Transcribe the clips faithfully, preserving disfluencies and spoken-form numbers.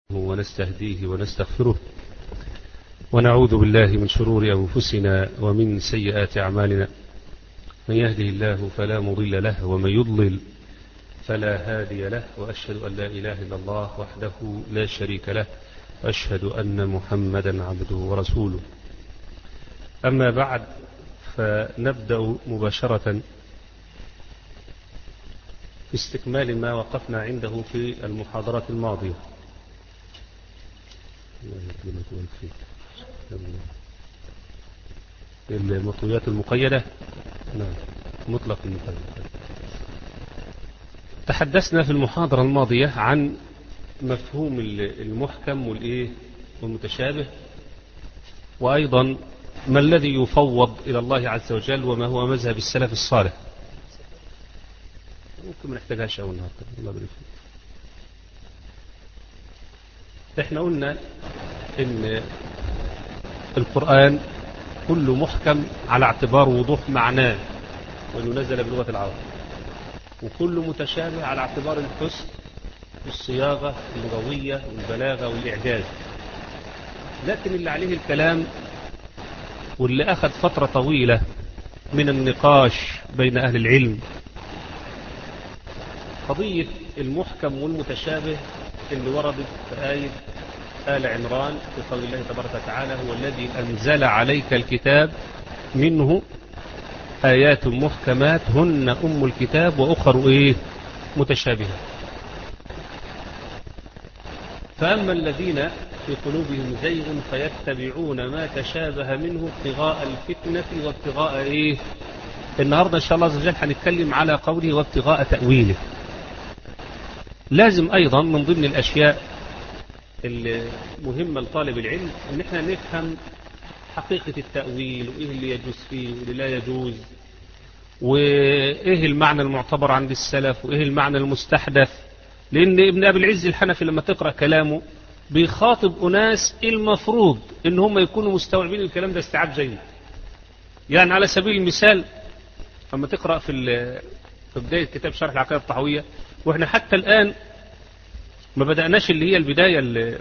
ونستهديه ونستغفره ونعوذ بالله من شرور أنفسنا ومن سيئات أعمالنا. من يهده الله فلا مضل له ومن يضلل فلا هادي له، وأشهد أن لا إله إلا الله وحده لا شريك له، وأشهد أن محمدا عبده ورسوله. أما بعد، فنبدأ مباشرة باستكمال ما وقفنا عنده في المحاضرات الماضية. المطويات المقيدة، نعم، مطلق المقيد. تحدثنا في المحاضرة الماضية عن مفهوم المحكم والإيه والمتشابه، وأيضا ما الذي يفوض إلى الله عز وجل وما هو مذهب السلف الصالح. ممكن ما نحتاجهاش أول النهارده، الله يبارك فيك. احنا قلنا ان القرآن كله محكم على اعتبار وضوح معناه وانه نزل بلغة العرب، وكله متشابه على اعتبار الحسن والصياغة اللغوية والبلاغة والإعجاز. لكن اللي عليه الكلام واللي أخذ فترة طويلة من النقاش بين أهل العلم قضية المحكم والمتشابه اللي وردت في آية آل عمران في قول الله تبارك وتعالى: هو الذي أنزل عليك الكتاب منه آيات محكمات هن أم الكتاب وأخر إيه متشابهة. فأما الذين في قلوبهم زيغ فيتبعون ما تشابه منه ابتغاء الفتنة وابتغاء إيه. النهاردة إن شاء الله عز وجل هنتكلم على قوله وابتغاء تأويله. لازم أيضا من ضمن الأشياء المهمة لطالب العلم ان احنا نفهم حقيقة التأويل، وايه اللي يجوز فيه واللي لا يجوز، وايه المعنى المعتبر عند السلف وايه المعنى المستحدث. لان ابن ابي العز الحنفي لما تقرأ كلامه بيخاطب اناس المفروض ان هم يكونوا مستوعبين الكلام ده استيعاب جيد. يعني على سبيل المثال لما تقرأ في في بداية كتاب شرح العقيدة الطحوية، واحنا حتى الآن ما بدأناش اللي هي البداية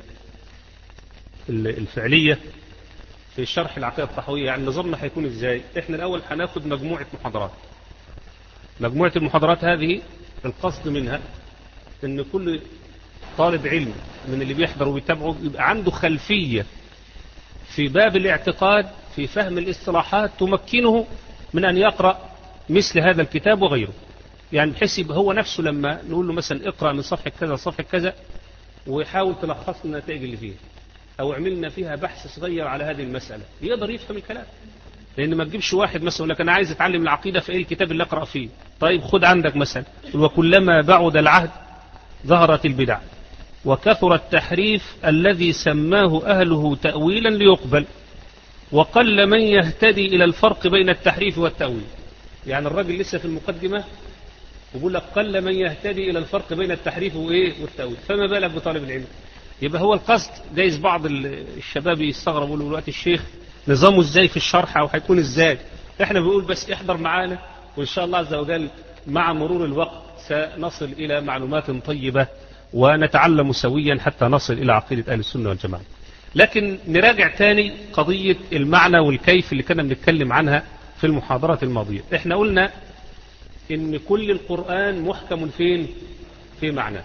الفعلية في شرح العقيدة الطحوية. يعني نظامنا هيكون ازاي؟ احنا الاول هناخد مجموعة محاضرات. مجموعة المحاضرات هذه القصد منها ان كل طالب علم من اللي بيحضر وبيتابعه يبقى عنده خلفية في باب الاعتقاد في فهم الاصطلاحات تمكنه من ان يقرأ مثل هذا الكتاب وغيره. يعني بحيث يبقى هو نفسه لما نقول له مثلا اقرأ من صفحة كذا صفحة كذا ويحاول تلخص لنا النتائج اللي فيها، او عملنا فيها بحث صغير على هذه المسألة، يقدر يفهم الكلام. لان ما تجيبش واحد مثلا يقول لك انا عايز اتعلم العقيدة في ايه الكتاب اللي اقرأ فيه. طيب خد عندك مثلا: وكلما بعد العهد ظهرت البدع وكثر التحريف الذي سماه اهله تأويلا ليقبل وقل من يهتدي الى الفرق بين التحريف والتأويل. يعني الراجل لسه في المقدمة ويقول لك قل من يهتدي إلى الفرق بين التحريف وإيه والتأويل، فما بالك بطالب العلم؟ يبقى هو القصد. جايز بعض الشباب يستغربوا يقولوا دلوقتي الشيخ نظامه ازاي في الشرح او هيكون ازاي. احنا بنقول بس احضر معانا، وان شاء الله عز وجل مع مرور الوقت سنصل الى معلومات طيبة ونتعلم سويا حتى نصل الى عقيدة اهل السنة والجماعة. لكن نراجع تاني قضية المعنى والكيف اللي كنا بنتكلم عنها في المحاضرات الماضية. احنا قلنا إن كل القرآن محكم فين؟ في معنى.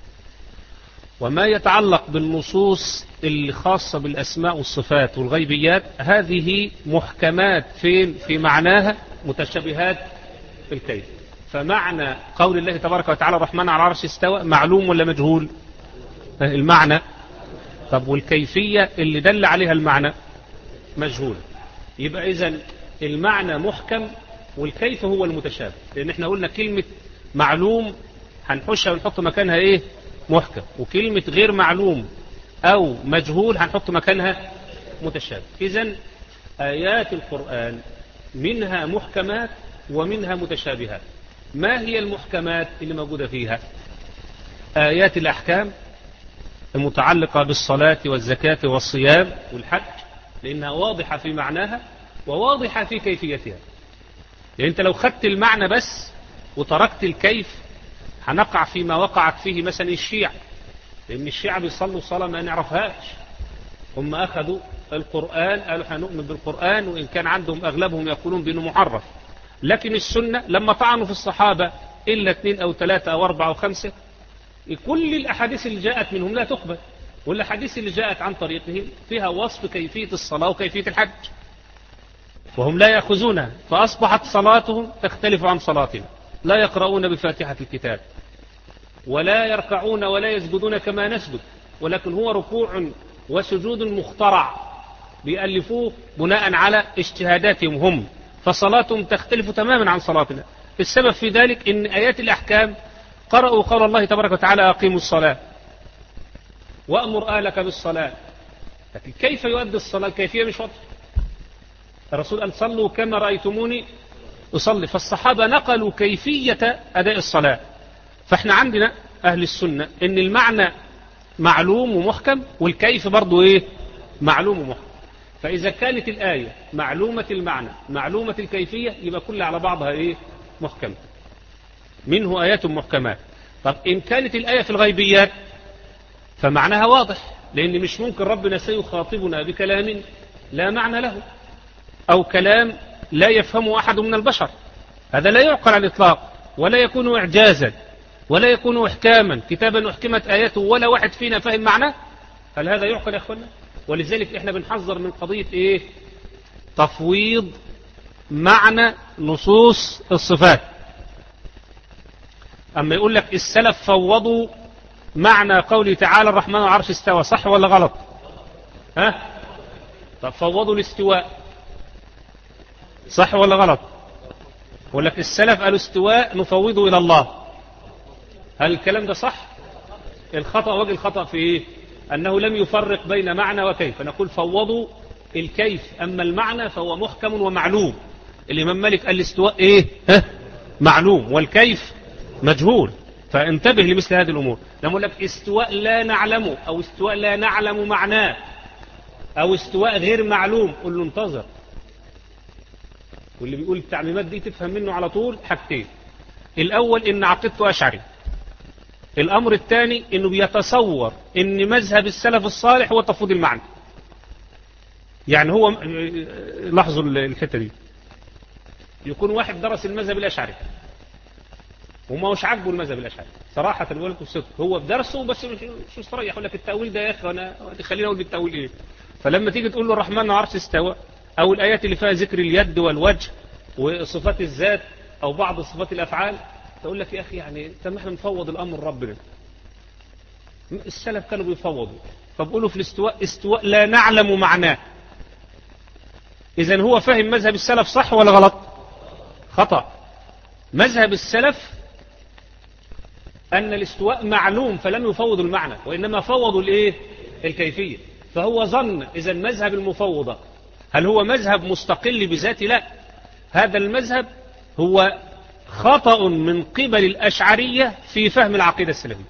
وما يتعلق بالنصوص الخاصة بالأسماء والصفات والغيبيات هذه محكمات فين؟ في معناها، متشابهات في الكيف. فمعنى قول الله تبارك وتعالى الرحمن على العرش استوى معلوم ولا مجهول؟ المعنى. طب والكيفية اللي دل عليها المعنى مجهول. يبقى إذن المعنى محكم والكيف هو المتشابه. لأن احنا قلنا كلمة معلوم هنحشها ونحط مكانها ايه؟ محكم. وكلمة غير معلوم او مجهول هنحط مكانها متشابه. اذن آيات القرآن منها محكمات ومنها متشابهات. ما هي المحكمات اللي موجودة فيها؟ آيات الأحكام المتعلقة بالصلاة والزكاة والصيام والحج، لأنها واضحة في معناها وواضحة في كيفيتها. يعني انت لو خدت المعنى بس وتركت الكيف هنقع فيما وقعت فيه مثلا الشيعة، لأن الشيعة بيصلوا صلاة ما نعرفهاش. هم أخذوا القرآن قالوا هنؤمن بالقرآن، وإن كان عندهم أغلبهم يقولون بأنه محرف. لكن السنة لما طعنوا في الصحابة إلا اثنين أو ثلاثة أو أربعة أو خمسة، كل الأحاديث اللي جاءت منهم لا تقبل، والأحاديث اللي جاءت عن طريقهم فيها وصف كيفية الصلاة وكيفية الحج، وهم لا يأخذونها، فأصبحت صلاتهم تختلف عن صلاتنا. لا يقرؤون بفاتحة الكتاب، ولا يركعون ولا يسجدون كما نسجد، ولكن هو ركوع وسجود مخترع بيألفوه بناء على اجتهاداتهم هم، فصلاتهم تختلف تماما عن صلاتنا. السبب في ذلك إن آيات الأحكام قرأوا قول الله تبارك وتعالى أقيموا الصلاة وأمر أهلك بالصلاة، لكن كيف يؤدي الصلاة الكيفية مش واضحة. الرسول قال صلوا كما رأيتموني أصلي، فالصحابة نقلوا كيفية أداء الصلاة. فاحنا عندنا أهل السنة إن المعنى معلوم ومحكم، والكيف برضو إيه معلوم ومحكم. فإذا كانت الآية معلومة المعنى معلومة الكيفية يبقى كلها على بعضها إيه محكم، منه آيات محكمات. طب إن كانت الآية في الغيبيات فمعناها واضح، لأن مش ممكن ربنا سيخاطبنا بكلام لا معنى له، أو كلام لا يفهمه أحد من البشر. هذا لا يعقل على الإطلاق، ولا يكون إعجازا، ولا يكون إحكاما، كتابا أحكمت آياته ولا واحد فينا فهم معناه. هل هذا يعقل يا أخوانا؟ ولذلك إحنا بنحذر من قضية إيه؟ تفويض معنى نصوص الصفات. أما يقول لك السلف فوضوا معنى قوله تعالى الرحمن على العرش استوى، صح ولا غلط؟ ها؟ طب فوضوا الاستواء، صح ولا غلط؟ يقول لك السلف قالوا استواء نفوضه إلى الله، هل الكلام ده صح؟ الخطأ وجه الخطأ في إيه؟ أنه لم يفرق بين معنى وكيف، فنقول فوضوا الكيف، أما المعنى فهو محكم ومعلوم. الإمام مالك قال الاستواء إيه؟ ها؟ معلوم، والكيف مجهول. فانتبه لمثل هذه الأمور. لما يقول لك استواء لا نعلمه، أو استواء لا نعلم معناه، أو استواء غير معلوم، قل له انتظر. واللي بيقول التعميمات دي تفهم منه على طول حاجتين: الأول إن عقيدته أشعري، الأمر الثاني إنه بيتصور إن مذهب السلف الصالح هو تفويض المعنى. يعني هو لاحظوا الحتة دي، يكون واحد درس المذهب الأشعري وما هوش عاجبه المذهب الأشعري صراحة، بقول لكم الصدق، هو بدرسه بس مش مش صريح، يقول لك التأويل ده يا أخي، أنا خليني أقول بالتأويل إيه. فلما تيجي تقول له الرحمن على العرش استوى، أو الآيات اللي فيها ذكر اليد والوجه وصفات الذات أو بعض صفات الأفعال، تقول لك يا أخي يعني أنت ما احنا نفوض الأمر ربنا. السلف كانوا بيفوضوا، فبقولوا في الاستواء استواء لا نعلم معناه. إذن هو فهم مذهب السلف صح ولا غلط؟ خطأ. مذهب السلف أن الاستواء معلوم فلم يفوضوا المعنى، وإنما فوضوا الإيه؟ الكيفية. فهو ظن إذن مذهب المفوضة هل هو مذهب مستقل بذاته؟ لا، هذا المذهب هو خطأ من قبل الأشعرية في فهم العقيدة السلفية،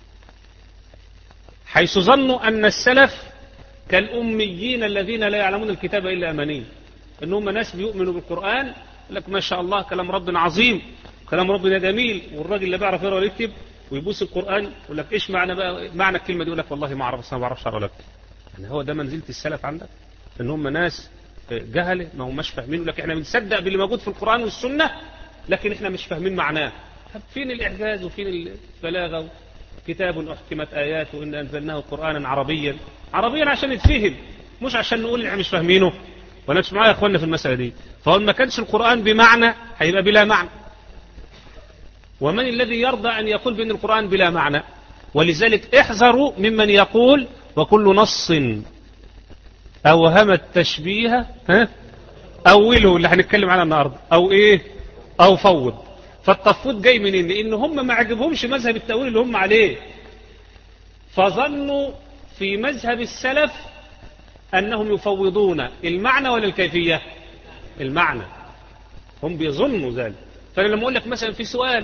حيث ظنوا أن السلف كالأميين الذين لا يعلمون الكتاب إلا أماني، إنهم ناس بيؤمنوا بالقرآن لك ما شاء الله كلام ربنا عظيم، كلام ربنا جميل، والراجل اللي بيعرف يقرأ ويكتب ويبوس القرآن يقول لك إيش معنى بقى معنى الكلمة دي؟ يقول لك والله ما أعرف، أصلا ما بعرفش أقرأ ولا أكتب. يعني هو ده منزلة السلف عندك؟ إن هم ناس جهلة ما هماش فاهمين، لك إحنا بنصدق باللي موجود في القرآن والسنة لكن إحنا مش فاهمين معناه. فين الإعجاز وفين البلاغة؟ كتاب أحكمت آياته إن أنزلناه قرآنا عربيا، عربيا عشان يتفهم، مش عشان نقول إحنا مش فاهمينه. ولا مش معايا يا أخوانا في المسألة دي؟ فهو ما كانش القرآن بمعنى هيبقى بلا معنى. ومن الذي يرضى أن يقول بأن القرآن بلا معنى؟ ولذلك احذروا ممن يقول وكل نص أوهم التشبيه ها أوله اللي هنتكلم عنه النهارده، أو إيه؟ أو فوض. فالتفويض جاي منين؟ لأن هم ما عجبهمش مذهب التأويل اللي هم عليه، فظنوا في مذهب السلف أنهم يفوضون المعنى ولا الكيفية؟ المعنى، هم بيظنوا ذلك. فأنا لما أقول لك مثلا في سؤال،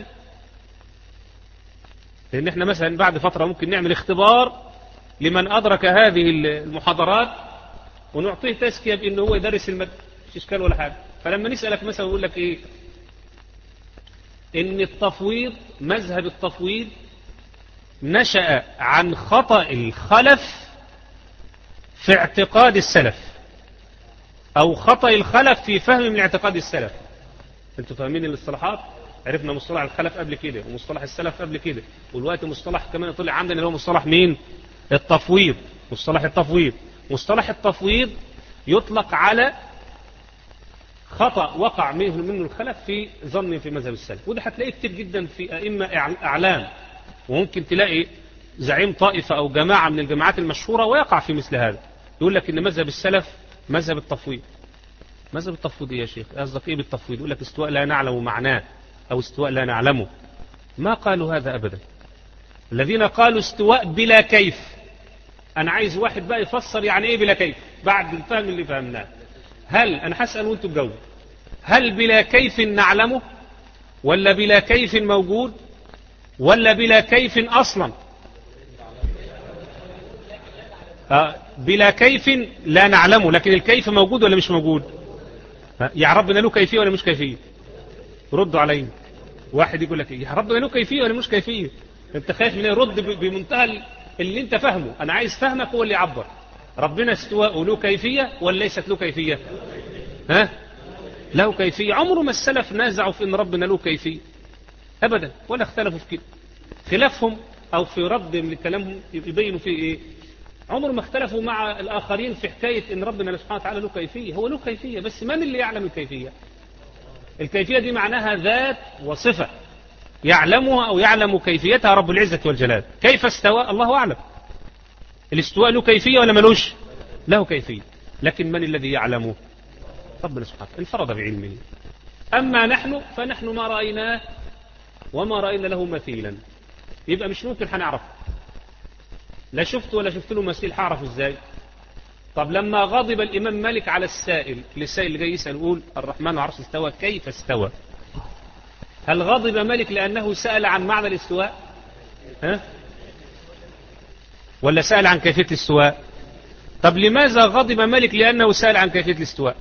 لأن احنا مثلا بعد فترة ممكن نعمل اختبار لمن أدرك هذه المحاضرات ونعطيه تزكية بأنه هو يدرس المادة، مش إشكال ولا حاجة. فلما نسألك مثلا ويقول لك إيه؟ إن التفويض، مذهب التفويض نشأ عن خطأ الخلف في اعتقاد السلف، أو خطأ الخلف في فهم من اعتقاد السلف. انتوا فاهمين الاصطلاحات؟ عرفنا مصطلح الخلف قبل كده ومصطلح السلف قبل كده، والوقت مصطلح كمان طلع عندنا اللي هو مصطلح مين؟ التفويض. مصطلح التفويض مصطلح التفويض يطلق على خطأ وقع منه منه الخلف في ظن في مذهب السلف، وده هتلاقيه كتير جدا في أئمة أعلام، وممكن تلاقي زعيم طائفة أو جماعة من الجماعات المشهورة ويقع في مثل هذا، يقول لك إن مذهب السلف مذهب التفويض. مذهب التفويض يا شيخ قصدك إيه بالتفويض؟ يقول لك استواء لا نعلم معناه أو استواء لا نعلمه. ما قالوا هذا أبدا. الذين قالوا استواء بلا كيف، أنا عايز واحد بقى يفسر يعني إيه بلا كيف بعد الفهم اللي فهمناه. هل أنا هسأل وأنتوا تجاوبوا، هل بلا كيف نعلمه، ولا بلا كيف موجود، ولا بلا كيف أصلا؟ آه بلا كيف لا نعلمه، لكن الكيف موجود ولا مش موجود؟ آه يا ربنا له كيفية ولا مش كيفية؟ ردوا علي. واحد يقول لك يا ربنا له كيفية ولا مش كيفية؟ انت خايف من يرد بمنتهى اللي انت فهمه. انا عايز فهمك هو اللي يعبر. ربنا استواء له كيفية ولا ليست له كيفية؟ ها؟ له كيفية. عمره ما السلف نازعوا في ان ربنا له كيفية ابدا، ولا اختلفوا في كده. خلافهم او في ردهم لكلامهم يبينوا فيه ايه؟ عمر ما اختلفوا مع الاخرين في حكاية ان ربنا سبحانه وتعالى له كيفية. هو له كيفية، بس من اللي يعلم الكيفية؟ الكيفية دي معناها ذات وصفة يعلمها أو يعلم كيفيتها رب العزة والجلال. كيف استوى؟ الله أعلم. الاستواء له كيفية ولا ملوش؟ له كيفية، لكن من الذي يعلمه؟ ربنا سبحانه انفرد بعلمه. أما نحن فنحن ما رأيناه وما رأينا له مثيلا، يبقى مش ممكن هنعرف. لا شفت ولا شفت له مثيل، هعرف ازاي؟ طب لما غضب الإمام مالك على السائل، للسائل اللي جاي يسأل يقول الرحمن على العرش استوى كيف استوى، هل غضب مالك لأنه سأل عن معنى الاستواء؟ ها؟ ولا سأل عن كيفية الاستواء؟ طب لماذا غضب مالك لأنه سأل عن كيفية الاستواء؟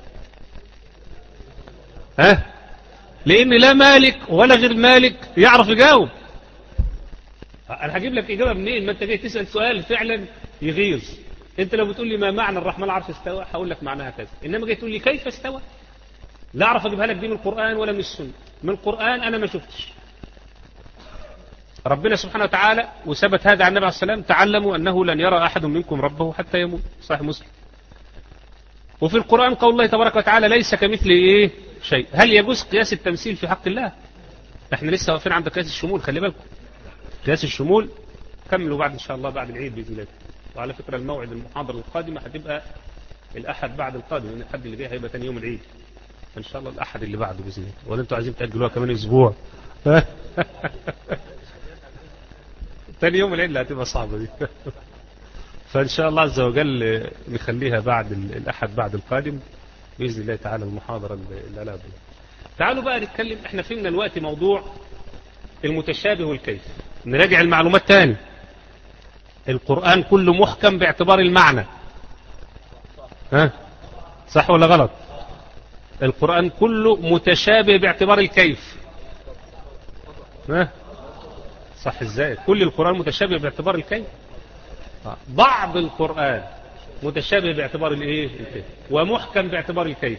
ها؟ لأن لا مالك ولا غير مالك يعرف يجاوب. أنا هجيب لك إجابة منين؟ ما أنت جاي تسأل سؤال فعلا يغيظ. أنت لو بتقول لي ما معنى الرحمن العرش استوى هقول لك معناها كذا، إنما جاي تقول لي كيف استوى لا أعرف أجيبها لك دي من القرآن ولا من السنة. من القرآن أنا ما شفتش. ربنا سبحانه وتعالى وثبت هذا عن النبي عليه السلام تعلموا أنه لن يرى أحد منكم ربه حتى يموت، صحيح مسلم. وفي القرآن قول الله تبارك وتعالى ليس كمثل إيه شيء. هل يجوز قياس التمثيل في حق الله؟ احنا لسه واقفين عند قياس الشمول، خلي بالكم. قياس الشمول كملوا بعد إن شاء الله بعد العيد بإذن الله. وعلى فكرة الموعد المحاضرة القادمة هتبقى الأحد بعد القادم، لأن الأحد اللي جاي هيبقى ثاني يوم العيد إن شاء الله. الأحد اللي بعده بإذن الله، ولا أنتوا عايزين تأجلوها كمان أسبوع؟ ثاني يوم العيد اللي هتبقى صعبة دي. فإن شاء الله عز وجل نخليها بعد الأحد بعد القادم بإذن الله تعالى المحاضرة اللي لا. تعالوا بقى نتكلم. احنا فهمنا الوقت موضوع المتشابه والكيف. نراجع المعلومات تاني. القرآن كله محكم باعتبار المعنى، ها صح ولا غلط؟ القرآن كله متشابه باعتبار الكيف، ها صح ازاي؟ كل القرآن متشابه باعتبار الكيف. بعض القرآن متشابه باعتبار الايه الكيف، ومحكم باعتبار الكيف.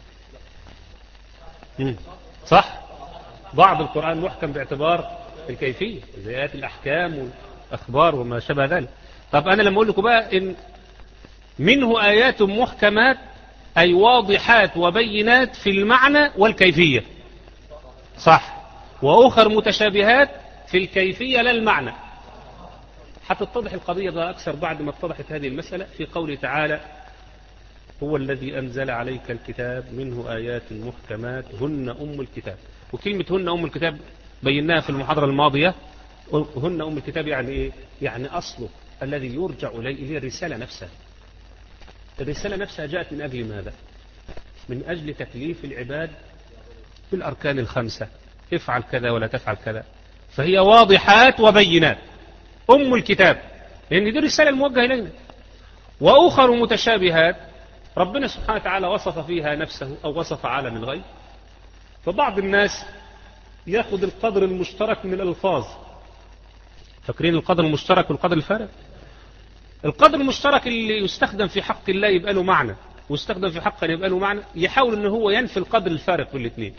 صح. بعض القرآن محكم باعتبار الكيفية زي آيات الأحكام والأخبار وما شابه ذلك. طب أنا لما أقول لكم بقى إن منه آيات محكمات أي واضحات وبينات في المعنى والكيفية، صح، وأخر متشابهات في الكيفية لا المعنى. هتتضح القضية بقى أكثر بعد ما اتضحت هذه المسألة في قوله تعالى هو الذي أنزل عليك الكتاب منه آيات محكمات هن أم الكتاب. وكلمة هن أم الكتاب بيناها في المحاضرة الماضية. هن أم الكتاب يعني إيه؟ يعني أصله الذي يرجع إليه الرسالة نفسها. الرسالة نفسها جاءت من أجل ماذا؟ من أجل تكليف العباد بالأركان الخمسة، افعل كذا ولا تفعل كذا. فهي واضحات وبينات أم الكتاب، لأن دي الرسالة الموجهة إلينا. وأخر متشابهات ربنا سبحانه وتعالى وصف فيها نفسه أو وصف عالم الغيب. فبعض الناس يأخذ القدر المشترك من الألفاظ فاكرين القدر المشترك والقدر الفارق؟ القدر المشترك اللي يستخدم في حق الله يبقى له معنى، ويستخدم في حقه يبقى له معنى، يحاول ان هو ينفي القدر الفارق في الاثنين.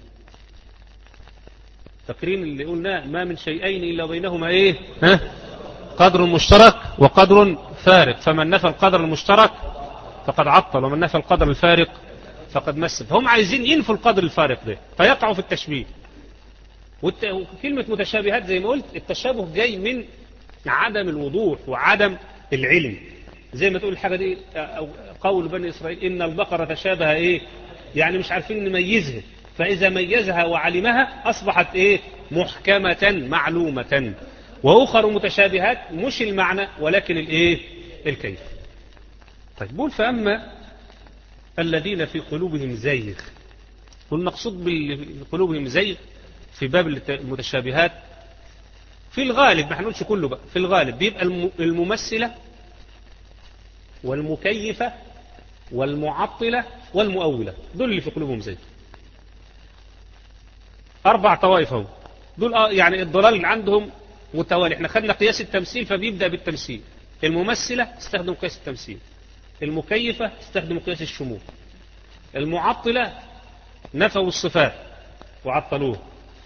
فاكرين اللي قلنا ما من شيئين الا بينهما ايه؟ ها؟ قدر مشترك وقدر فارق، فمن نفى القدر المشترك فقد عطل، ومن نفى القدر الفارق فقد مثل. هم عايزين ينفوا القدر الفارق ده فيقعوا في التشبيه. وكلمة متشابهات زي ما قلت، التشابه جاي من عدم الوضوح وعدم العلم. زي ما تقول الحاجة دي أو قول بني إسرائيل إن البقرة تشابه إيه، يعني مش عارفين نميزها، فإذا ميزها وعلمها أصبحت إيه، محكمة معلومة. وأخر متشابهات مش المعنى ولكن الإيه، الكيف. طيب بقول فأما الذين في قلوبهم زيغ، والمقصود بقلوبهم زيغ في باب المتشابهات في الغالب، ما هنقولش كله بقى، في الغالب بيبقى الممثلة والمكيفة والمعطلة والمؤولة، دول اللي في قلوبهم زيغ. أربع طوائف هم دول، آه يعني الضلال اللي عندهم متوالي. احنا خدنا قياس التمثيل فبيبدأ بالتمثيل. الممثلة تستخدم قياس التمثيل، المكيفة تستخدم قياس الشمول، المعطلة نفوا الصفات وعطلوه،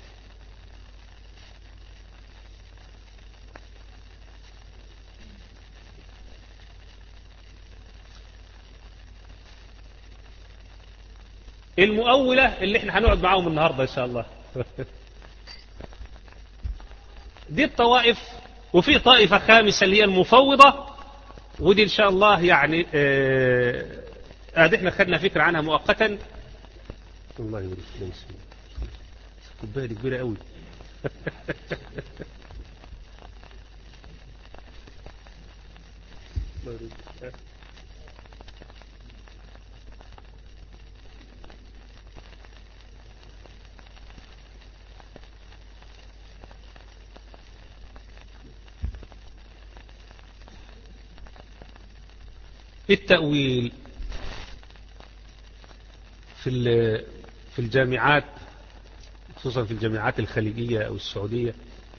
المؤولة اللي احنا هنقعد معاهم النهاردة ان شاء الله. دي الطوائف. وفي طائفة خامسة اللي هي المفوضة، ودي ان شاء الله يعني اه ادي احنا خدنا فكرة عنها مؤقتا. الله يوريك كوباية دي كبيرة قوي. التأويل في في الجامعات، خصوصا في الجامعات الخليجية أو السعودية،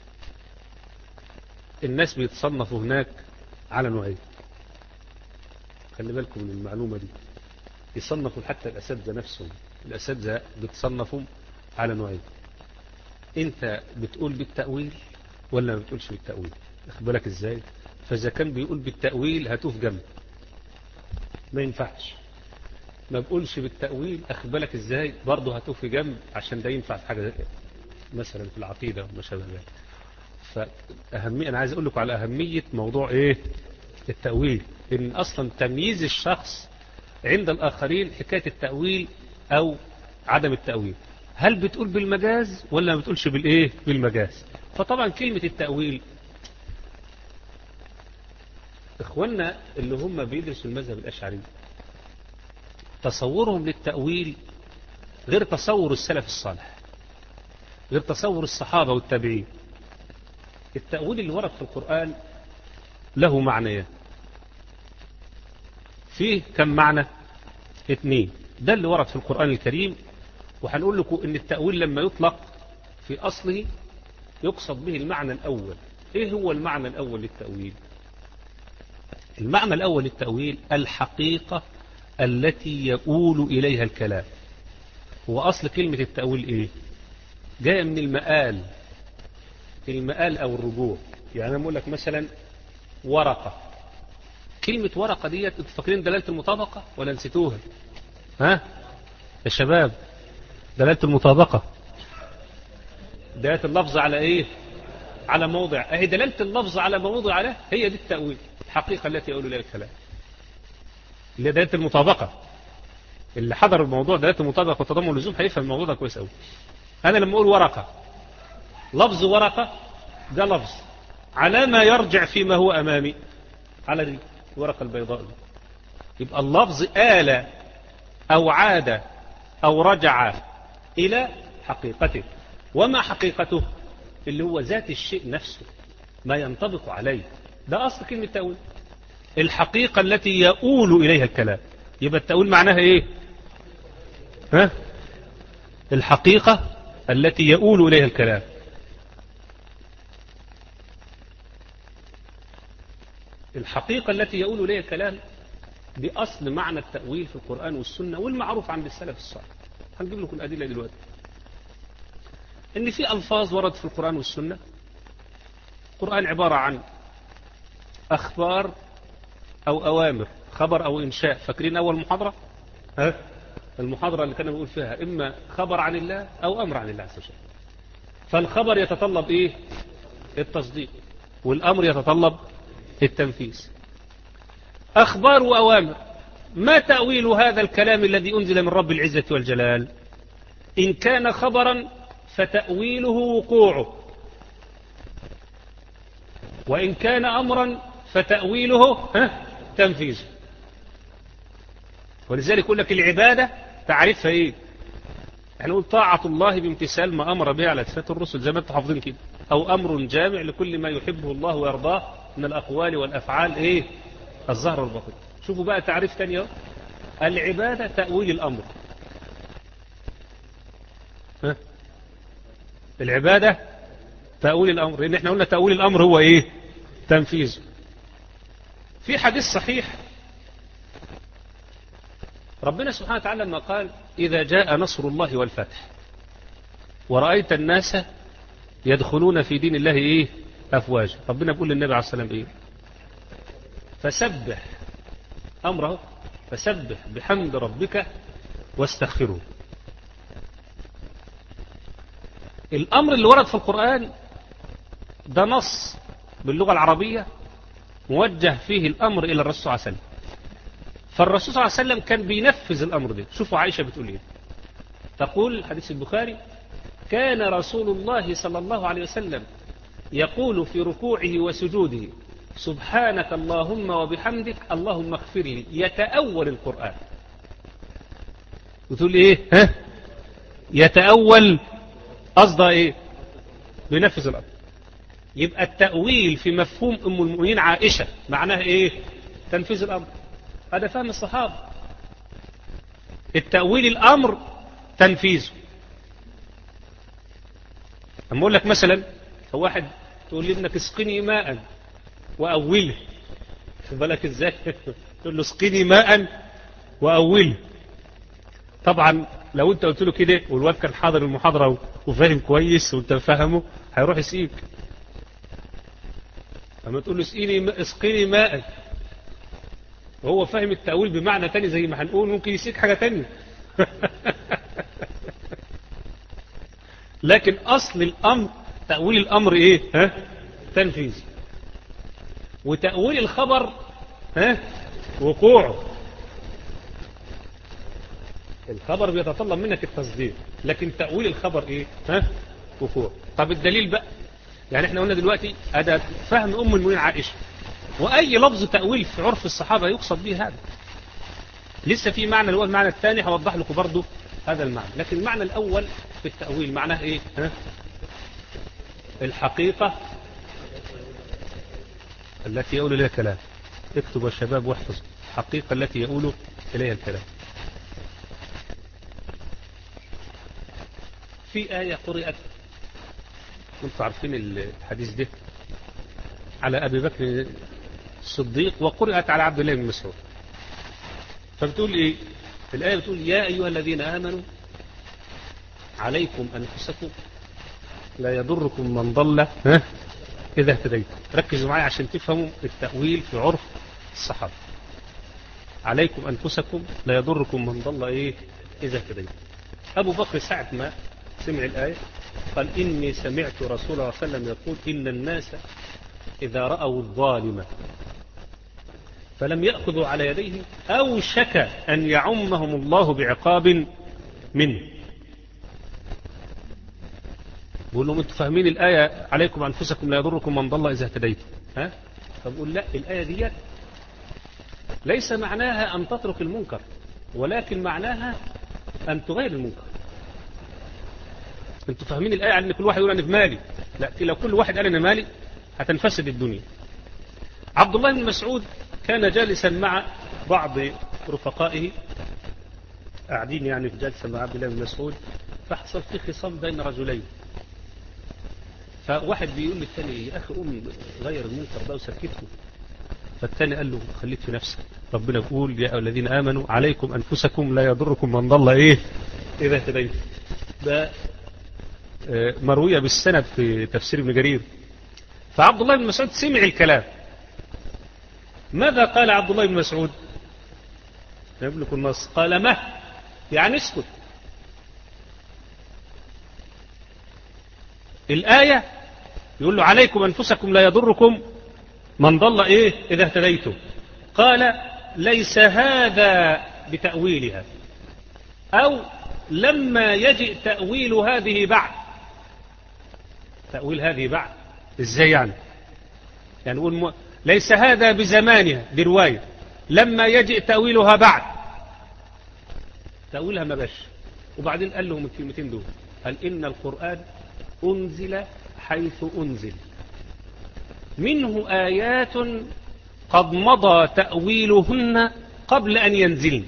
الناس بيتصنفوا هناك على نوعين. خلي بالكم من المعلومة دي، يصنفوا حتى الأساتذة نفسهم، الأساتذة بيتصنفوا على نوعين. أنت بتقول بالتأويل ولا ما بتقولش بالتأويل؟ أخد بالك إزاي؟ فإذا كان بيقول بالتأويل هتوف جنب، ما ينفعش. ما بقولش بالتأويل، أخد بالك إزاي، برضه هتوفي جنب، عشان ده ينفع في حاجة مثلا في العقيدة وما شابه ذلك. فأهمية، أنا عايز أقول لكم على أهمية موضوع إيه التأويل، إن أصلا تمييز الشخص عند الآخرين حكاية التأويل أو عدم التأويل. هل بتقول بالمجاز ولا ما بتقولش بالإيه، بالمجاز؟ فطبعا كلمة التأويل، إخواننا اللي هم بيدرسوا المذهب الأشعري تصورهم للتأويل غير تصور السلف الصالح، غير تصور الصحابة والتابعين. التأويل اللي ورد في القرآن له معنيين، فيه كم معنى؟ اثنين. ده اللي ورد في القرآن الكريم. وهنقول لكم ان التأويل لما يطلق في أصله يقصد به المعنى الأول. ايه هو المعنى الأول للتأويل؟ المعنى الأول للتأويل الحقيقة التي يؤول إليها الكلام. هو أصل كلمة التأويل إيه؟ جاء من المآل، المآل أو الرجوع. يعني أنا أقول لك مثلا ورقة، كلمة ورقة ديت انتوا فاكرين دلالة المطابقة ولا نسيتوها؟ ها يا شباب، دلالة المطابقة دلالة اللفظ على إيه؟ على موضع. أهي دلالة اللفظ على موضع عليه، هي دي التأويل، الحقيقة التي يؤول إليها الكلام، اللي دلالة المطابقة. اللي حضر الموضوع دلالة المطابقة وتضمن اللزوم هيفهم الموضوع ده كويس قوي. أنا لما أقول ورقة، لفظ ورقة ده لفظ على ما يرجع فيما هو أمامي، على دي الورقة البيضاء دي. يبقى اللفظ آل أو عاد أو رجع إلى حقيقته. وما حقيقته؟ اللي هو ذات الشيء نفسه، ما ينطبق عليه. ده أصل كلمة تأويل، الحقيقة التي يؤول إليها الكلام. يبقى التأويل معناها إيه؟ ها؟ الحقيقة التي يؤول إليها الكلام. الحقيقة التي يقول إليها الكلام دي أصل معنى التأويل في القرآن والسنة والمعروف عند السلف الصالح. هنجيب لكم الأدلة دلوقتي. إن في ألفاظ ورد في القرآن والسنة. القرآن عبارة عن أخبار أو أوامر، خبر أو إنشاء. فاكرين أول محاضرة؟ ها؟ المحاضرة اللي كنا بنقول فيها إما خبر عن الله أو أمر عن الله عز وجل. فالخبر يتطلب إيه؟ التصديق، والأمر يتطلب التنفيذ. أخبار وأوامر. ما تأويل هذا الكلام الذي أنزل من رب العزة والجلال؟ إن كان خبرا فتأويله وقوعه، وإن كان أمرا فتأويله ها تنفيذه. ولذلك يقول لك العبادة تعرفها إيه؟ يعني نقول طاعة الله بامتثال ما أمر به على لسان الرسل زي ما انتم حافظين كده، أو أمر جامع لكل ما يحبه الله ويرضاه من الأقوال والأفعال إيه؟ الظاهر والباطن. شوفوا بقى تعريف تاني. العبادة تأويل الأمر. ها؟ العبادة تأويل الأمر، لأن احنا قلنا تأويل الأمر هو إيه؟ تنفيذه. في حديث صحيح ربنا سبحانه وتعالى لما قال إذا جاء نصر الله والفتح ورأيت الناس يدخلون في دين الله إيه؟ أفواجا. ربنا بيقول للنبي عليه الصلاة والسلام إيه؟ فسبح أمره، فسبح بحمد ربك واستغفره. الأمر اللي ورد في القرآن ده نص باللغة العربية موجه فيه الأمر إلى الرسول صلى الله عليه وسلم، فالرسول صلى الله عليه وسلم كان بينفذ الأمر ده. شوفوا عائشة بتقول إيه، تقول حديث البخاري كان رسول الله صلى الله عليه وسلم يقول في ركوعه وسجوده سبحانك اللهم وبحمدك اللهم اغفر لي، يتأول القرآن. وتقول إيه؟ ها؟ يتأول قصده إيه؟ بينفذ الأمر. يبقى التأويل في مفهوم أم المؤمنين عائشة معناه إيه؟ تنفيذ الأمر. هذا فهم الصحابة. التأويل الأمر تنفيذه. أما أقول لك مثلا واحد تقول لي ابنك اسقني ماء وأوله، خد بالك إزاي؟ تقول له اسقني ماء وأوله. طبعا لو أنت قلت له كده والواد كان حاضر المحاضرة وفاهم كويس وأنت فاهمه هيروح يسقيك. أما تقول له اسقني اسقني ماء وهو فاهم التأويل بمعنى تاني زي ما هنقول ممكن يسيك حاجة تانية. لكن أصل الأمر تأويل الأمر إيه؟ ها؟ تنفيذ. وتأويل الخبر ها؟ وقوعه. الخبر بيتطلب منك التصديق، لكن تأويل الخبر إيه؟ ها؟ وقوعه. طب الدليل بقى، يعني احنا قلنا دلوقتي أداة فهم أم المؤمنين عائشة، وأي لفظ تأويل في عرف الصحابة يقصد به هذا. لسه في معنى الأول، المعنى الثاني هوضح لكم برضو هذا المعنى، لكن المعنى الأول في التأويل معناه إيه؟ ها؟ الحقيقة التي يقول إليها كلام. اكتب يا شباب واحفظ. الحقيقة التي يقول إليها الكلام. في آية قرأت، انتم عارفين الحديث ده، على أبي بكر الصديق وقرأت على عبد الله بن مسعود. فبتقول إيه الآية؟ بتقول يا أيها الذين آمنوا عليكم أنفسكم لا يضركم من ضل ها إذا اهتديتم. ركزوا معي عشان تفهموا التأويل في عرف الصحابة. عليكم أنفسكم لا يضركم من ضل إيه إذا اهتديتم. أبو بكر ساعة ما سمع الآية قال إني سمعت رسول الله صلى الله عليه وسلم يقول إن الناس إذا رأوا الظالم فلم يأخذوا على يديه أوشك أن يعمهم الله بعقاب منه. بقول لهم أنتم فاهمين الآية عليكم أنفسكم لا يضركم من ضل إذا اهتديتم؟ ها؟ فبقول لا، الآية دي ليس معناها أن تترك المنكر، ولكن معناها أن تغير المنكر. أنتم فاهمين الآية عن أن كل واحد يقول أنا في مالي؟ لا، لو كل واحد قال أنا مالي هتنفسد الدنيا. عبد الله بن مسعود كان جالسا مع بعض رفقائه، قاعدين يعني في جلسة مع عبد الله بن مسعود، فحصل في خصام بين رجلين. فواحد بيقول للثاني يا أخي قوم غير المنكر ده وسكته. فالثاني قال له خليك في نفسك، ربنا يقول يا أيها الذين آمنوا عليكم أنفسكم لا يضركم من ضل إيه إذا اهتديتم. ده مروية بالسند في تفسير ابن جرير. فعبد الله بن مسعود سمع الكلام. ماذا قال عبد الله بن مسعود؟ يملك النص. قال ما يعني اسكت. الآية يقول له عليكم أنفسكم لا يضركم من ضل إيه إذا اهتديتم. قال ليس هذا بتأويلها، أو لما يجئ تأويل هذه بعد. تأويل هذه بعد إزاي يعني؟ يعني نقول م... ليس هذا بزمانها، دي رواية. لما يجئ تأويلها بعد، تأويلها ما باش. وبعدين قال لهم الكلمتين دول، قال إن القرآن أنزل حيث أنزل، منه آيات قد مضى تأويلهن قبل أن ينزلن.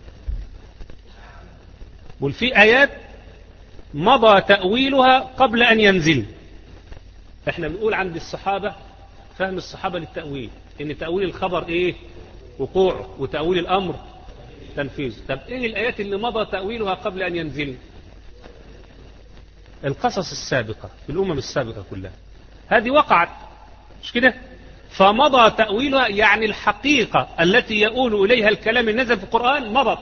بل في آيات مضى تأويلها قبل أن ينزل. احنا بنقول عند الصحابة فهم الصحابة للتأويل ان تأويل الخبر ايه وقوعه، وتأويل الأمر تنفيذ. طب ايه الآيات اللي مضى تأويلها قبل أن ينزل؟ القصص السابقة في الأمم السابقة كلها هذه وقعت، مش كده؟ فمضى تأويلها يعني الحقيقة التي يؤول إليها الكلام النزل في القرآن مضت.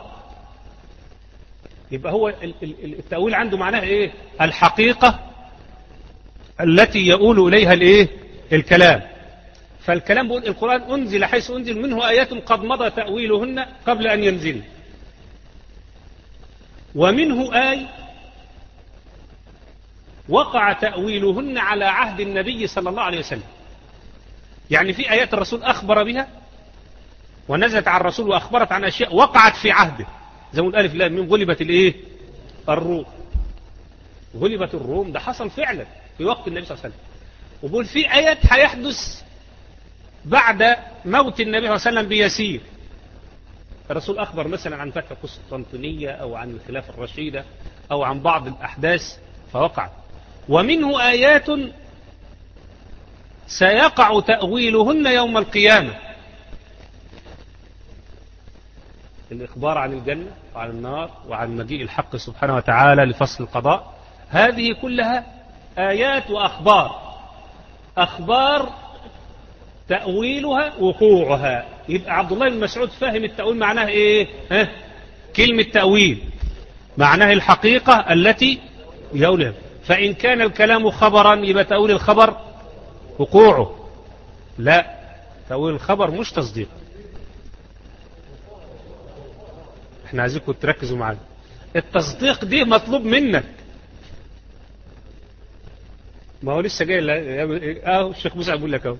يبقى هو التأويل عنده معناه ايه؟ الحقيقة التي يؤول إليها الايه الكلام. فالكلام بيقول القرآن أنزل حيث أنزل، منه آيات قد مضى تأويلهن قبل أن ينزل، ومنه آي وقع تأويلهن على عهد النبي صلى الله عليه وسلم. يعني في آيات الرسول أخبر بها ونزلت على الرسول وأخبرت عن أشياء وقعت في عهده، زي ما الألف لام ميم غلبت الإيه الروم. غلبت الروم ده حصل فعلا في وقت النبي صلى الله عليه وسلم. وبقول في آيات هيحدث بعد موت النبي صلى الله عليه وسلم بيسير. الرسول أخبر مثلا عن فتح قسطنطينية أو عن الخلافة الرشيدة أو عن بعض الأحداث فوقعت. ومنه آيات سيقع تأويلهن يوم القيامة، الإخبار عن الجنة وعن النار وعن مجيء الحق سبحانه وتعالى لفصل القضاء. هذه كلها آيات وأخبار، أخبار تأويلها وقوعها. يبقى عبد الله بن مسعود فاهم التأويل معناه إيه؟ ها؟ كلمة تأويل معناه الحقيقة التي يولها. فإن كان الكلام خبرا يبقى تأويل الخبر وقوعه. لا، تأويل الخبر مش تصديق. احنا عايزينكم تركزوا معانا. التصديق دي مطلوب منك. ما هو لسه جاي اه الشيخ موسى بيقول لك اهو.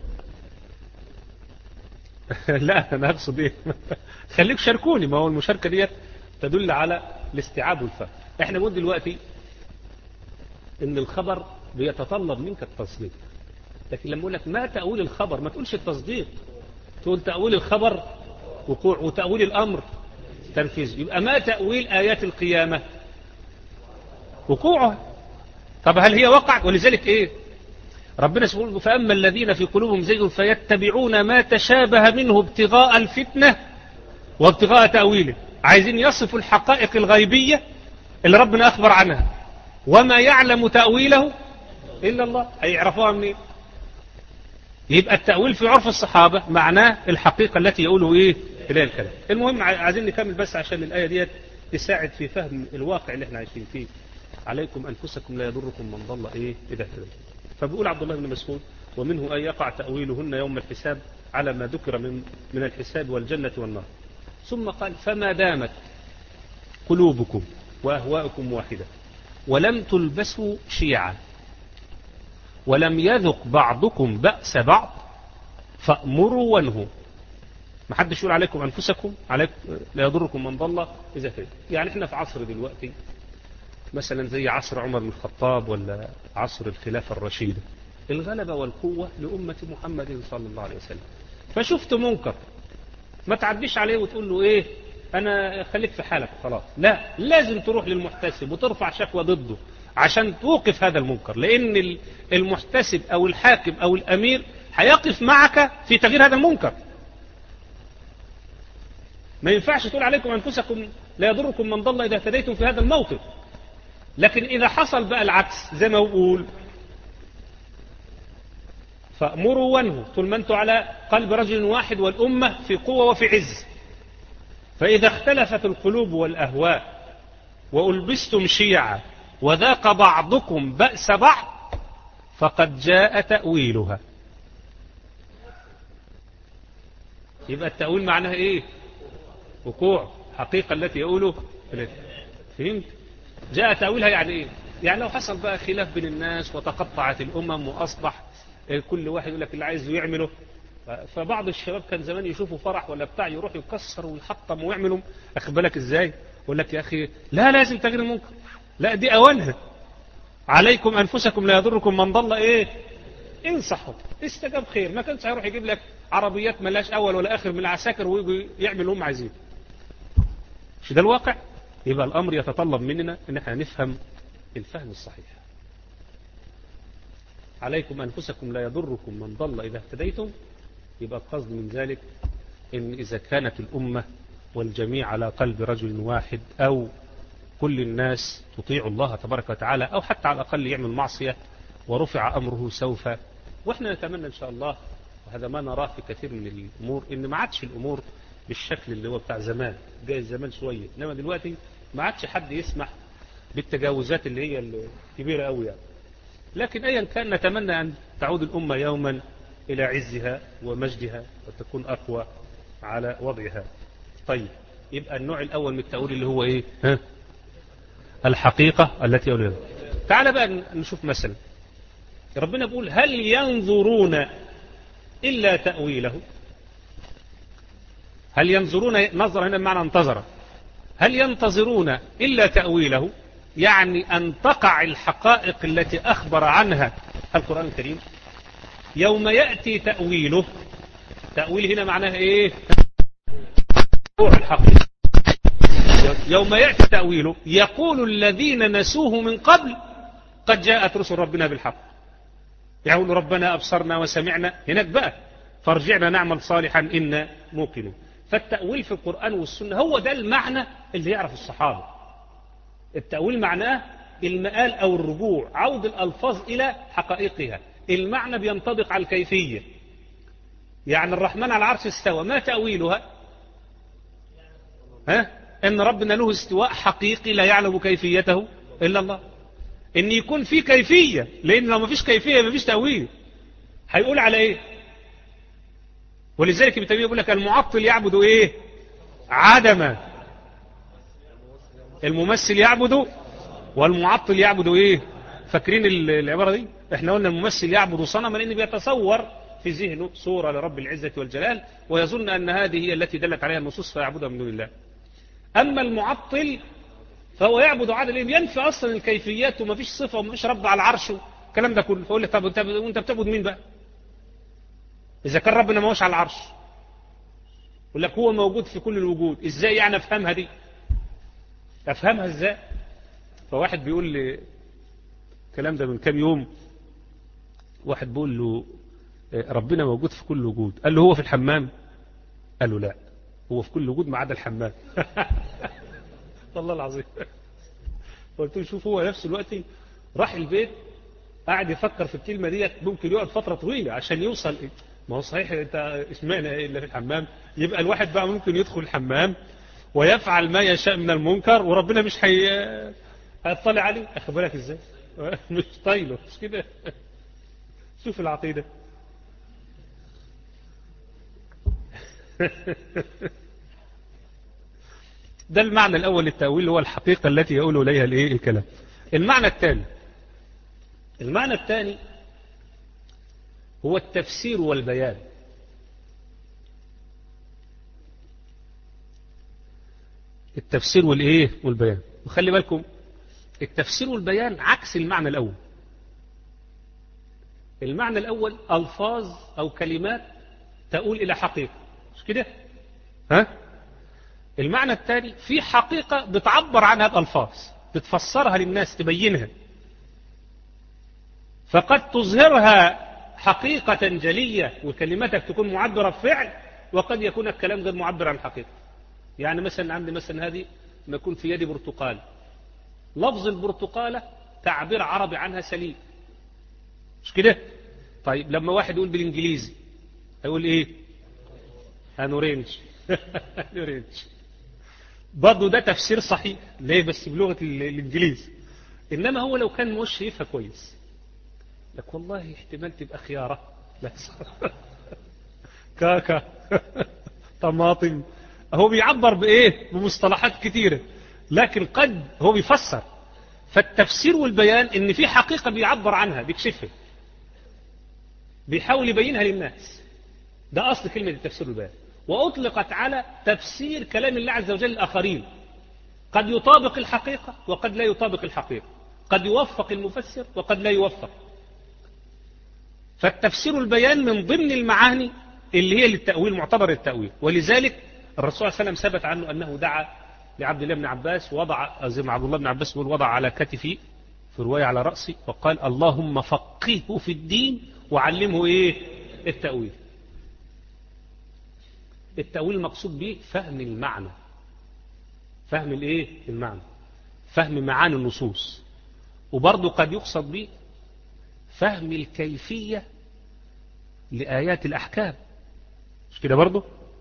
لا انا اقصد ايه؟ خليك شاركوني. ما هو المشاركه ديت تدل على الاستيعاب والفهم. احنا بنقول دلوقتي ان الخبر بيتطلب منك التصديق، لكن لما اقول لك ما تأويل الخبر ما تقولش التصديق، تقول تأويل الخبر وقوع وتأويل الامر تنفيذ. يبقى ما تأويل آيات القيامة؟ وقوعها. طب هل هي وقعت؟ ولذلك ايه ربنا سبحانه فأما الذين في قلوبهم زيغ فيتبعون ما تشابه منه ابتغاء الفتنة وابتغاء تأويله. عايزين يصفوا الحقائق الغيبية اللي ربنا أخبر عنها، وما يعلم تأويله إلا الله. هيعرفوها منين؟ يبقى التأويل في عرف الصحابة معناه الحقيقة التي يقوله إيه إليها الكلام. المهم عايزين نكمل بس عشان الآية ديت تساعد في فهم الواقع اللي احنا عايشين فيه. عليكم أنفسكم لا يضركم من ضل إيه إذا اهتديتم. فبيقول عبد الله بن مسعود ومنه أن يقع تأويلهن يوم الحساب على ما ذكر من من الحساب والجنة والنار. ثم قال فما دامت قلوبكم وأهواءكم واحدة ولم تلبسوا شيعا ولم يذق بعضكم بأس بعض فأمروا وانهوا. ما حدش يقول عليكم أنفسكم عليكم لا يضركم من ضل إذا اهتديتم. يعني احنا في عصر دلوقتي مثلا زي عصر عمر بن الخطاب ولا عصر الخلافة الرشيدة، الغلبة والقوة لأمة محمد صلى الله عليه وسلم. فشفت منكر ما تعديش عليه وتقول له ايه انا خليك في حالك خلاص، لا، لازم تروح للمحتسب وترفع شكوى ضده عشان توقف هذا المنكر، لان المحتسب او الحاكم او الامير هيقف معك في تغيير هذا المنكر. ما ينفعش تقول عليكم أنفسكم لا يضركم من ضل إذا اهتديتم في هذا الموطن. لكن إذا حصل بقى العكس زي ما بقول فأمروا وانهوا طول ما أنتم على قلب رجل واحد والأمة في قوة وفي عز. فإذا اختلفت القلوب والأهواء وألبستم شيعا وذاق بعضكم بأس بعض فقد جاء تأويلها. يبقى التأويل معناها إيه؟ وقوع حقيقة التي يقوله. فهمت؟ جاء تأويلها يعني إيه؟ يعني لو حصل بقى خلاف بين الناس وتقطعت الأمم وأصبح كل واحد يقول لك اللي عايزه يعمله. فبعض الشباب كان زمان يشوفوا فرح ولا بتاع يروح يكسر ويحطم ويعملوا. أخد بالك إزاي؟ يقول لك يا أخي لا لازم تغيير المنكر. لا دي أوانها. عليكم أنفسكم لا يضركم من ضل إيه؟ انصحوا استجاب خير. ما كانش هيروح يجيب لك عربيات ملاش أول ولا آخر من العساكر ويجوا يعمل اللي هم عايزين. مش ده الواقع؟ يبقى الأمر يتطلب مننا إن احنا نفهم الفهم الصحيح. عليكم أنفسكم لا يضركم من ضل إذا اهتديتم. يبقى القصد من ذلك إن إذا كانت الأمة والجميع على قلب رجل واحد أو كل الناس تطيع الله تبارك وتعالى أو حتى على الأقل يعمل معصية ورفع أمره سوف. وإحنا نتمنى إن شاء الله وهذا ما نراه في كثير من الأمور إن ما عادش الأمور بالشكل اللي هو بتاع زمان. جاي زمان شوية إنما دلوقتي ما عادش حد يسمح بالتجاوزات اللي هي الكبيرة قوي يعني. لكن أيا كان نتمنى أن تعود الأمة يوما إلى عزها ومجدها وتكون أقوى على وضعها. طيب يبقى النوع الأول من التأويل اللي هو إيه؟ ها؟ الحقيقة التي أوليها. تعال بقى نشوف مثلا ربنا بيقول هل ينظرون إلا تأويله. هل ينظرون نظر هنا بمعنى انتظر. هل ينتظرون إلا تأويله يعني أن تقع الحقائق التي أخبر عنها القرآن الكريم يوم يأتي تأويله. تأويل هنا معناها إيه؟ الحقيقة. يوم يأتي تأويله يقول الذين نسوه من قبل قد جاءت رسل ربنا بالحق. يقول ربنا أبصرنا وسمعنا هناك بقى فارجعنا نعمل صالحا إنا موقنون. فالتأويل في القرآن والسنة هو ده المعنى اللي يعرف الصحابة. التأويل معناه المآل أو الرجوع عود الألفاظ إلى حقائقها. المعنى بينطبق على الكيفية. يعني الرحمن على العرش استوى ما تأويلها؟ ها؟ إن ربنا له استواء حقيقي لا يعلم كيفيته إلا الله. إن يكون في كيفية لأن لو ما فيش كيفية ما فيش تأويل. هيقول على إيه؟ ولذلك ابن تيمية يقول لك المعطل يعبد إيه؟ عدما. الممثل يعبد والمعطل يعبد إيه؟ فاكرين العبارة دي؟ احنا قلنا الممثل يعبد صنما لأنه بيتصور في ذهنه صورة لرب العزة والجلال ويظن أن هذه هي التي دلت عليها النصوص فيعبدها من دون الله. أما المعطل فهو يعبد عدل ينفي أصلا الكيفيات وما فيش صفة وما فيش رب على العرش الكلام ده كله. فقول لي طب وانت بتعبد مين بقى إذا كان ربنا ما هوش على العرش؟ يقول لك هو موجود في كل الوجود. إزاي يعني أفهمها دي؟ أفهمها إزاي؟ فواحد بيقول لي الكلام ده من كام يوم. واحد بيقول له ربنا موجود في كل وجود. قال له هو في الحمام؟ قال له لا هو في كل وجود ما عدا الحمام. والله العظيم. قلت له شوف هو نفس الوقت راح البيت قاعد يفكر في الكلمة ديت ممكن يقعد فترة طويلة عشان يوصل. ما هو صحيح انت اسمعنا الا في الحمام. يبقى الواحد بقى ممكن يدخل الحمام ويفعل ما يشاء من المنكر وربنا مش هي... هيطلع عليه. اخد بالك ازاي؟ مش طايله مش كده. شوف العقيدة. ده المعنى الأول للتأويل هو الحقيقة التي يقول إليها الإيه الكلام. المعنى الثاني المعنى الثاني هو التفسير والبيان. التفسير والإيه والبيان. وخلي بالكم التفسير والبيان عكس المعنى الأول. المعنى الأول ألفاظ أو كلمات تقول إلى حقيقة مش كده؟ ها؟ المعنى الثاني في حقيقة بتعبر عنها بألفاظ بتفسرها للناس تبينها. فقد تظهرها حقيقة جلية وكلمتك تكون معبرة بفعل وقد يكون الكلام غير معبر عن حقيقة. يعني مثلا عندي مثلا هذه ما يكون في يدي برتقال، لفظ البرتقالة تعبير عربي عنها سليم، مش كده؟ طيب لما واحد يقول بالانجليزي هيقول ايه؟ ان اورنج. ان اورنج برضه ده تفسير صحيح، ليه؟ بس بلغة الانجليزي. انما هو لو كان مش شايفها كويس لك والله احتمال تبقى خيارة، لا كاكا، طماطم. هو بيعبر بايه؟ بمصطلحات كتيرة، لكن قد هو بيفسر. فالتفسير والبيان ان في حقيقة بيعبر عنها، بيكشفها، بيحاول يبينها للناس. ده اصل كلمة التفسير والبيان، واطلقت على تفسير كلام الله عز وجل الآخرين. قد يطابق الحقيقة وقد لا يطابق الحقيقة، قد يوفق المفسر وقد لا يوفق. فالتفسير والبيان من ضمن المعاني اللي هي للتأويل، معتبر التأويل. ولذلك الرسول صلى الله عليه وسلم ثبت عنه أنه دعا لعبد الله بن عباس، وضع زي ما عبد الله بن عباس يقول وضع على كتفي، في رواية على رأسي، وقال اللهم فقهه في الدين وعلمه ايه؟ التأويل. التأويل المقصود به فهم المعنى، فهم الايه؟ المعنى، فهم معاني النصوص. وبرضه قد يقصد به فهم الكيفية لآيات الأحكام، مش كده برضه؟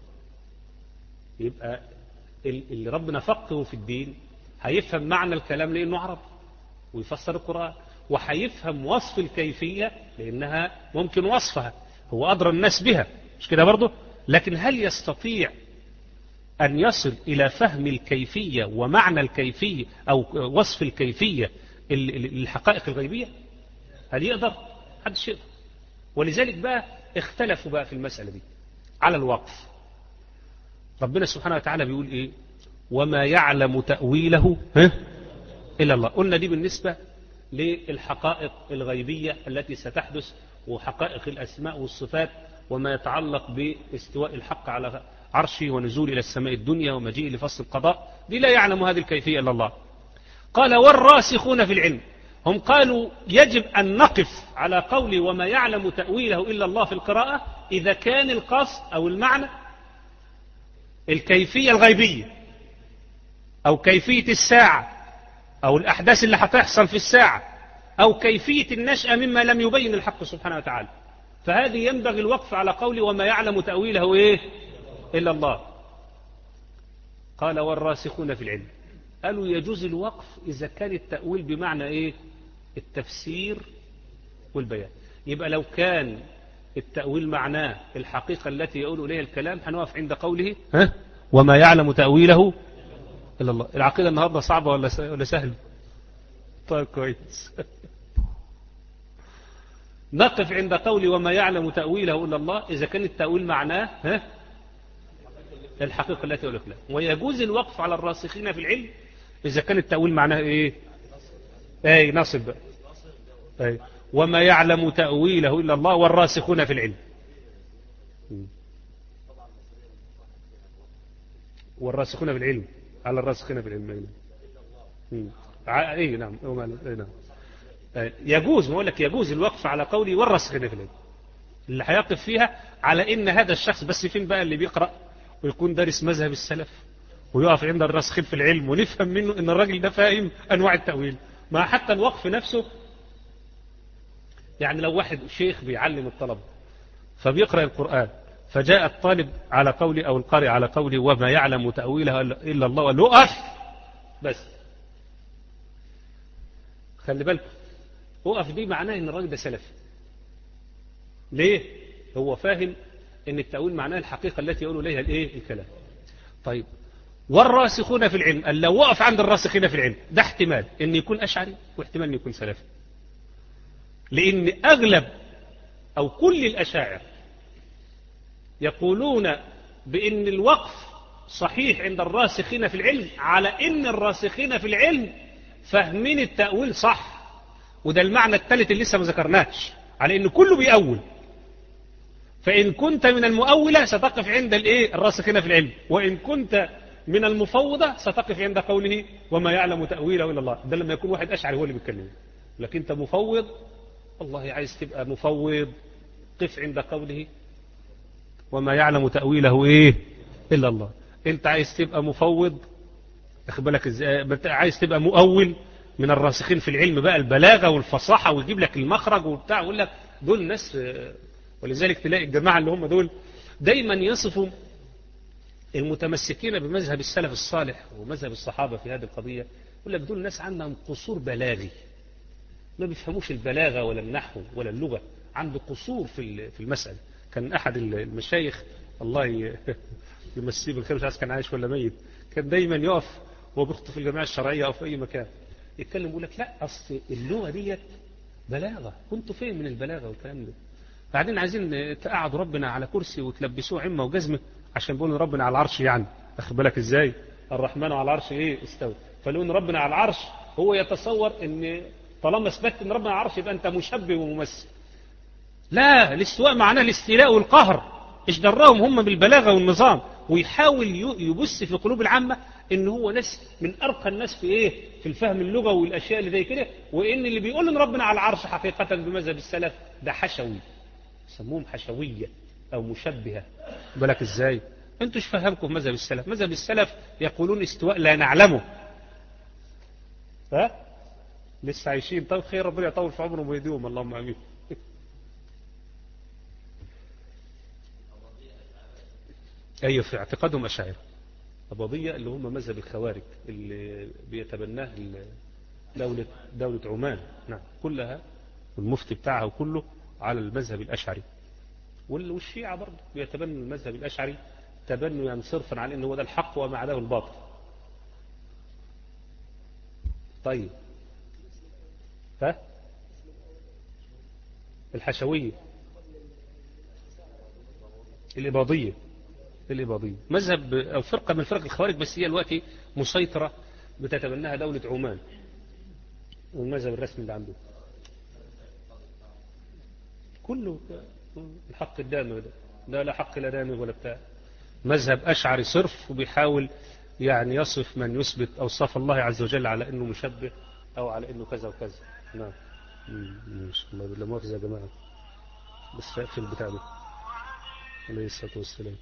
يبقى اللي ربنا فقهه في الدين هيفهم معنى الكلام لأنه عربي ويفسر القرآن، وهيفهم وصف الكيفية لأنها ممكن وصفها، هو أدرى الناس بها، مش كده برضه؟ لكن هل يستطيع أن يصل إلى فهم الكيفية ومعنى الكيفية أو وصف الكيفية للحقائق الغيبية؟ هل يقدر؟ محدش يقدر. ولذلك بقى اختلفوا بقى في المسألة دي على الوقف. ربنا سبحانه وتعالى بيقول ايه؟ وما يعلم تأويله إلا الله. قلنا دي بالنسبة للحقائق الغيبية التي ستحدث، وحقائق الأسماء والصفات، وما يتعلق باستواء الحق على عرشه ونزول إلى السماء الدنيا ومجيء لفصل القضاء، دي لا يعلم هذه الكيفية إلا الله. قال والراسخون في العلم، هم قالوا يجب أن نقف على قول وما يعلم تأويله إلا الله في القراءة إذا كان القصد أو المعنى الكيفية الغيبية أو كيفية الساعة أو الأحداث اللي هتحصل في الساعة أو كيفية النشأة مما لم يبين الحق سبحانه وتعالى. فهذه ينبغي الوقف على قول وما يعلم تأويله إيه؟ إلا الله. قال والراسخون في العلم، قالوا يجوز الوقف إذا كان التأويل بمعنى إيه؟ التفسير والبيان. يبقى لو كان التأويل معناه الحقيقة التي يقول إليها الكلام هنقف عند قوله ها؟ وما يعلم تأويله إلا الله. العقيدة النهاردة صعبة ولا سهلة؟ طيب كويس. نقف عند قول وما يعلم تأويله إلا الله إذا كان التأويل معناه ها؟ الحقيقة التي يقول الكلام. ويجوز الوقف على الراسخين في العلم إذا كان التأويل معناه إيه؟ أي نصب بقى. أي وما يعلم تأويله إلا الله والراسخون في العلم. والراسخون في العلم على الراسخين في العلم. اي نعم. اي نعم. يجوز، ما اقول لك يجوز الوقف على قولي والراسخين في العلم، اللي هيقف فيها على ان هذا الشخص. بس فين بقى اللي بيقرأ ويكون دارس مذهب السلف ويقف عند الراسخين في العلم ونفهم منه ان الراجل ده فاهم انواع التأويل؟ ما حتى الوقف نفسه، يعني لو واحد شيخ بيعلم الطلبة فبيقرأ القرآن فجاء الطالب على قولي أو القارئ على قولي وما يعلم تأويلها إلا الله، وقال له أقف بس. خلي بالكم، أقف دي معناه إن الراجل ده سلفي. ليه؟ هو فاهم إن التأويل معناه الحقيقة التي يقول إليها الإيه؟ الكلام. طيب والراسخون في العلم، قال لو وقف عند الراسخين في العلم ده احتمال إن يكون أشعري واحتمال إن يكون سلفي، لأن أغلب أو كل الأشاعر يقولون بأن الوقف صحيح عند الراسخين في العلم على أن الراسخين في العلم فاهمين التأويل صح. وده المعنى الثالث اللي لسه ما ذكرناش، على أن كله بيأول. فإن كنت من المؤولة ستقف عند الإيه؟ الراسخين في العلم، وإن كنت من المفوضة ستقف عند قوله وما يعلم تأويله إلا الله. ده لما يكون واحد أشعري هو اللي بيتكلم، لكن أنت مفوض، والله عايز تبقى مفوض قف عند قوله وما يعلم تأويله إيه؟ إلا الله. انت عايز تبقى مفوض، اخد بالك ازاي، عايز تبقى مؤول من الراسخين في العلم بقى، البلاغة والفصاحة، ويجيب لك المخرج وبتاع، ويقول لك دول ناس. ولذلك تلاقي الجماعة اللي هم دول دايما يصفوا المتمسكين بمذهب السلف الصالح ومذهب الصحابة في هذه القضية، يقول لك دول ناس عندهم قصور بلاغي، ما بيفهموش البلاغة ولا النحو ولا اللغة، عنده قصور في في المسألة. كان أحد المشايخ الله يمسيه بالخير، مش عارف كان عايش ولا ميت، كان دايما يقف وهو بيخطب في الجماعة الشرعية أو في أي مكان يتكلم يقول لك لا أصل اللغة ديت بلاغة، كنتوا فين من البلاغة والكلام ده؟ بعدين عايزين تقعدوا ربنا على كرسي وتلبسوه عمة وجزمة عشان بيقولوا ربنا على العرش، يعني أخد بالك إزاي؟ الرحمن على العرش إيه استوى، فلون ربنا على العرش هو يتصور إن طالما اثبت إن ربنا على العرش يبقى أنت مشبه وممثل. لا، الاستواء معناه الاستيلاء والقهر. إيش دراهم هم بالبلاغة والنظام، ويحاول يبث في قلوب العامة إن هو ناس من أرقى الناس في إيه؟ في الفهم اللغوي والأشياء اللي زي كده، وإن اللي بيقول إن ربنا على العرش حقيقة بمذهب السلف ده حشوي، يسموهم حشوية أو مشبهة. بالك إزاي؟ أنتوا إيش فهمكم في مذهب السلف؟ مذهب السلف يقولون استواء لا نعلمه. ها؟ لسه عايشين، طيب خير، ربنا يطول في عمرهم ويهديهم، اللهم آمين. أيوة، في اعتقادهم أشاعرة أباضية، اللي هم مذهب الخوارج اللي بيتبناه دولة دولة عمان، نعم كلها، والمفتي بتاعها وكله على المذهب الأشعري. والشيعة برضه بيتبنوا المذهب الأشعري تبنوا يعني صرفا على أنه هو ده الحق وما عداه الباطل. طيب ها الحشوية الإباضية الإباضية مذهب أو فرقة من فرق الخوارج، بس هي الوقت مسيطرة بتتبناها دولة عمان والمذهب الرسمي اللي عنده كله الحق الدامغ ده، لا لا حق لا دامغ ولا بتاع، مذهب أشعري صرف، وبيحاول يعني يصف من يثبت أوصاف الله عز وجل على أنه مشبه أو على أنه كذا وكذا. نعم مش الله بالله مؤاخذة يا جماعة، بس في البتاع ده عليه الصلاة والسلام.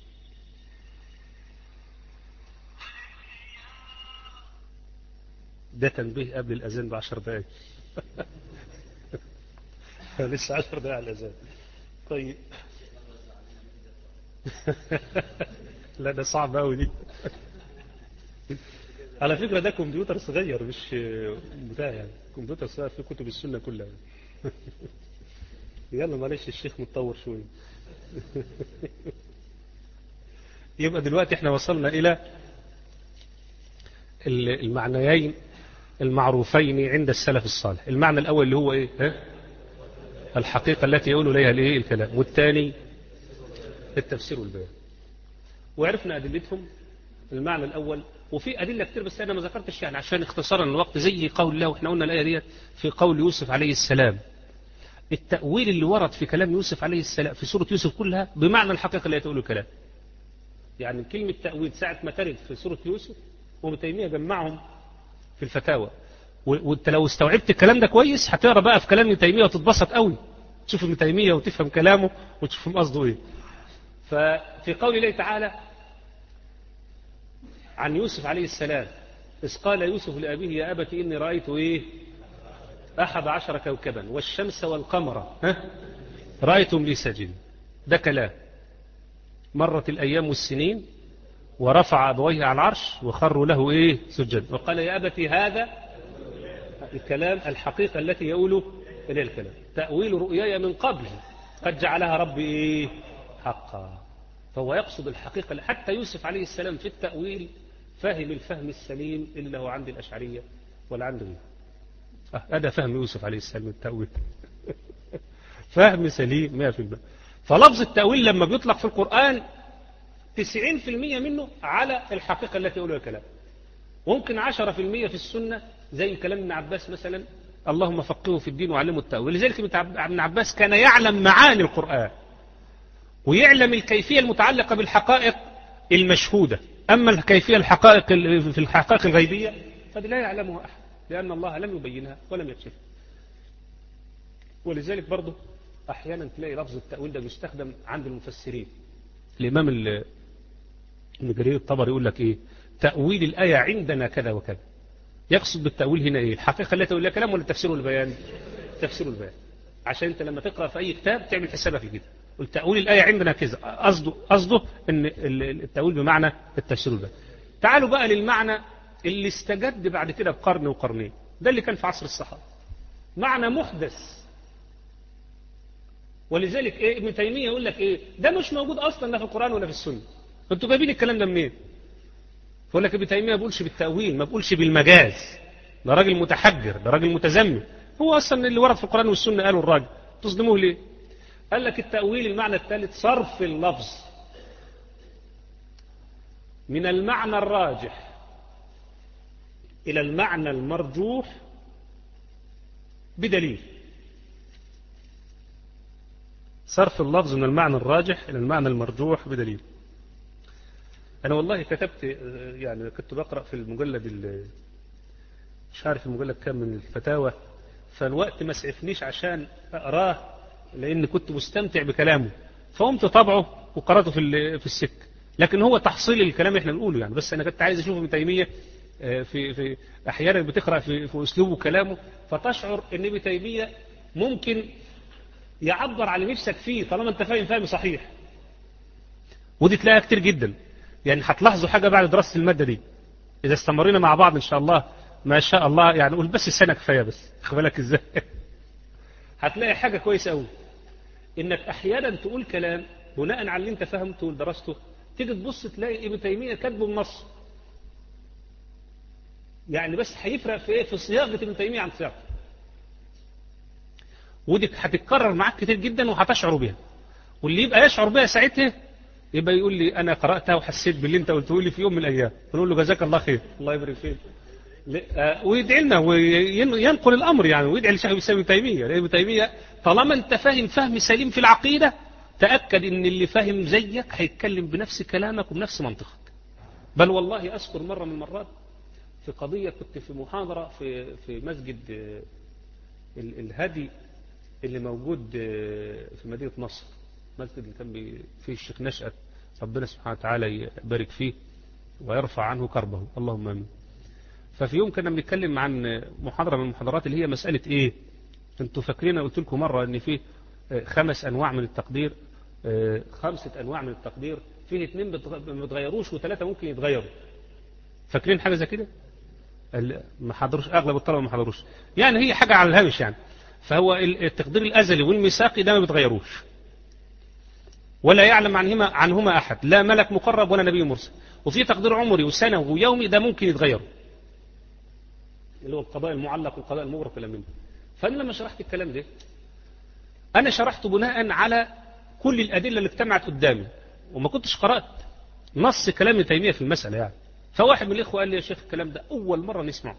ده تنبيه قبل الأذان بعشر دقائق. لسه عشر دقائق على الأذان. طيب لا ده صعب قوي دي. على فكرة ده كمبيوتر صغير مش بتاع، يعني كمبيوتر صغير في كتب السنة كلها. يلا معلش الشيخ متطور شوية. يبقى دلوقتي احنا وصلنا إلى المعنيين المعروفين عند السلف الصالح. المعنى الأول اللي هو إيه؟ ها؟ الحقيقة التي يقول إليها الإيه الكلام، والثاني التفسير والبيان. وعرفنا أدلتهم. المعنى الأول وفي أدلة كتير بس أنا ما ذكرتش يعني عشان اختصارا الوقت، زي قول الله، وإحنا قلنا الآية ديت في قول يوسف عليه السلام. التأويل اللي ورد في كلام يوسف عليه السلام في سورة يوسف كلها بمعنى الحقيقة التي تقول الكلام. يعني كلمة تأويل ساعة ما ترد في سورة يوسف وابن تيمية جمعهم في الفتاوى، وانت لو استوعبت الكلام ده كويس هتقرا بقى في كلام ابن تيمية وتتبسط قوي، تشوف ابن تيمية وتفهم كلامه وتفهم قصده ايه. ففي قول الله تعالى عن يوسف عليه السلام، إذ قال يوسف لأبيه يا أبت إني رأيت إيه أحد عشر كوكبا والشمس والقمر ها رأيتم لي ساجدين. ده كلام. مرت الأيام والسنين ورفع أبويه على العرش وخروا له إيه سجد، وقال يا أبت هذا الكلام الحقيقة التي يقول إليه الكلام، تأويل رؤياي من قبل قد جعلها ربي إيه حقا. فهو يقصد الحقيقة. حتى يوسف عليه السلام في التأويل فهم الفهم السليم إلا هو عند الأشعرية ولا عند غيره. هذا فهم يوسف عليه السلام التأويل. فهم سليم مئة في المئة. فلفظ التأويل لما بيطلق في القرآن تسعين في المئة منه على الحقيقة التي يقولها الكلام، وممكن عشرة في المئة في السنة زي كلام ابن عباس مثلا اللهم فقهه في الدين وعلمه التأويل. لذلك ابن عباس كان يعلم معاني القرآن ويعلم الكيفية المتعلقة بالحقائق المشهودة، أما الكيفية الحقائق في الحقائق الغيبية فدي لا يعلمها أحد، لأن الله لم يبينها ولم يكشفها. ولذلك برضه أحيانا تلاقي لفظ التأويل ده بيستخدم عند المفسرين. الإمام ابن جرير الطبري يقول لك إيه؟ تأويل الآية عندنا كذا وكذا. يقصد بالتأويل هنا إيه؟ الحقيقة التي تقول لها كلام ولا تفسير البيان؟ تفسير البيان. عشان أنت لما تقرأ في أي كتاب تعمل حسابها في كده. والتأويل الآية عندنا كذا، قصده قصده إن التأويل بمعنى التفسير البيان. تعالوا بقى للمعنى اللي استجد بعد كده بقرن وقرنين، ده اللي كان في عصر الصحابة، معنى محدث. ولذلك إيه ابن تيمية يقول لك إيه؟ ده مش موجود أصلا لا في القرآن ولا في السنة. أنتوا جايبين الكلام ده منين؟ يقول لك ابن تيمية ما بيقولش بالتأويل، ما بيقولش بالمجاز، ده راجل متحجر، ده راجل متزمت. هو أصلا اللي ورد في القرآن والسنة قالوا الراجل، تصدموه ليه؟ قال لك التأويل المعنى الثالث صرف اللفظ من المعنى الراجح إلى المعنى المرجوح بدليل. صرف اللفظ من المعنى الراجح إلى المعنى المرجوح بدليل. أنا والله كتبت، يعني كنت بقرأ في المجلد مش عارف المجلد كام من الفتاوى، فالوقت ما سعفنيش عشان أقراه لأن كنت مستمتع بكلامه، فقمت طبعه وقرأته في في السك. لكن هو تحصيل الكلام احنا نقوله يعني، بس أنا كنت عايز أشوف ابن تيمية في في أحيانا بتقرأ في في أسلوبه وكلامه فتشعر إن ابن تيمية ممكن يعبر على نفسك فيه طالما أنت فاهم فهم صحيح. ودي تلاقيها كتير جدا، يعني هتلاحظوا حاجة بعد دراسة المادة دي إذا استمرينا مع بعض إن شاء الله ما شاء الله، يعني قول بس السنة كفاية بس، خد بالك إزاي. هتلاقي حاجة كويسة أوي، إنك أحيانا تقول كلام بناء على اللي أنت فهمته ودرسته، تيجي تبص تلاقي ابن تيمية كاتبه بنص، يعني بس هيفرق في إيه؟ في صياغة ابن تيمية عن صياغته. ودي هتتكرر معاك كتير جدا وهتشعر بها، واللي يبقى يشعر بها ساعتها يبقى يقول لي أنا قرأتها وحسيت باللي أنت قلته لي في يوم من الأيام، نقول له جزاك الله خير، الله يبارك فيك، ويدعي لنا وينقل الأمر يعني، ويدعي للشيخ الإسلام ابن تيمية. ابن تيمية طالما أنت فاهم فهم سليم في العقيدة تأكد إن اللي فاهم زيك هيتكلم بنفس كلامك وبنفس منطقك. بل والله أذكر مرة من المرات في قضية كنت في محاضرة في في مسجد الهدي اللي موجود في مدينة نصر، مسجد اللي كان فيه الشيخ نشأت، ربنا سبحانه وتعالى يبارك فيه ويرفع عنه كربه، اللهم آمين. ففي يوم كنا بنتكلم عن محاضرة من المحاضرات اللي هي مسألة ايه، انتوا فاكرين قلت لكم مرة ان في خمس انواع من التقدير، خمسة انواع من التقدير، فيه اتنين ما بيتغيروش وثلاثة ممكن يتغيروا. فاكرين حاجة زي كده؟ ما حضروش، اغلب الطلبة ما حضروش، يعني هي حاجة على الهامش يعني. فهو التقدير الازلي والميثاقي ده ما بيتغيروش ولا يعلم عنهما عنهما احد، لا ملك مقرب ولا نبي مرسل. وفي تقدير عمري وسنوي ويومي ده ممكن يتغير، اللي هو القضاء المعلق والقضاء المغرق ولا منه. فأنا لما شرحت الكلام ده أنا شرحته بناء على كل الأدلة اللي اجتمعت قدامي، وما كنتش قرأت نص كلام ابن تيمية في المسألة يعني. فواحد من الإخوة قال لي يا شيخ الكلام ده أول مرة نسمعه.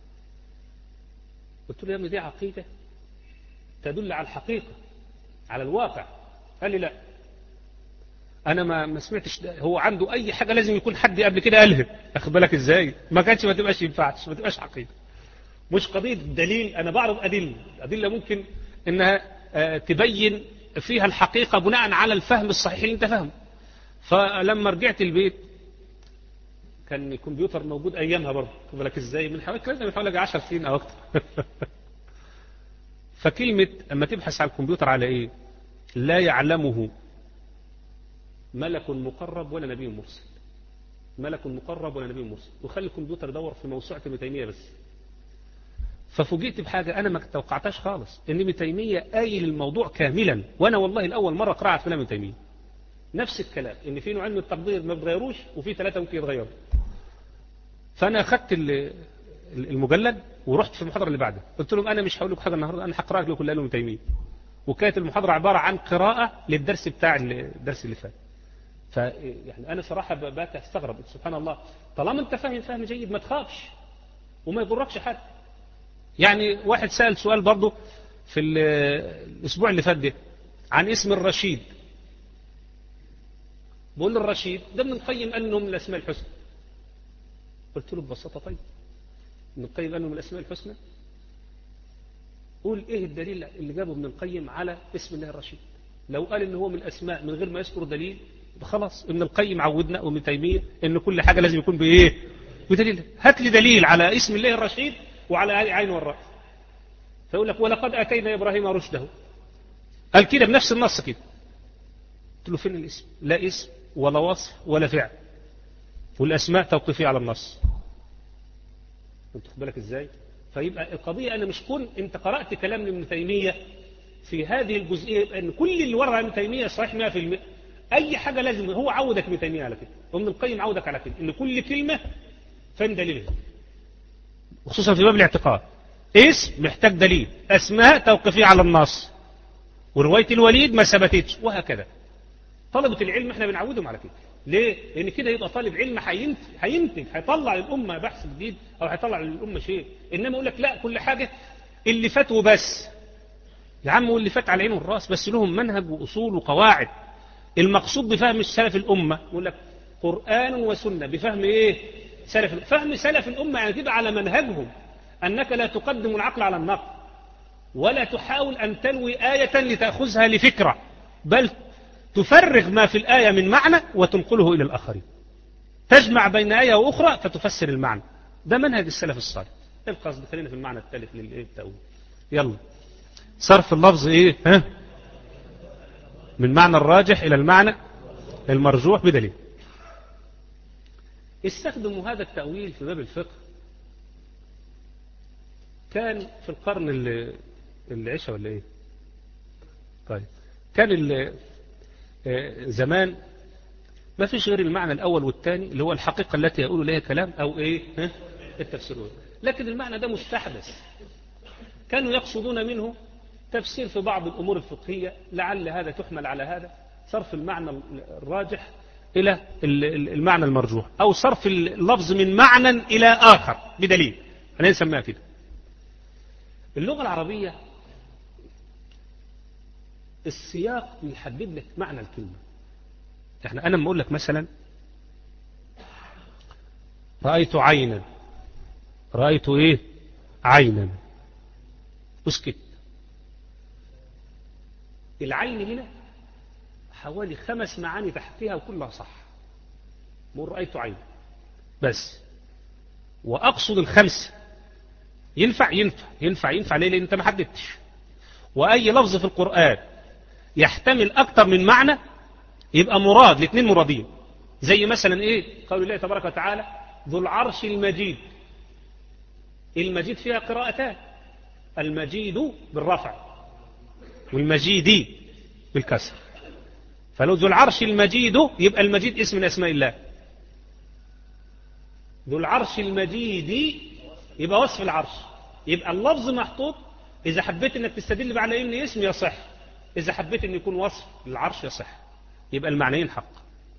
قلت له يا ابني دي عقيدة تدل على الحقيقة على الواقع. قال لي لا أنا ما ما سمعتش ده. هو عنده أي حاجة لازم يكون حد قبل كده قالها، أخد بالك إزاي؟ ما كانش ما تبقاش ينفعش، ما تبقاش عقيدة. مش قضية دليل، أنا بعرض أدلة، أدلة ممكن إنها تبين فيها الحقيقة بناء على الفهم الصحيح اللي أنت فهمه. فلما رجعت البيت كان الكمبيوتر موجود أيامها برضه، خد بالك إزاي؟ من حوالي من حوالي عشر سنين أو أكتر. فكلمة أما تبحث على الكمبيوتر على إيه؟ لا يعلمه ملك مقرب ولا نبي مرسل. ملك مقرب ولا نبي مرسل، وخلي الكمبيوتر يدور في موسوعة ابن تيمية بس. ففوجئت بحاجة أنا ما توقعتهاش خالص، إن ابن تيمية قايل الموضوع كاملا، وأنا والله الأول مرة قرأت كلام ابن تيمية نفس الكلام، إن في نوعين من التقدير ما بيتغيروش وفي ثلاثة ممكن يتغيروا. فأنا أخذت المجلد ورحت في المحاضرة اللي بعدها، قلت لهم أنا مش هقول لكم حاجة النهاردة، أنا هقرأ لكم اللي قاله ابن تيمية. وكانت المحاضرة عبارة عن قراءة للدرس بتاع الدرس اللي فات. فيعني أنا صراحة بقيت أستغرب، سبحان الله، طالما أنت فاهم فهم جيد ما تخافش وما يضركش حد. يعني واحد سأل سؤال برضه في الأسبوع اللي فات ده عن اسم الرشيد، بقول له الرشيد ده ابن القيم أنه من الأسماء الحسنى. قلت له ببساطة طيب ابن القيم أنه من الأسماء الحسنى، قول إيه الدليل اللي جابه ابن القيم على اسم الله الرشيد. لو قال إن هو من الأسماء من غير ما يذكر دليل خلاص ابن القيم عودنا وابن تيمية ان كل حاجة لازم يكون بايه؟ بدليل. هات لي دليل على اسم الله الرشيد وعلى عين والرأس. فيقول لك ولقد اتينا ابراهيم رشده. قال كده بنفس النص كده. قلت له فين الاسم؟ لا اسم ولا وصف ولا فعل. والاسماء توقيفية على النص. انت خد بالك ازاي؟ فيبقى القضية انا مش كون انت قرأت كلام ابن تيمية في هذه الجزئية ان كل اللي ورد عن ابن تيمية صحيح مئة في المئة. اي حاجة لازم هو عودك ابن تيمية على كده وابن القيم عودك على كده ان كل كلمة فين دليلها، خصوصا في باب الاعتقاد. اسم محتاج دليل، اسماء توقيفية على النص، ورواية الوليد ما ثبتتش، وهكذا. طلبة العلم احنا بنعودهم على كده. ليه؟ لان كده يبقى طالب علم هينتج هيطلع للامة بحث جديد او هيطلع للامة شيء. انما يقول لك لا كل حاجة اللي فات وبس. يا عم واللي فات على عين والراس، بس لهم منهج واصول وقواعد. المقصود بفهم السلف الامة يقول لك قرآن وسنة بفهم ايه؟ سلف. فهم سلف الامة يعني تبقى على منهجهم، انك لا تقدم العقل على النقل، ولا تحاول ان تلوي آية لتأخذها لفكرة، بل تفرغ ما في الآية من معنى وتنقله إلى الآخرين. تجمع بين آية وأخرى فتفسر المعنى. ده منهج السلف الصالح. القصد خلينا في المعنى الثالث للتأويل. يلا. صرف اللفظ إيه؟ ها؟ من معنى الراجح إلى المعنى المرجوح بدليل. استخدموا هذا التأويل في باب الفقه. كان في القرن العشرة ولا إيه؟ طيب. كان زمان ما فيش غير المعنى الأول والثاني اللي هو الحقيقة التي يقول لها كلام أو إيه ها؟ التفسيرون. لكن المعنى ده مستحدث. كانوا يقصدون منه تفسير في بعض الأمور الفقهية لعل هذا تحمل على هذا، صرف المعنى الراجح إلى المعنى المرجوح، أو صرف اللفظ من معنى إلى آخر بدليل. أنا نسميها كده. اللغة العربية السياق يحدد لك معنى الكلمة. احنا انا لما اقول لك مثلا رأيت عينا، رأيت ايه؟ عينا. اسكت. العين هنا حوالي خمس معاني تحتها وكلها صح. مو رأيت عين بس، واقصد الخمسة. ينفع ينفع ينفع ينفع ليه؟ لان انت ما حددتش. واي لفظ في القرآن يحتمل أكثر من معنى يبقى مراد، الاثنين مرادين. زي مثلا إيه؟ قول الله تبارك وتعالى ذو العرش المجيد. المجيد فيها قراءتان، المجيد بالرفع والمجيد بالكسر. فلو ذو العرش المجيد يبقى المجيد اسم من أسماء الله. ذو العرش المجيد يبقى وصف العرش. يبقى اللفظ محطوط. إذا حبيت أنك تستدل على إن اسم يصح، إذا حبيت أن يكون وصف للعرش يصح. يبقى المعنيين حق.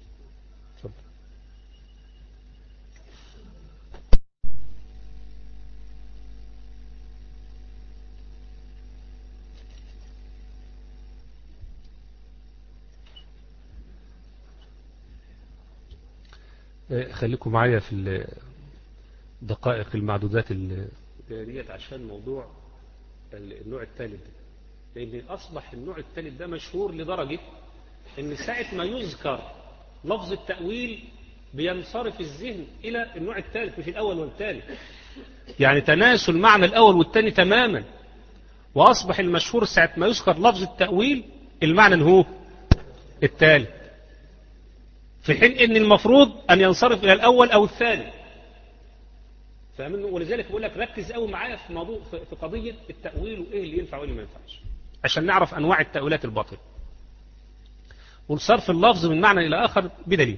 خليكم معايا في الدقائق المعدودات ديت عشان موضوع النوع الثالث، لأن أصبح النوع الثالث ده مشهور لدرجة أن ساعة ما يذكر لفظ التأويل بينصرف الذهن إلى النوع الثالث مش الأول والثالث. يعني تناسل معنى الأول والثاني تماما. وأصبح المشهور ساعة ما يذكر لفظ التأويل المعنى هو الثالث، في حين أن المفروض أن ينصرف إلى الأول أو الثاني. فاهمين؟ ولذلك بقول لك ركز قوي معايا في موضوع في قضية التأويل وإيه اللي ينفع وإيه اللي ما ينفعش، عشان نعرف أنواع التأويلات الباطلة والصرف اللفظ من معنى إلى آخر بدليل.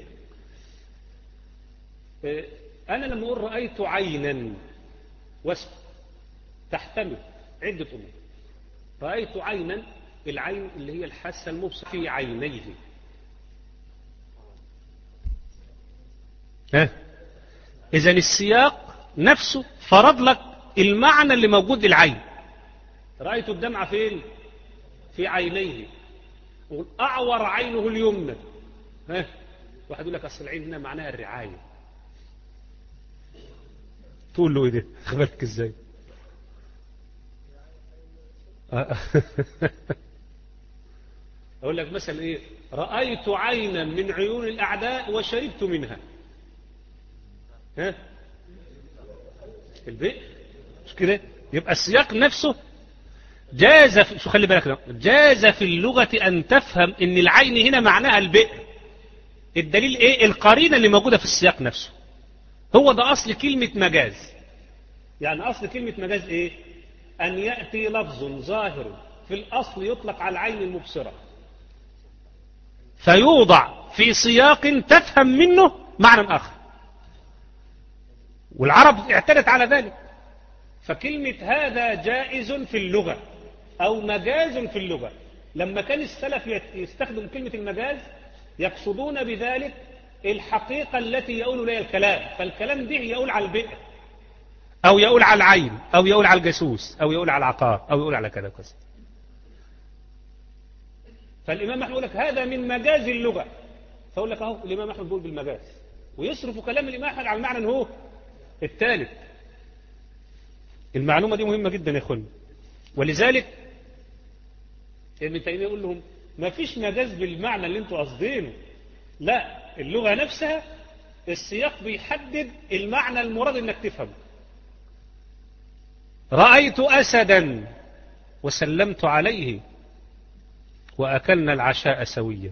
أنا لما أقول رأيت عينا واسم تحتمل عدة أمور. رأيت عينا، العين اللي هي الحاسة المبصر في عينيه. ها؟ إذن السياق نفسه فرض لك المعنى اللي موجود للعين. رأيت الدمعة فين؟ في عينيه. أعور عينه اليمنى. ها؟ واحد يقول لك أصل العين هنا معناها الرعاية. تقول له إيه ده؟ خبرك إزاي؟ أقول لك مثلا إيه، رأيت عينا من عيون الأعداء وشربت منها. ها البئر مش كده؟ يبقى السياق نفسه جاز في... شو خلي بالك، جاز في اللغة أن تفهم إن العين هنا معناها البئر. الدليل إيه؟ القرينة اللي موجودة في السياق نفسه. هو ده أصل كلمة مجاز. يعني أصل كلمة مجاز إيه؟ أن يأتي لفظ ظاهر في الأصل يطلق على العين المبصرة فيوضع في سياق تفهم منه معنى آخر، والعرب اعتدت على ذلك. فكلمة هذا جائز في اللغة أو مجاز في اللغة، لما كان السلف يستخدم كلمة المجاز يقصدون بذلك الحقيقة التي يقول لها الكلام. فالكلام ده يقول على البئر أو يقول على العين أو يقول على الجاسوس أو يقول على العقار أو يقول على كذا وكذا. فالإمام أحمد يقول لك هذا من مجاز اللغة، فأقول لك أهو الإمام أحمد بيقول بالمجاز، ويصرف كلام الإمام أحمد على المعنى هو الثالث. المعلومة دي مهمة جدا يا أخوان. ولذلك ابن تيمية يقول لهم ما فيش مجاز بالمعنى اللي انتوا قاصدينه، لا، اللغة نفسها السياق بيحدد المعنى المراد انك تفهمه. رأيت أسدا وسلمت عليه وأكلنا العشاء سويا.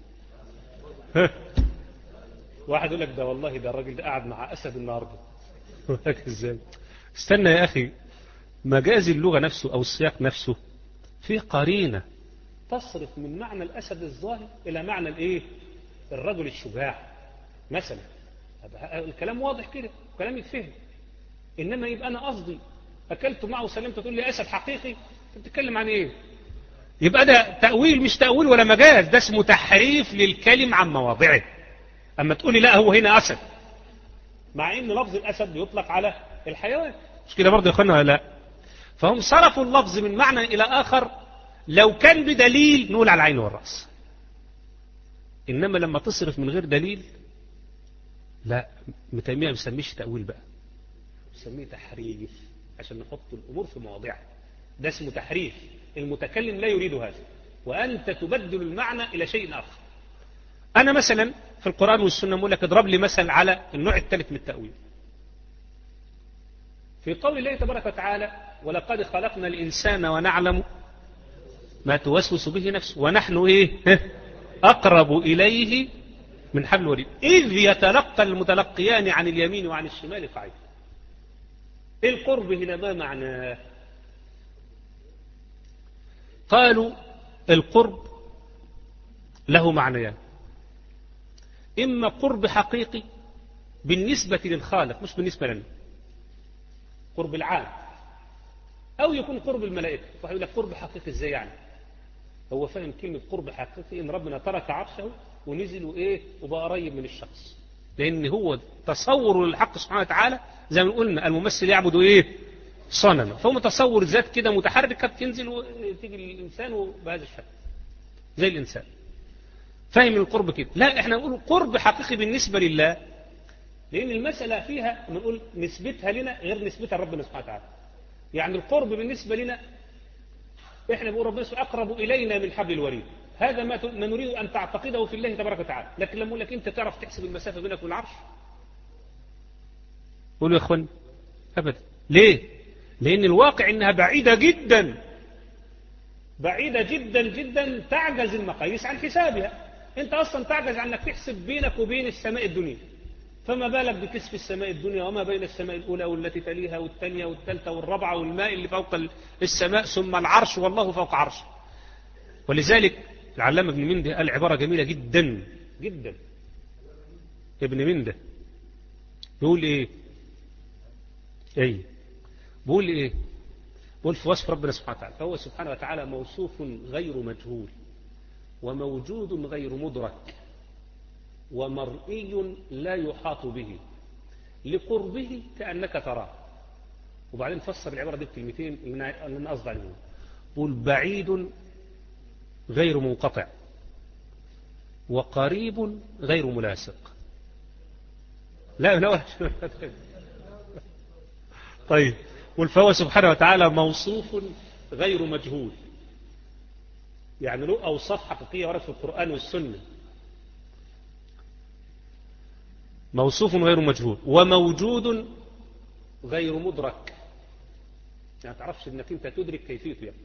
واحد يقول لك ده والله ده الراجل ده قاعد مع أسد النهارده. ازاي؟ استنى يا أخي، مجاز اللغة نفسه أو السياق نفسه فيه قرينة تصرف من معنى الأسد الظاهر إلى معنى الإيه؟ الرجل الشجاع مثلا. الكلام واضح كده، كلام يتفهم. إنما يبقى أنا قصدي أكلت معه وسلمت تقول لي أسد حقيقي، بتتكلم عن إيه؟ يبقى ده تأويل مش تأويل ولا مجاز، ده اسمه تحريف للكلم عن مواضعه. أما تقولي لا هو هنا أسد، مع إن لفظ الأسد يطلق على الحيوان، مش كده برضه يا أخوانا ولا لا؟ فهم صرفوا اللفظ من معنى إلى آخر، لو كان بدليل نقول على العين والرأس. إنما لما تصرف من غير دليل لا، ابن تيمية ما بيسميش تأويل بقى، بيسميه تحريف عشان نحط الأمور في مواضعها. ده اسمه تحريف، المتكلم لا يريد هذا، وأنت تبدل المعنى إلى شيء آخر. أنا مثلا في القرآن والسنة بقول لك اضرب لي مثل على النوع الثالث من التأويل. في قول الله تبارك وتعالى ولقد خلقنا الإنسان ونعلم ما توسوس به نفسه ونحن إيه أقرب إليه من حبل الوريد إذ يتلقى المتلقيان عن اليمين وعن الشمال قعيد. القرب هنا ما معناه؟ قالوا القرب له معنيان، إما قرب حقيقي بالنسبة للخالق مش بالنسبة لنا، قرب العام، أو يكون قرب الملائكة. فيقول لك قرب حقيقي إزاي يعني؟ هو فهم كلمة قرب حقيقي إن ربنا ترك عرشه ونزل وإيه وبقى قريب من الشخص، لأن هو تصور للحق سبحانه وتعالى زي ما قلنا الممثل يعبد إيه صنما، فهو متصور ذات كده متحركة بتنزل وتيجي الإنسان بهذا الشكل زي الإنسان. فهم القرب كده. لا، احنا نقول قرب حقيقي بالنسبة لله، لأن المسألة فيها نقول نسبتها لنا غير نسبتها لربنا سبحانه وتعالى. يعني القرب بالنسبة لنا احنا بنقول ربنا سبحانه أقرب إلينا من حبل الوريد، هذا ما نريد أن تعتقده في الله تبارك وتعالى. لكن لما أقول لك أنت تعرف تحسب المسافة بينك والعرش، قولوا يا أخوان أبدا. ليه؟ لأن الواقع إنها بعيدة جدا، بعيدة جدا جدا، تعجز المقاييس عن حسابها. أنت أصلا تعجز عن أنك تحسب بينك وبين السماء الدنيا، فما بالك بكسف السماء الدنيا وما بين السماء الأولى والتي تليها والثانية والثالثة والرابعة والماء اللي فوق السماء ثم العرش والله فوق عرشه. ولذلك العلامة ابن منده قال عبارة جميلة جدا جدا. ابن منده بيقول ايه؟ ايه بيقول ايه؟ بيقول في وصف ربنا سبحانه وتعالى فهو سبحانه وتعالى موصوف غير مجهول وموجود غير مدرك ومرئي لا يحاط به لقربه كأنك تراه. وبعدين فسر العبارة دي بكلمتين اللي أنا قصدي عليهم. بيقول بعيد غير منقطع وقريب غير ملاصق. لا لا طيب، فهو سبحانه وتعالى موصوف غير مجهول يعني له أوصاف حقيقية وردت في القرآن والسنة. موصوف غير مجهول، وموجود غير مدرك، يعني تعرفش انك انت تدرك كيفيته يعني.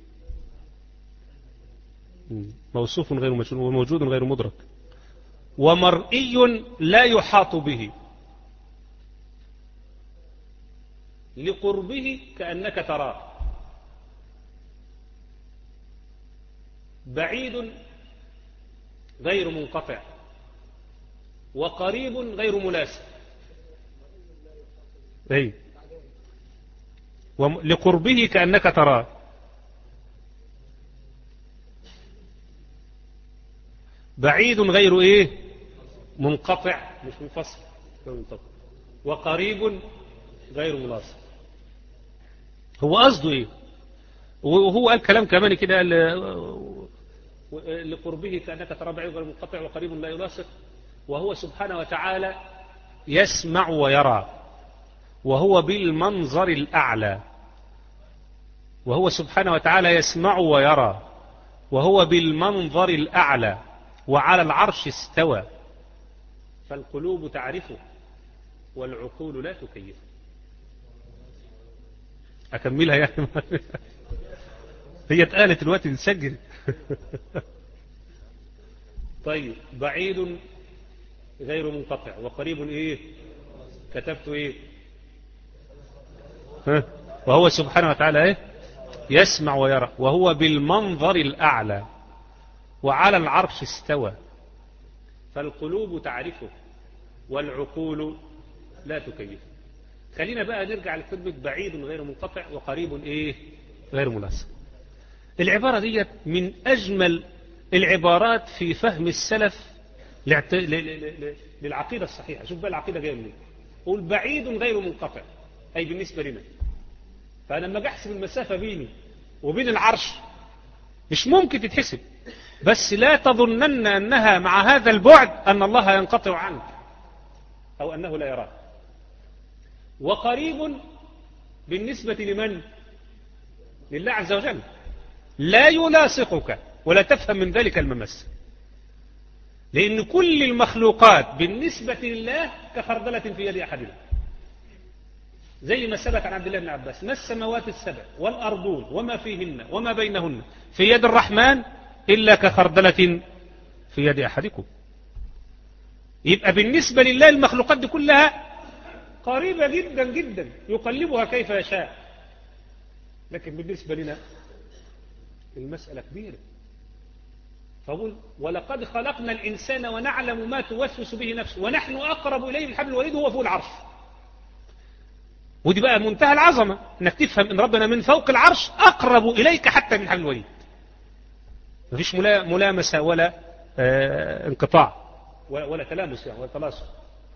موصوف غير مجهول وموجود غير مدرك، ومرئي لا يحاط به لقربه كأنك تراه، بعيد غير منقطع، وقريب غير ملاسم. أي لقربه كأنك تراه، بعيد غير ايه منقطع، مش منفصل، وقريب غير ملاصق. هو قصده ايه؟ وهو قال كلام كمان كده، لقربه كأنك تراه بعيد غير منقطع وقريب لا يلاصق. وهو سبحانه وتعالى يسمع ويرى، وهو بالمنظر الأعلى. وهو سبحانه وتعالى يسمع ويرى وهو بالمنظر الأعلى، وعلى العرش استوى، فالقلوب تعرفه والعقول لا تكيفه. أكملها يعني هي اتقالت الوقت نسجل طيب، بعيد غير منقطع وقريب ايه؟ كتبت ايه؟ ها؟ وهو سبحانه وتعالى ايه؟ يسمع ويرى وهو بالمنظر الأعلى، وعلى العرش استوى، فالقلوب تعرفه والعقول لا تكيفه. خلينا بقى نرجع لكلمة بعيد غير منقطع وقريب ايه؟ غير ملاصق. العبارة دي من أجمل العبارات في فهم السلف للعقيدة الصحيحة. شوف بقى العقيدة جاية منين. قول بعيد غير منقطع، أي بالنسبة لنا. فأنا لما أحسب المسافة بيني وبين العرش مش ممكن تتحسب، بس لا تظنن أنها مع هذا البعد أن الله ينقطع عنك أو أنه لا يراك. وقريب بالنسبة لمن؟ لله عز وجل، لا يلاصقك ولا تفهم من ذلك الممس، لأن كل المخلوقات بالنسبة لله كخردلة في يد أحدنا، زي ما ثبت عن عبد الله بن عباس: ما السماوات السبع والأرضون وما فيهن وما بينهن في يد الرحمن إلا كخردلة في يد أحدكم. يبقى بالنسبة لله المخلوقات دي كلها قريبة جدا جدا يقلبها كيف يشاء، لكن بالنسبة لنا المسألة كبيرة. فقول: ولقد خلقنا الإنسان ونعلم ما توسوس به نفسه ونحن أقرب إليه من حبل الوريد وهو فوق العرش. ودي بقى منتهى العظمة، انك تفهم ان ربنا من فوق العرش اقرب اليك حتى من حبل الوريد. مفيش ملامسة ولا آه انقطاع ولا, ولا تلامس يعني ولا تلاصق.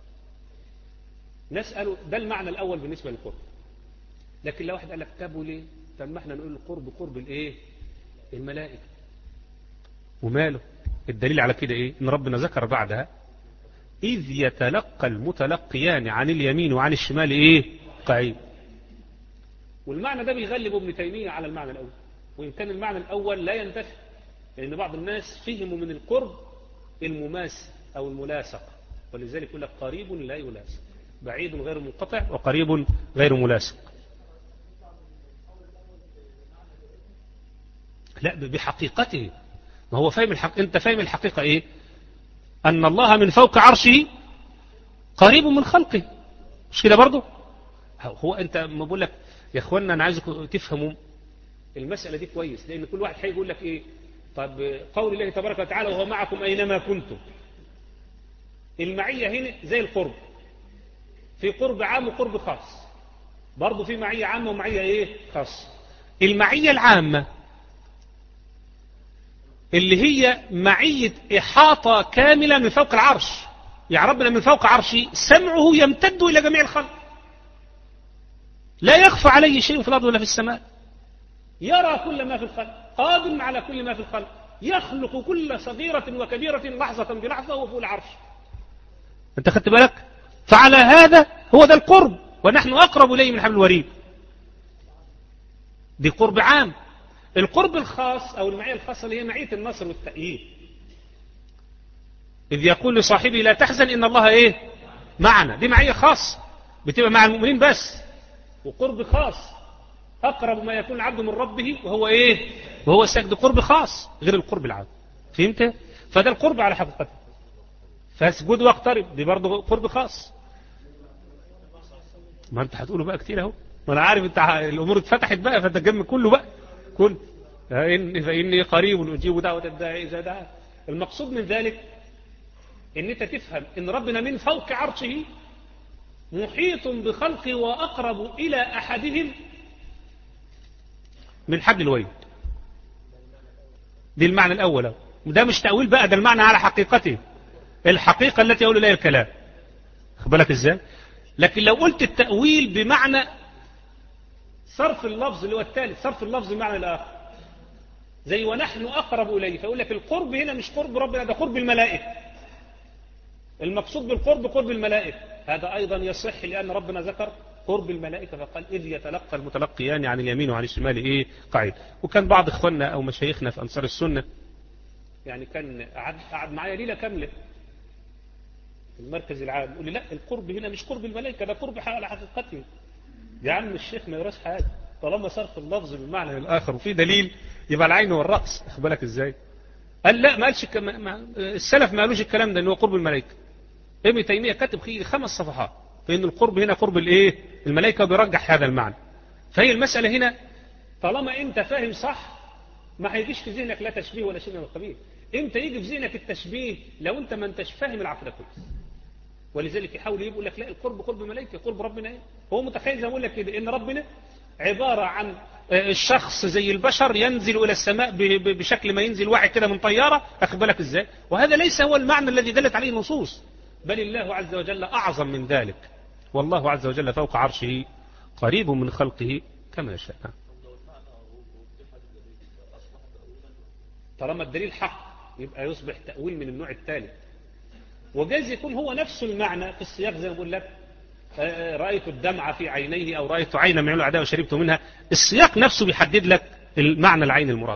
نسأل ده المعنى الاول بالنسبة للقرب. لكن لو واحد قال لك: طب وليه؟ طب ما احنا نقول القرب قرب الايه؟ الملائكة. وماله؟ الدليل على كده ايه؟ ان ربنا ذكر بعدها: اذ يتلقى المتلقيان عن اليمين وعن الشمال ايه؟ قعيد. والمعنى ده بيغلب ابن تيمية على المعنى الأول، وإن كان المعنى الأول لا ينتفع، لأن بعض الناس فهموا من القرب المماس أو الملاصق، ولذلك يقول لك قريب لا يلاصق، بعيد غير منقطع وقريب غير ملاصق. لا، بحقيقته. ما هو فاهم الحق... أنت فاهم الحقيقة إيه؟ أن الله من فوق عرشه قريب من خلقه، مش كده برضه؟ هو انت ما بقول لك يا اخوانا انا عايزكم تفهموا المسألة دي كويس، لان كل واحد هيقول لك ايه؟ طب قول الله تبارك وتعالى: وهو معكم اينما كنتم. المعية هنا زي القرب، في قرب عام وقرب خاص، برضه في معية عامة ومعية ايه؟ خاص. المعية العامة اللي هي معية احاطة كاملة من فوق العرش، يعني ربنا من فوق عرشه سمعه يمتد الى جميع الخلق، لا يخفى عليه شيء في الأرض ولا في السماء، يرى كل ما في الخلق، قادر على كل ما في الخلق، يخلق كل صغيرة وكبيرة لحظة بلحظة وهو فوق العرش. أنت خدت بالك؟ فعلى هذا هو ده القرب، ونحن أقرب إليه من حبل الوريد. دي قرب عام. القرب الخاص أو المعية الخاصة اللي هي معية النصر والتأييد، إذ يقول لصاحبه لا تحزن إن الله إيه معنا، دي معية خاصة بتبقى مع المؤمنين بس. وقرب خاص أقرب ما يكون العبد من ربه وهو إيه وهو ساجد، قرب خاص غير القرب العام. فهمت؟ فده القرب على حقيقته. فاسجد واقترب دي برضه قرب خاص. ما انت هتقوله بقى كتير اهو، ما انا عارف انت الامور اتفتحت بقى فتجمع كله بقى كل فإن فإني قريب أجيب دعوة الداعي إذا دعا. المقصود من ذلك ان انت تفهم ان ربنا من فوق عرشه محيط بخلقه واقرب الى احدهم من حبل الوريد. دي المعنى الاول، ده مش تأويل بقى، ده المعنى على حقيقته، الحقيقة التي يقول لها الكلام. خد بالك ازاي؟ لكن لو قلت التأويل بمعنى صرف اللفظ اللي هو الثالث، صرف اللفظ بمعنى الآخر، زي ونحن أقرب إليه، فيقول لك القرب هنا مش قرب ربنا، ده قرب الملائكة. المقصود بالقرب قرب الملائكة، هذا أيضا يصح لأن ربنا ذكر قرب الملائكة فقال إذ يتلقى المتلقيان عن اليمين وعن الشمال إيه قعيد. وكان بعض إخواننا أو مشايخنا في أنصار السنة يعني كان قعد, قعد معايا ليلة كاملة في المركز العام يقول لي لا القرب هنا مش قرب الملائكة، ده قرب على حقيقته. يا عم الشيخ ما يراش حاجة، طالما صرف اللفظ بالمعنى الآخر وفي دليل يبقى العين والرأس. أخد بالك إزاي؟ قال لا ما قالش الك... ما... السلف ما قالوش الكلام ده إنه قرب الملائكة. ابن تيمية كاتب فيه خمس صفحات فإن القرب هنا قرب الإيه الملائكة، وبيرجح هذا المعنى. فهي المسألة هنا طالما أنت فاهم صح ما هيجيش في ذهنك لا تشبيه ولا شيء من القبيل. امتى يجي في ذهنك التشبيه؟ لو أنت ما انتش فاهم العقيدة كويس. ولذلك يحاول يقول لك لا القرب قرب ملائكة، قرب ربنا ايه؟ هو متخيل زي ما اقول لك كده ان ربنا عبارة عن الشخص زي البشر ينزل الى السماء بشكل ما ينزل واحد كده من طيارة. اخد بالك ازاي؟ وهذا ليس هو المعنى الذي دلت عليه النصوص، بل الله عز وجل اعظم من ذلك. والله عز وجل فوق عرشه قريب من خلقه كما يشاء. طالما الدليل حق يبقى يصبح تأويل من النوع الثالث. وجايز يكون هو نفس المعنى في السياق زي ما بقول لك رأيت الدمع في عينيه أو رأيت عينا من عيون العداء وشربت منها. السياق نفسه بيحدد لك المعنى العين المراد.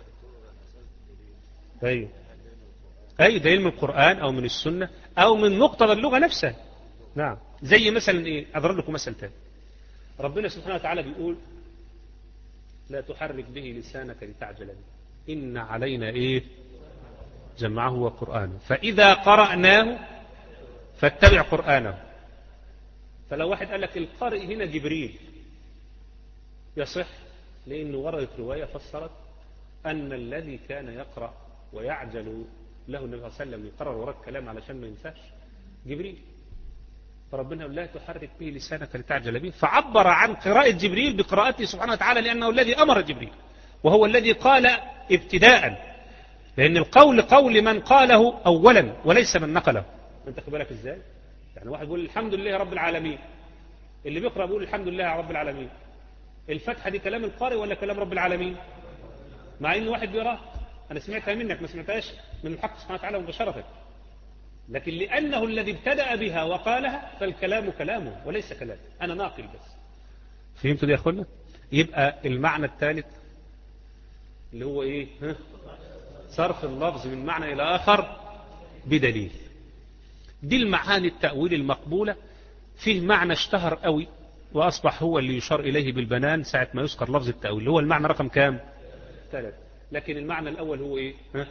أيوه أي دليل من القرآن أو من السنة أو من مقتضى اللغة نفسها. نعم زي مثلا إيه أضرب لكم مثل تاني. ربنا سبحانه وتعالى بيقول لا تحرك به لسانك لتعجل به إن علينا إيه جمعه وقرآنه فإذا قرأناه فاتبع قرآنه. فلو واحد قال لك القارئ هنا جبريل يصح، لأنه وردت رواية فسرت أن الذي كان يقرأ ويعجل له النبي صلى الله عليه وسلم يقرر وراء الكلام علشان ما ينساش جبريل. فربنا يقول لا تحرك به لسانك لتعجل به، فعبر عن قراءة جبريل بقراءته سبحانه وتعالى لأنه الذي أمر جبريل وهو الذي قال ابتداء، لأن القول قول من قاله أولا وليس من نقله. أنت خد بالك إزاي؟ يعني واحد يقول الحمد لله رب العالمين، اللي بيقرأ بيقول الحمد لله رب العالمين. الفتحة دي كلام القارئ ولا كلام رب العالمين؟ مع إن واحد بيقرأ أنا سمعتها منك ما سمعتهاش من الحق سبحانه وتعالى مباشرة، لكن لأنه الذي ابتدأ بها وقالها فالكلام كلامه وليس كلامه، أنا ناقل بس. فهمتوا دي يا أخوانا؟ يبقى المعنى الثالث اللي هو إيه؟ ها؟ صرف اللفظ من معنى إلى آخر بدليل. دي المعاني التأويل المقبولة. فيه معنى اشتهر قوي وأصبح هو اللي يشار إليه بالبنان ساعة ما يذكر لفظ التأويل اللي هو المعنى رقم كام؟ ثلاث. لكن المعنى الأول هو إيه؟ ها؟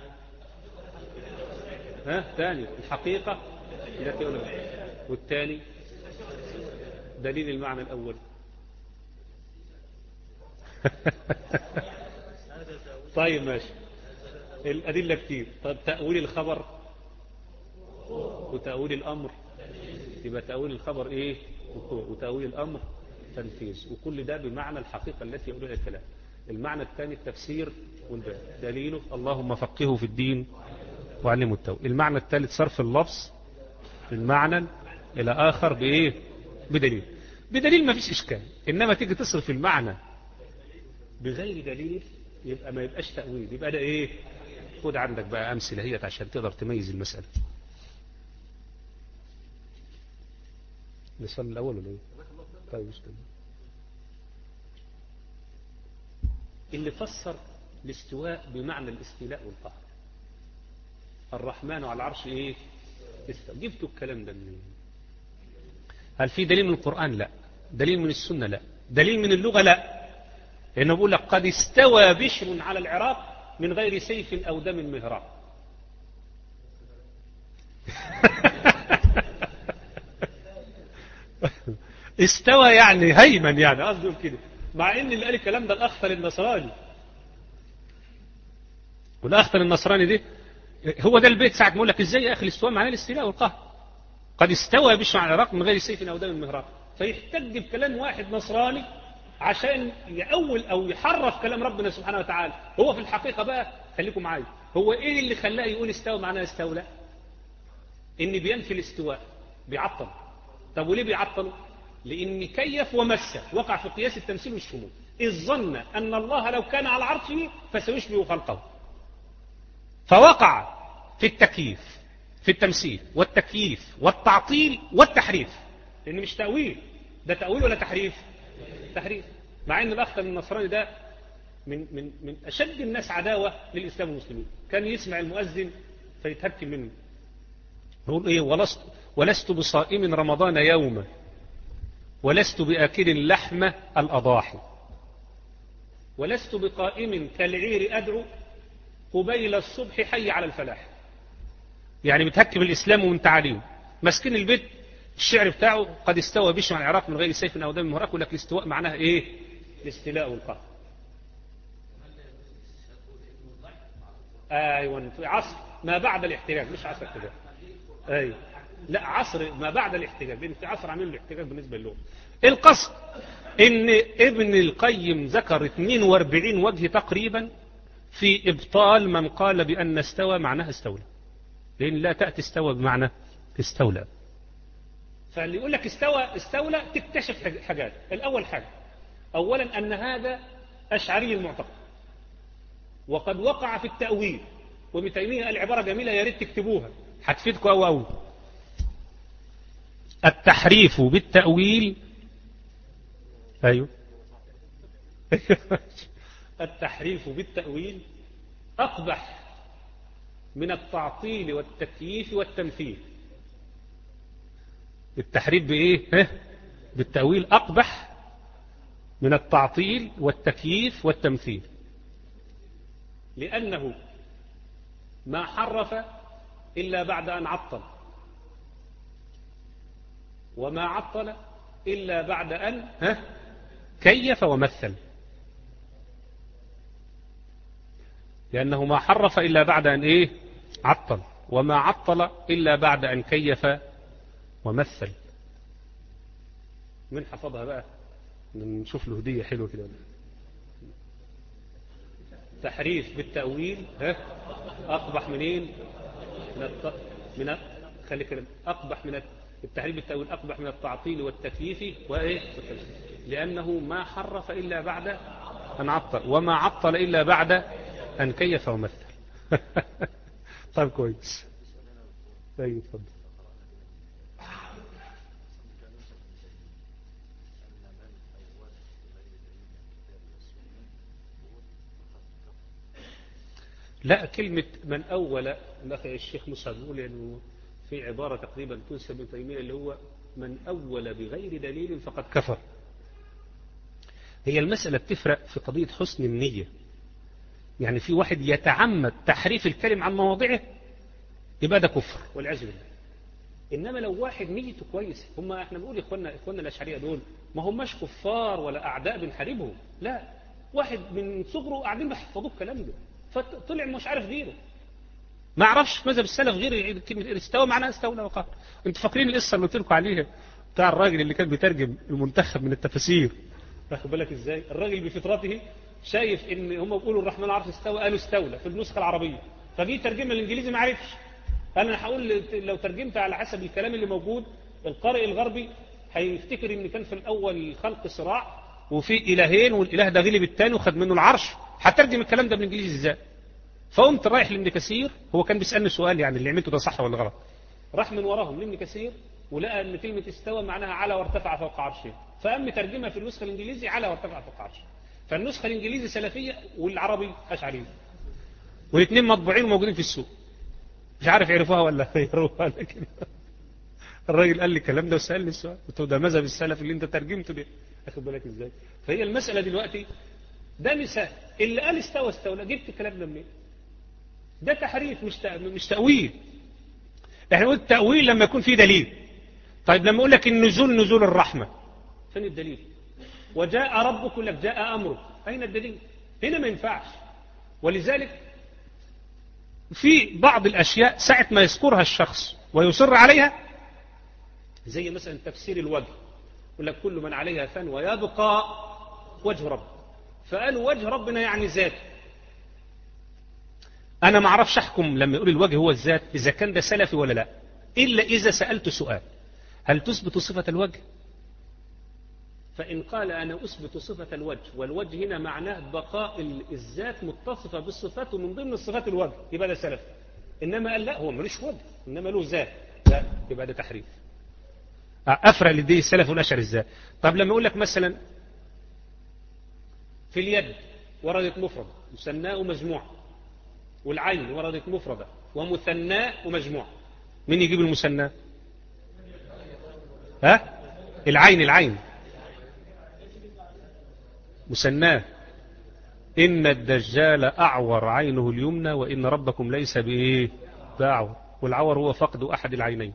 ها؟ ثاني الحقيقة التي أولى، والثاني دليل المعنى الأول. طيب ماشي، الأدلة كتير. طيب تأويل الخبر وتأويل الأمر، يبقى تأويل الخبر إيه؟ وتأويل الأمر تنفيذ، وكل ده بمعنى الحقيقة التي يقولها الكلام. المعنى الثاني التفسير والبيان، دليله اللهم فقهه في الدين وعلمه التأويل. المعنى الثالث صرف اللفظ من معنى إلى آخر بإيه؟ بدليل. بدليل ما فيش إشكال، إنما تيجي تصرف المعنى بغير دليل يبقى ما يبقاش تأويل، يبقى ده إيه؟ خد عندك بقى أمثلة هي عشان تقدر تميز المسألة. نصلي الأول ولا إيه؟ طيب استنى. اللي فسر الاستواء بمعنى الاستيلاء والقهر. الرحمن على العرش ايه؟ استوى. جبتوا الكلام ده منين؟ هل في دليل من القرآن؟ لا. دليل من السنة؟ لا. دليل من اللغة؟ لا. لأنه بيقول لك قد استوى بشر على العراق من غير سيف أو دم مهراق. استوى يعني هيمن، يعني قصده كده، مع ان اللي قال الكلام ده الاخطل النصراني. والاخطل النصراني دي هو ده البيت ساعة ما يقول لك ازاي يا اخي الاستواء معناه الاستيلاء والقهر. قد استوى بشر على العراق من غير سيف او دم مهراق. فيحتج بكلام واحد نصراني عشان يأول او يحرف كلام ربنا سبحانه وتعالى. هو في الحقيقة بقى خليكم معايا، هو ايه اللي خلاه يقول استوى معناه استولى؟ ان بينفي الاستواء، بيعطل. طب وليه بيعطل؟ لان كيف ومس وقع في قياس التمثيل والشمول، اذ ظن ان الله لو كان على عرشه فسيشبه خلقه، فوقع في التكييف، في التمثيل والتكييف والتعطيل والتحريف. لان مش تأويل، ده تأويل ولا تحريف؟ تحريف. مع ان الاخ النصراني ده من من من اشد الناس عداوه للاسلام والمسلمين، كان يسمع المؤذن فيتهكم منه، يقول ايه؟ ولست ولست بصائم رمضان يوما ولست بآكل لحم الأضاحي ولست بقائم كالعير أدعو قبيل الصبح حي على الفلاح. يعني بتهكم الإسلام ومن تعاليم. مسكين البيت الشعر بتاعه قد استوى بشر على العراق من غير سيف أو دم مهراق، يقول لك الاستواء معناها إيه؟ الاستيلاء والقهر. أيوة، في عصر ما بعد الاحتلال، مش عصر الاحتلال. أيوة، لا، عصر ما بعد الاحتجاج، لأن في عصر عاملين الاحتجاج بالنسبة للغة. القصد إن ابن القيم ذكر اثنين وأربعين وجه تقريبا في إبطال من قال بأن استوى معناها استولى، لأن لا تأتي استوى بمعنى استولى. فاللي يقول لك استوى استولى تكتشف حاجات. الأول حاجة، أولا أن هذا أشعري المعتقد، وقد وقع في التأويل. وابن تيمية قال عبارة جميلة يا ريت تكتبوها، هتفيدكم أو أو التحريف بالتأويل. أيوه التحريف بالتأويل أقبح من التعطيل والتكييف والتمثيل. التحريف بإيه؟ بالتأويل أقبح من التعطيل والتكييف والتمثيل، لأنه ما حرف إلا بعد أن عطل، وما عطل إلا بعد أن كيف ومثل. لأنه ما حرف إلا بعد أن إيه؟ عطل، وما عطل إلا بعد أن كيف ومثل. من حفظها بقى؟ نشوف له هدية حلوة كده. تحريف بالتأويل ها أقبح منين؟ من الت... من ال... خلي كده أقبح من التحريف بالتأويل أقبح من التعطيل والتكييف وإيه؟ لأنه ما حرف إلا بعد أن عطل، وما عطل إلا بعد أن كيف ومثل. طيب كويس. طيب اتفضل. لا، كلمة من أول الأخي الشيخ موسى بيقول إنه في عبارة تقريبا تنسب ابن تيمية اللي هو من أول بغير دليل فقد كفر. هي المسألة بتفرق في قضية حسن النية. يعني في واحد يتعمد تحريف الكلم عن مواضعه يبقى ده كفر والعياذ بالله. إنما لو واحد نيته كويس، هم احنا بنقول إخواننا إخواننا الأشعرية دول ما هماش كفار ولا أعداء بنحاربهم، لا، واحد من صغره قاعدين بيحفظوه الكلام ده فطلع مش عارف غيره، ما عرفش مذهب السلف غير كلمة استوى معناها استولى وقهر. انتوا فاكرين القصة اللي قلت لكم عليها بتاع الراجل اللي كان بيترجم المنتخب من التفاسير؟ واخد بالك ازاي؟ الراجل بفطرته شايف ان هم بيقولوا الرحمن العرش استوى، قالوا استولى في النسخة العربية، فجي ترجمها الانجليزي ما عرفش. قال انا هقول لو ترجمتها على حسب الكلام اللي موجود القارئ الغربي هيفتكر ان كان في الاول خلق صراع وفي الهين والاله ده غلب الثاني وخد منه العرش، هترجم الكلام ده بالانجليزي ازاي؟ فقمت رايح لابن كثير، هو كان بيسالني سؤال يعني اللي عملته ده صح ولا غلط. راح من وراهم لابن كثير ولقى ان كلمه استوى معناها على وارتفع فوق عرشه، فقام ترجمها في النسخه الانجليزي على وارتفع فوق عرشه. فالنسخة الإنجليزي سلفية والعربي أشعرية، والاثنين مطبوعين وموجودين في السوق، مش عارف يعرفوها ولا يروها. لكن الراجل قال لي الكلام ده وسألني السؤال، قلت له ده مذهب السلف اللي انت ترجمته ده، اخد بالك ازاي؟ فهي المسألة دلوقتي ده مثال، اللي قال استوى استولى جبت الكلام ده منين؟ ده تحريف مش مش تأويل. احنا نقول التأويل لما يكون فيه دليل. طيب لما اقول لك النزول نزول الرحمة، فين الدليل؟ وجاء ربك يقول لك جاء أمره، أين الدليل؟ هنا ما ينفعش. ولذلك في بعض الأشياء ساعة ما يذكرها الشخص ويصر عليها، زي مثلا تفسير الوجه، يقول لك كل من عليها فان ويبقى وجه رب، فقالوا وجه ربنا يعني ذات. أنا ما أعرفش أحكم لما يقول الوجه هو الذات إذا كان ده سلفي ولا لا، إلا إذا سألت سؤال: هل تثبت صفة الوجه؟ فإن قال أنا أثبت صفة الوجه، والوجه هنا معناه بقاء الذات متصفة بالصفات ومن ضمن الصفات الوجه، يبقى ده سلف. إنما قال لا هو ملوش وجه إنما له ذات، لا يبقى ده تحريف. أفرق لدي السلف والأشعري إزاي؟ طب لما أقول لك مثلا في اليد وردت مفردة مثناء ومجموعة، والعين وردت مفردة ومثناء ومجموعة، مين يجيب المثنى؟ ها؟ العين العين مثناه. إن الدجال أعور عينه اليمنى وإن ربكم ليس بإيه بأعور، والعور هو فقد أحد العينين.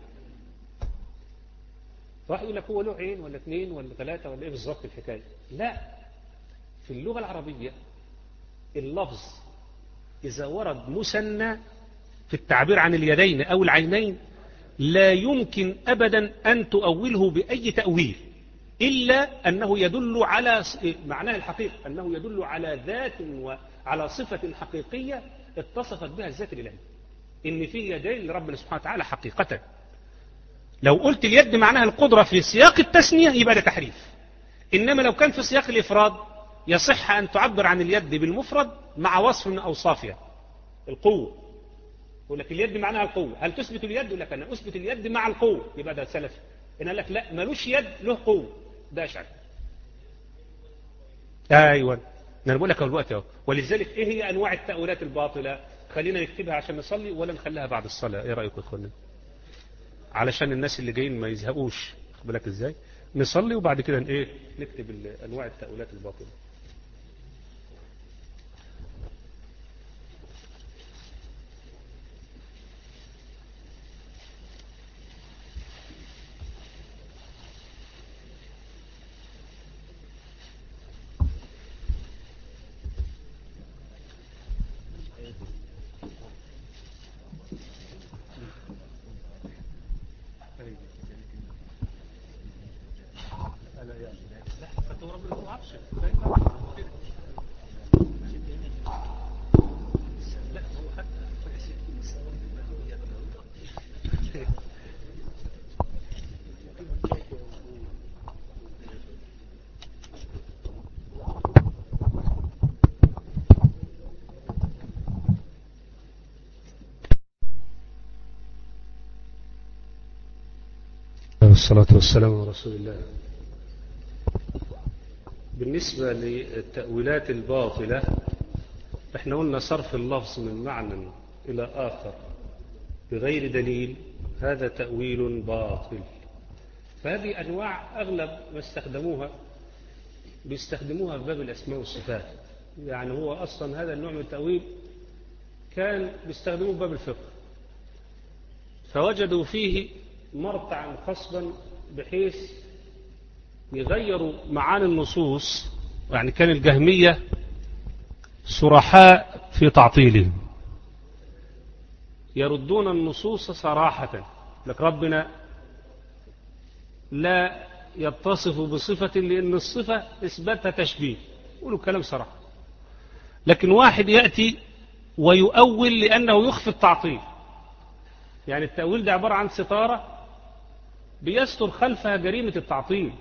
واحد يقول لك هو له عين ولا اثنين ولا ثلاثة ولا إيه بالظبط الحكاية؟ لا، في اللغة العربية اللفظ إذا ورد مثنى في التعبير عن اليدين أو العينين لا يمكن أبدا أن تؤوله بأي تأويل إلا أنه يدل على معناه الحقيقي، أنه يدل على ذات وعلى صفة حقيقية اتصفت بها الذات الإلهية، إن في يدين لربنا سبحانه وتعالى حقيقة. لو قلت اليد معناها القدرة في سياق التثنية يبقى ده تحريف. إنما لو كان في سياق الإفراد يصح أن تعبر عن اليد بالمفرد مع وصف من أوصافها، القوة. يقول لك اليد معناها القوة، هل تثبت اليد؟ يقول لك أنا أثبت اليد مع القوة، يبقى ده سلفي. إن قال لك لا ملوش يد له قوة، ده أشعري. أيوة أنا بقول لك الوقت أهو. ولذلك إيه هي أنواع التأويلات الباطلة؟ خلينا نكتبها عشان نصلي ولا نخليها بعد الصلاة؟ إيه رأيكم يا إخوانا؟ علشان الناس اللي جايين ما يزهقوش، خد بالك إزاي؟ نصلي وبعد كده إيه نكتب أنواع التأويلات الباطلة. والصلاة والسلام على رسول الله. بالنسبة للتأويلات الباطلة احنا قلنا صرف اللفظ من معنى إلى آخر بغير دليل هذا تأويل باطل. فهذه أنواع أغلب ما استخدموها بيستخدموها في باب الأسماء والصفات، يعني هو أصلا هذا النوع من التأويل كان بيستخدموه في باب الفقه، فوجدوا فيه مرتعا خصبا بحيث يغيروا معاني النصوص. يعني كان الجهمية صرحاء في تعطيلهم، يردون النصوص صراحة، لك ربنا لا يتصف بصفة لأن الصفة إثباتها تشبيه، يقولوا كلام صراحة. لكن واحد يأتي ويؤول لأنه يخفي التعطيل، يعني التأويل ده عبارة عن ستارة بيستر خلفها جريمة التعطيل.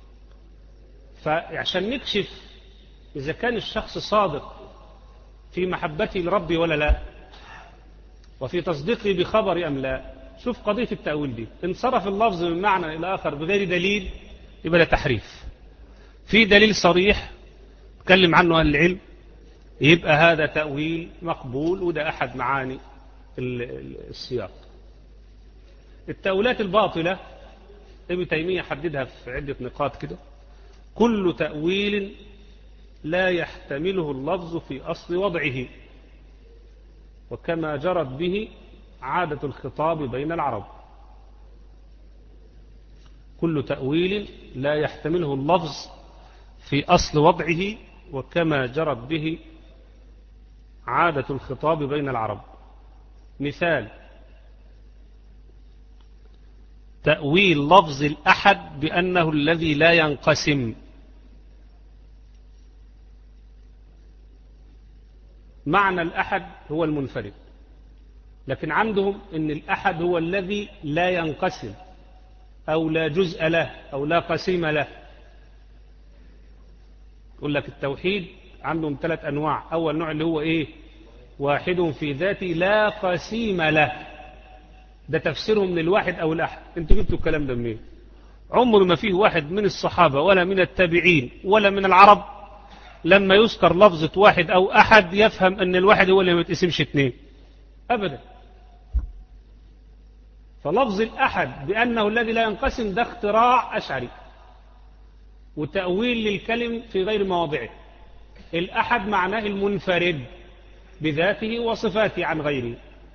فعشان نكشف إذا كان الشخص صادق في محبته لربي ولا لا، وفي تصديقه بخبر أم لا، شوف قضية التأويل دي، انصرف اللفظ من معنى إلى آخر بغير دليل يبقى ده تحريف. في دليل صريح واتكلم عنه أهل العلم، يبقى هذا تأويل مقبول، وده أحد معاني السياق. التأويلات الباطلة ابن تيمية حددها في عدة نقاط كده: كل تأويل لا يحتمله اللفظ في أصل وضعه، وكما جرت به عادة الخطاب بين العرب. كل تأويل لا يحتمله اللفظ في أصل وضعه، وكما جرت به عادة الخطاب بين العرب. مثال: تأويل لفظ الأحد بأنه الذي لا ينقسم. معنى الأحد هو المنفرد، لكن عندهم أن الأحد هو الذي لا ينقسم أو لا جزء له أو لا قسيم له. يقول لك التوحيد عندهم ثلاث أنواع: أول نوع اللي هو إيه؟ واحد في ذاته لا قسيم له. ده تفسيرهم من الواحد أو الأحد. انتوا جبتوا الكلام ده منين؟ عمر ما فيه واحد من الصحابة ولا من التابعين ولا من العرب لما يذكر لفظة واحد أو أحد يفهم أن الواحد هو اللي ما يتقسمش اثنين أبدا. فلفظ الأحد بأنه الذي لا ينقسم ده اختراع أشعري وتأويل للكلم في غير مواضعه. الأحد معناه المنفرد بذاته وصفاته عن غيره.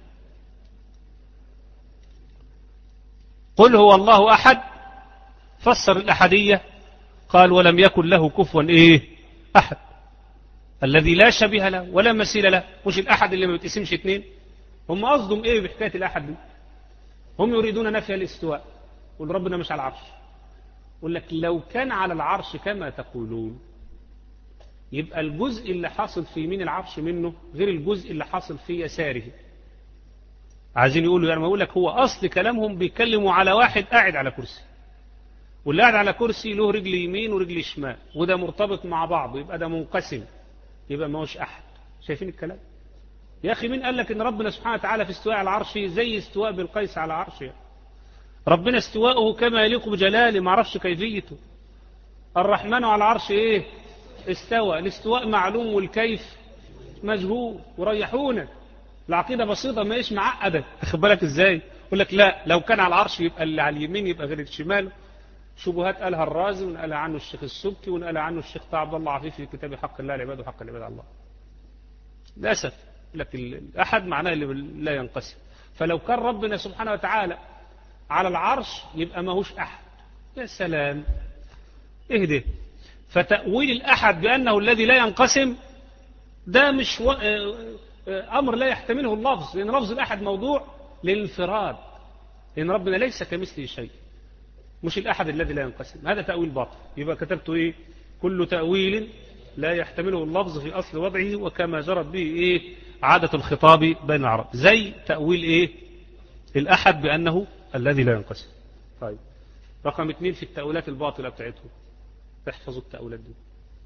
قل هو الله أحد، فسر الأحدية قال ولم يكن له كفوا إيه؟ أحد، الذي لا شبيه له ولا مثيل له. مش الأحد اللي ما بيتقسمش اثنين. هم قصدهم إيه بحكاية الأحد دي؟ هم يريدون نفي الاستواء، يقول ربنا مش على العرش. يقول لك لو كان على العرش كما تقولون يبقى الجزء اللي حاصل في يمين العرش منه غير الجزء اللي حاصل في يساره. عايزين يقولوا يعني ما يقول لك هو أصل كلامهم بيتكلموا على واحد قاعد على كرسي، واللي قاعد على كرسي له رجل يمين ورجل شمال، وده مرتبط مع بعض، يبقى ده منقسم، يبقى ما هوش أحد. شايفين الكلام؟ يا أخي مين قال لك إن ربنا سبحانه وتعالى في استواء على العرش زي استواء بالقيس على عرشه؟ ربنا استواءه كما يليق بجلاله، ما عرفش كيفيته. الرحمن على العرش إيه؟ استوى. الاستواء معلوم والكيف مجهول. وريحونا العقيدة بسيطة ما إيش معقدة. أخد بالك إزاي؟ يقول لك لا لو كان على العرش يبقى اللي على اليمين يبقى غير الشمال. شبهات قالها الرازي ونقلها عنه الشيخ السبكي ونقلها عنه الشيخ طه عبد الله عفيف في كتاب حق الله العباد وحق العباد على الله. للأسف لكن الأحد معناه اللي لا ينقسم. فلو كان ربنا سبحانه وتعالى على العرش يبقى ما هوش أحد. يا سلام اهدي. فتأويل الأحد بأنه الذي لا ينقسم ده مش و... أمر لا يحتمله اللفظ، لأن لفظ الأحد موضوع للانفراد، لأن ربنا ليس كمثله شيء، مش الأحد الذي لا ينقسم. هذا تأويل باطل. يبقى كتبته إيه؟ كل تأويل لا يحتمله اللفظ في أصل وضعه، وكما جرت به إيه؟ عادة الخطاب بين العرب. زي تأويل إيه؟ الأحد بأنه الذي لا ينقسم. طيب رقم اثنين في التأويلات الباطلة بتاعتهم، تحفظوا التأويلات دي: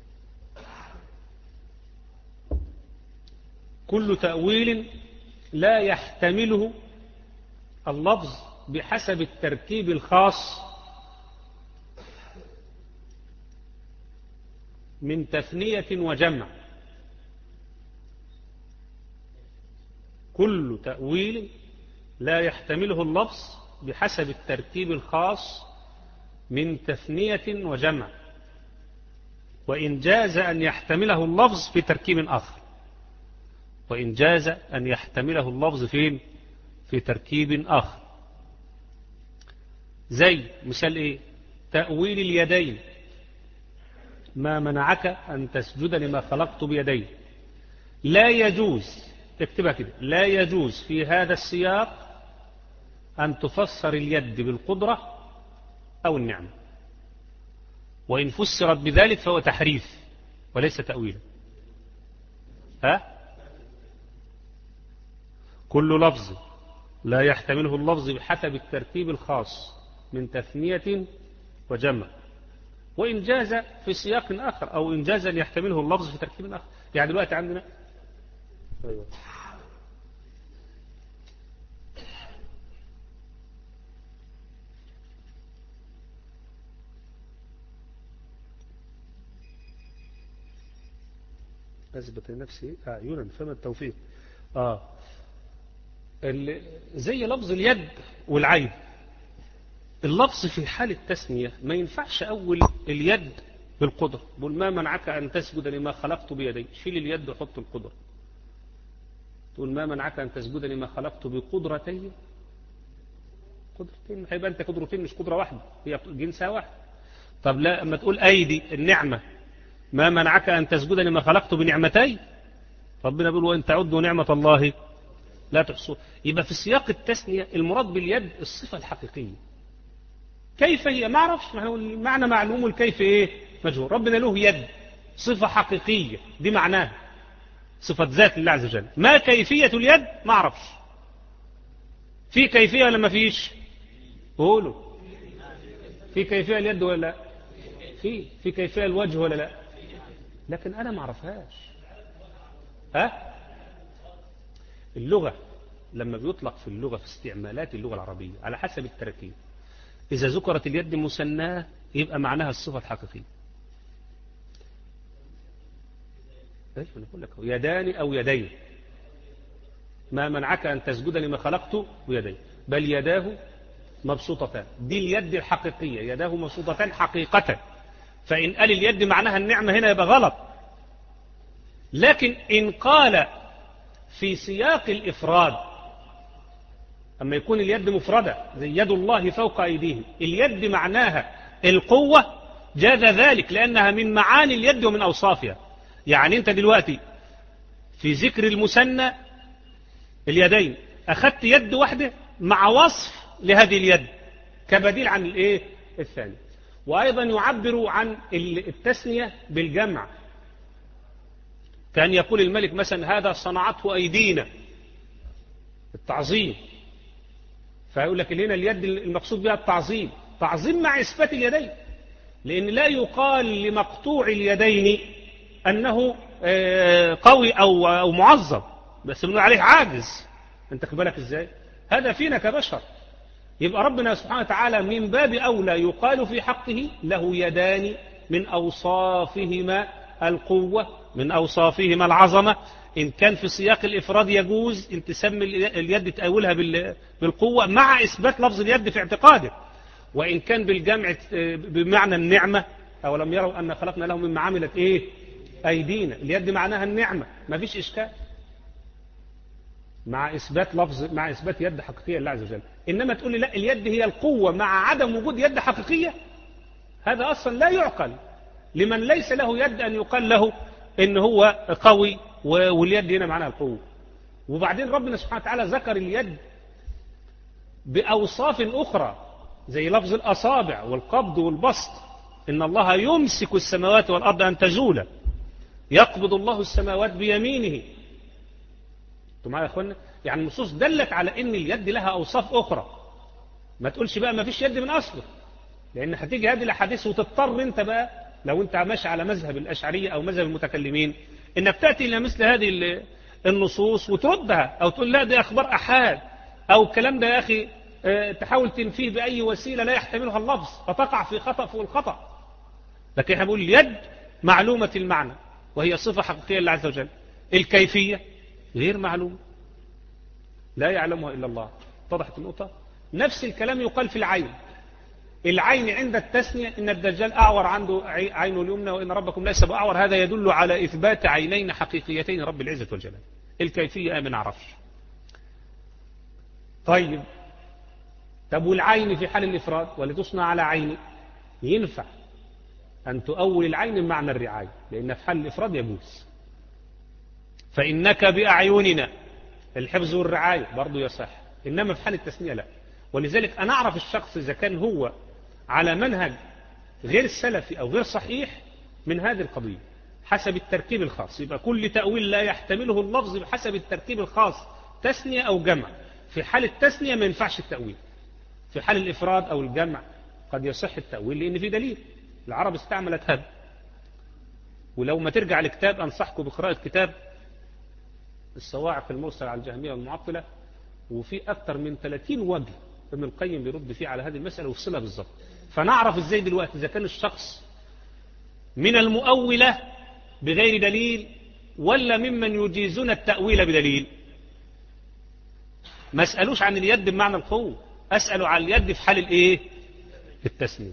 كل تأويل لا يحتمله اللفظ بحسب التركيب الخاص من تثنية وجمع. كل تأويل لا يحتمله اللفظ بحسب التركيب الخاص من تثنية وجمع، وإن جاز أن يحتمله اللفظ في تركيب آخر. وإن جاز أن يحتمله اللفظ فين؟ في تركيب آخر. زي مثال إيه؟ تأويل اليدين: ما منعك أن تسجد لما خلقت بيدي. لا يجوز، اكتبها كده، لا يجوز في هذا السياق أن تفسر اليد بالقدرة أو النعمة، وإن فسرت بذلك فهو تحريف وليس تأويلا. ها؟ كل لفظ لا يحتمله اللفظ بحسب الترتيب الخاص من تثنية وجمع، وإن جاز في سياق آخر، أو إن جاز أن يحتمله اللفظ في تركيب آخر. يعني دلوقتي عندنا أيوة. أثبت لنفسه أعينا فما التوفيق. آه زي لفظ اليد والعين، اللفظ في حال التثنية ما ينفعش أول اليد بالقدرة، بقول ما منعك أن تسجد لما خلقت بيدي، شيل اليد وحط القدرة. تقول ما منعك أن تسجد لما خلقت بقدرتي، قدرتين، هيبقى أنت قدرتين مش قدرة واحدة، هي جنسها واحد. طب لا، أما تقول أيدي النعمة، ما منعك أن تسجد لما خلقت بنعمتي، ربنا بيقول وإن تعدوا نعمة الله لا تحصوها. يبقى في سياق التثنية المراد باليد الصفة الحقيقية. كيف هي ما اعرفش، المعنى معلوم والكيف ايه مجهول. ربنا له يد صفة حقيقية، دي معناها صفة ذات الله عز وجل. ما كيفية اليد ما اعرفش. في كيفية ولا ما فيش؟ قولوا في كيفية اليد ولا لا؟ في في كيفية الوجه ولا لا؟ لكن انا ما اعرفهاش. ها اللغة لما بيطلق في اللغة في استعمالات اللغة العربية على حسب التركيب، إذا ذكرت اليد مثناه يبقى معناها الصفة الحقيقية. ايش انا بقول لك يدان أو يدين، ما منعك أن تسجد لما خلقت بيدي، بل يداه مبسوطتان، دي اليد الحقيقية، يداه مبسوطتان حقيقة. فإن قال اليد معناها النعمة هنا يبقى غلط. لكن إن قال في سياق الإفراد، أما يكون اليد مفردة زي يد الله فوق أيديهم، اليد معناها القوة، جاز ذلك لأنها من معاني اليد ومن أوصافها. يعني أنت دلوقتي في ذكر المثنى اليدين أخذت يد واحدة مع وصف لهذه اليد كبديل عن الإيه الثاني. وأيضا يعبر عن التثنية بالجمع، كان يقول الملك مثلا هذا صنعته أيدينا، التعظيم. فيقول لك هنا اليد المقصود بها التعظيم، تعظيم مع إثبات اليدين، لأن لا يقال لمقطوع اليدين أنه قوي أو أو معظم، بس بنقول عليه عاجز. أنت خد بالك إزاي؟ هذا فينا كبشر. يبقى ربنا سبحانه وتعالى من باب أولى يقال في حقه له يدان من أوصافهما القوة، من أوصافهما العظمة. إن كان في سياق الإفراد يجوز أن تسمي اليد تأولها بالقوة مع إثبات لفظ اليد في اعتقاده. وإن كان بالجمع بمعنى النعمة، أولم يروا أن خلقنا لهم مما عملت إيه أيدينا، اليد معناها النعمة، ما فيش إشكال مع إثبات لفظ، مع إثبات يد حقيقية لله عز وجل. إنما تقول لي لا اليد هي القوة مع عدم وجود يد حقيقية، هذا أصلا لا يعقل لمن ليس له يد أن يقال له إن هو قوي واليد هنا معناها القوة. وبعدين ربنا سبحانه وتعالى ذكر اليد بأوصاف أخرى زي لفظ الأصابع والقبض والبسط، إن الله يمسك السماوات والأرض أن تزولا، يقبض الله السماوات بيمينه. انتوا معايا يا اخوانا؟ يعني النصوص دلت على ان اليد لها اوصاف اخرى. ما تقولش بقى ما فيش يد من اصله، لان هتيجي هذه الاحاديث وتضطر انت بقى لو انت ماشي على مذهب الاشعريه او مذهب المتكلمين انك تاتي الى مثل هذه النصوص وتردها، او تقول لا دي اخبار احاد، او الكلام ده يا اخي تحاول تنفيه باي وسيله لا يحتملها اللفظ، فتقع في خطا فوق الخطا. لكن احنا بنقول اليد معلومه المعنى وهي صفه حقيقيه لله عز وجل، الكيفيه غير معلوم لا يعلمها إلا الله. اتضحت النقطة؟ نفس الكلام يقال في العين. العين عند التثنية إن الدجال أعور عنده عينه اليمنى وإن ربكم ليس بأعور، هذا يدل على إثبات عينين حقيقيتين رب العزة والجلال. الكيفية ما نعرفش. طيب طب والعين في حال الإفراد ولتصنع على عيني، ينفع أن تؤول العين بمعنى الرعاية، لأن في حال الإفراد يجوز. فإنك بأعيننا الحفظ والرعاية برضو يصح، إنما في حال التثنية لا. ولذلك أنا أعرف الشخص إذا كان هو على منهج غير سلفي أو غير صحيح من هذه القضية حسب التركيب الخاص. يبقى كل تأويل لا يحتمله اللفظ بحسب التركيب الخاص، تثنية أو جمع. في حال التثنية ما ينفعش التأويل، في حال الإفراد أو الجمع قد يصح التأويل لأن في دليل. العرب استعملت هذا. ولو ما ترجع لكتاب أنصحكم بقراءة كتاب الصواعق المرسل على الجهمية والمعطلة، وفي أكثر من ثلاثين وجه ابن القيم بيرد فيه على هذه المسألة ويفصلها بالظبط. فنعرف ازاي دلوقتي إذا كان الشخص من المؤولة بغير دليل ولا ممن يجيزون التأويل بدليل؟ ما اسألوش عن اليد بمعنى القوة، أسألوا عن اليد في حال الايه؟ التثنية.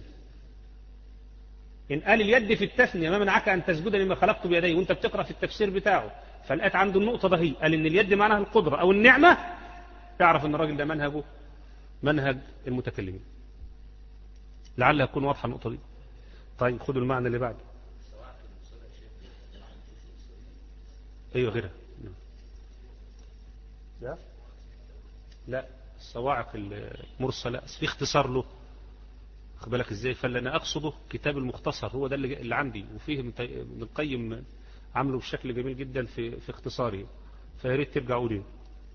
إن قال اليد في التثنية ما منعك أن تسجد لما خلقت بيدي، وانت بتقرأ في التفسير بتاعه فلقيت عنده النقطة ده، هي قال إن اليد معناها القدرة أو النعمة، تعرف أن الراجل ده منهجه منهج المتكلمين. لعلها تكون واضحة النقطة دي. طيب خدوا المعنى اللي بعده. ايوه غيرها. لا لا الصواعق المرسلة في اختصار له، خد بالك ازاي؟ فاللي انا اقصده كتاب المختصر، هو ده اللي, اللي عندي، وفيه ابن القيم عمله بشكل جميل جدا في في اختصاره، فيا ريت ترجعوا ليه.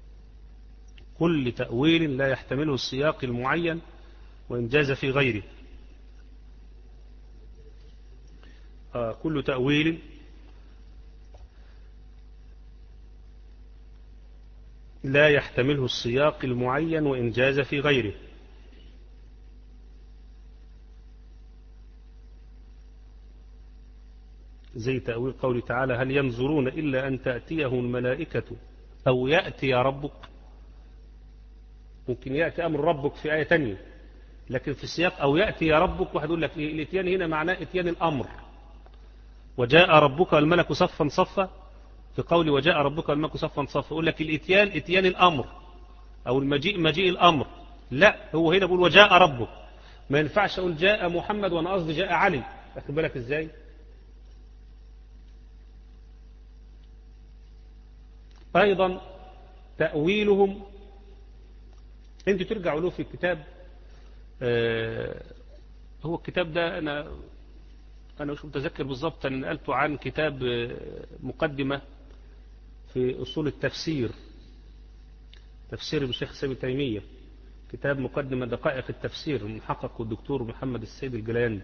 كل تأويل لا يحتمله السياق المعين وإن جاز في غيره. آه كل تأويل لا يحتمله السياق المعين وإن جاز في غيره. زي تأويل قوله تعالى هل ينظرون إلا أن تأتيهم الملائكة أو يأتي ربك. ممكن يأتي أمر ربك في آية تانية، لكن في السياق أو يأتي يا ربك واحد يقول لك إيه؟ الاتيان هنا معناه اتيان الأمر. وجاء ربك والملك صفا صفا، في قول وجاء ربك والملك صفا صفا يقول لك الاتيان اتيان الأمر أو المجيء مجيء الأمر. لا، هو هنا بيقول وجاء ربك، ما ينفعش أقول جاء محمد وأنا قصدي جاء علي. أخد بالك إزاي؟ أيضا تأويلهم أنت ترجعوا له في الكتاب. آه هو الكتاب ده أنا أنا مش متذكر بالضبط، أنا نقلته عن كتاب مقدمة في أصول التفسير، تفسير الشيخ سامي تيمية، كتاب مقدمة دقائق التفسير المحقق الدكتور محمد السيد الجلاند،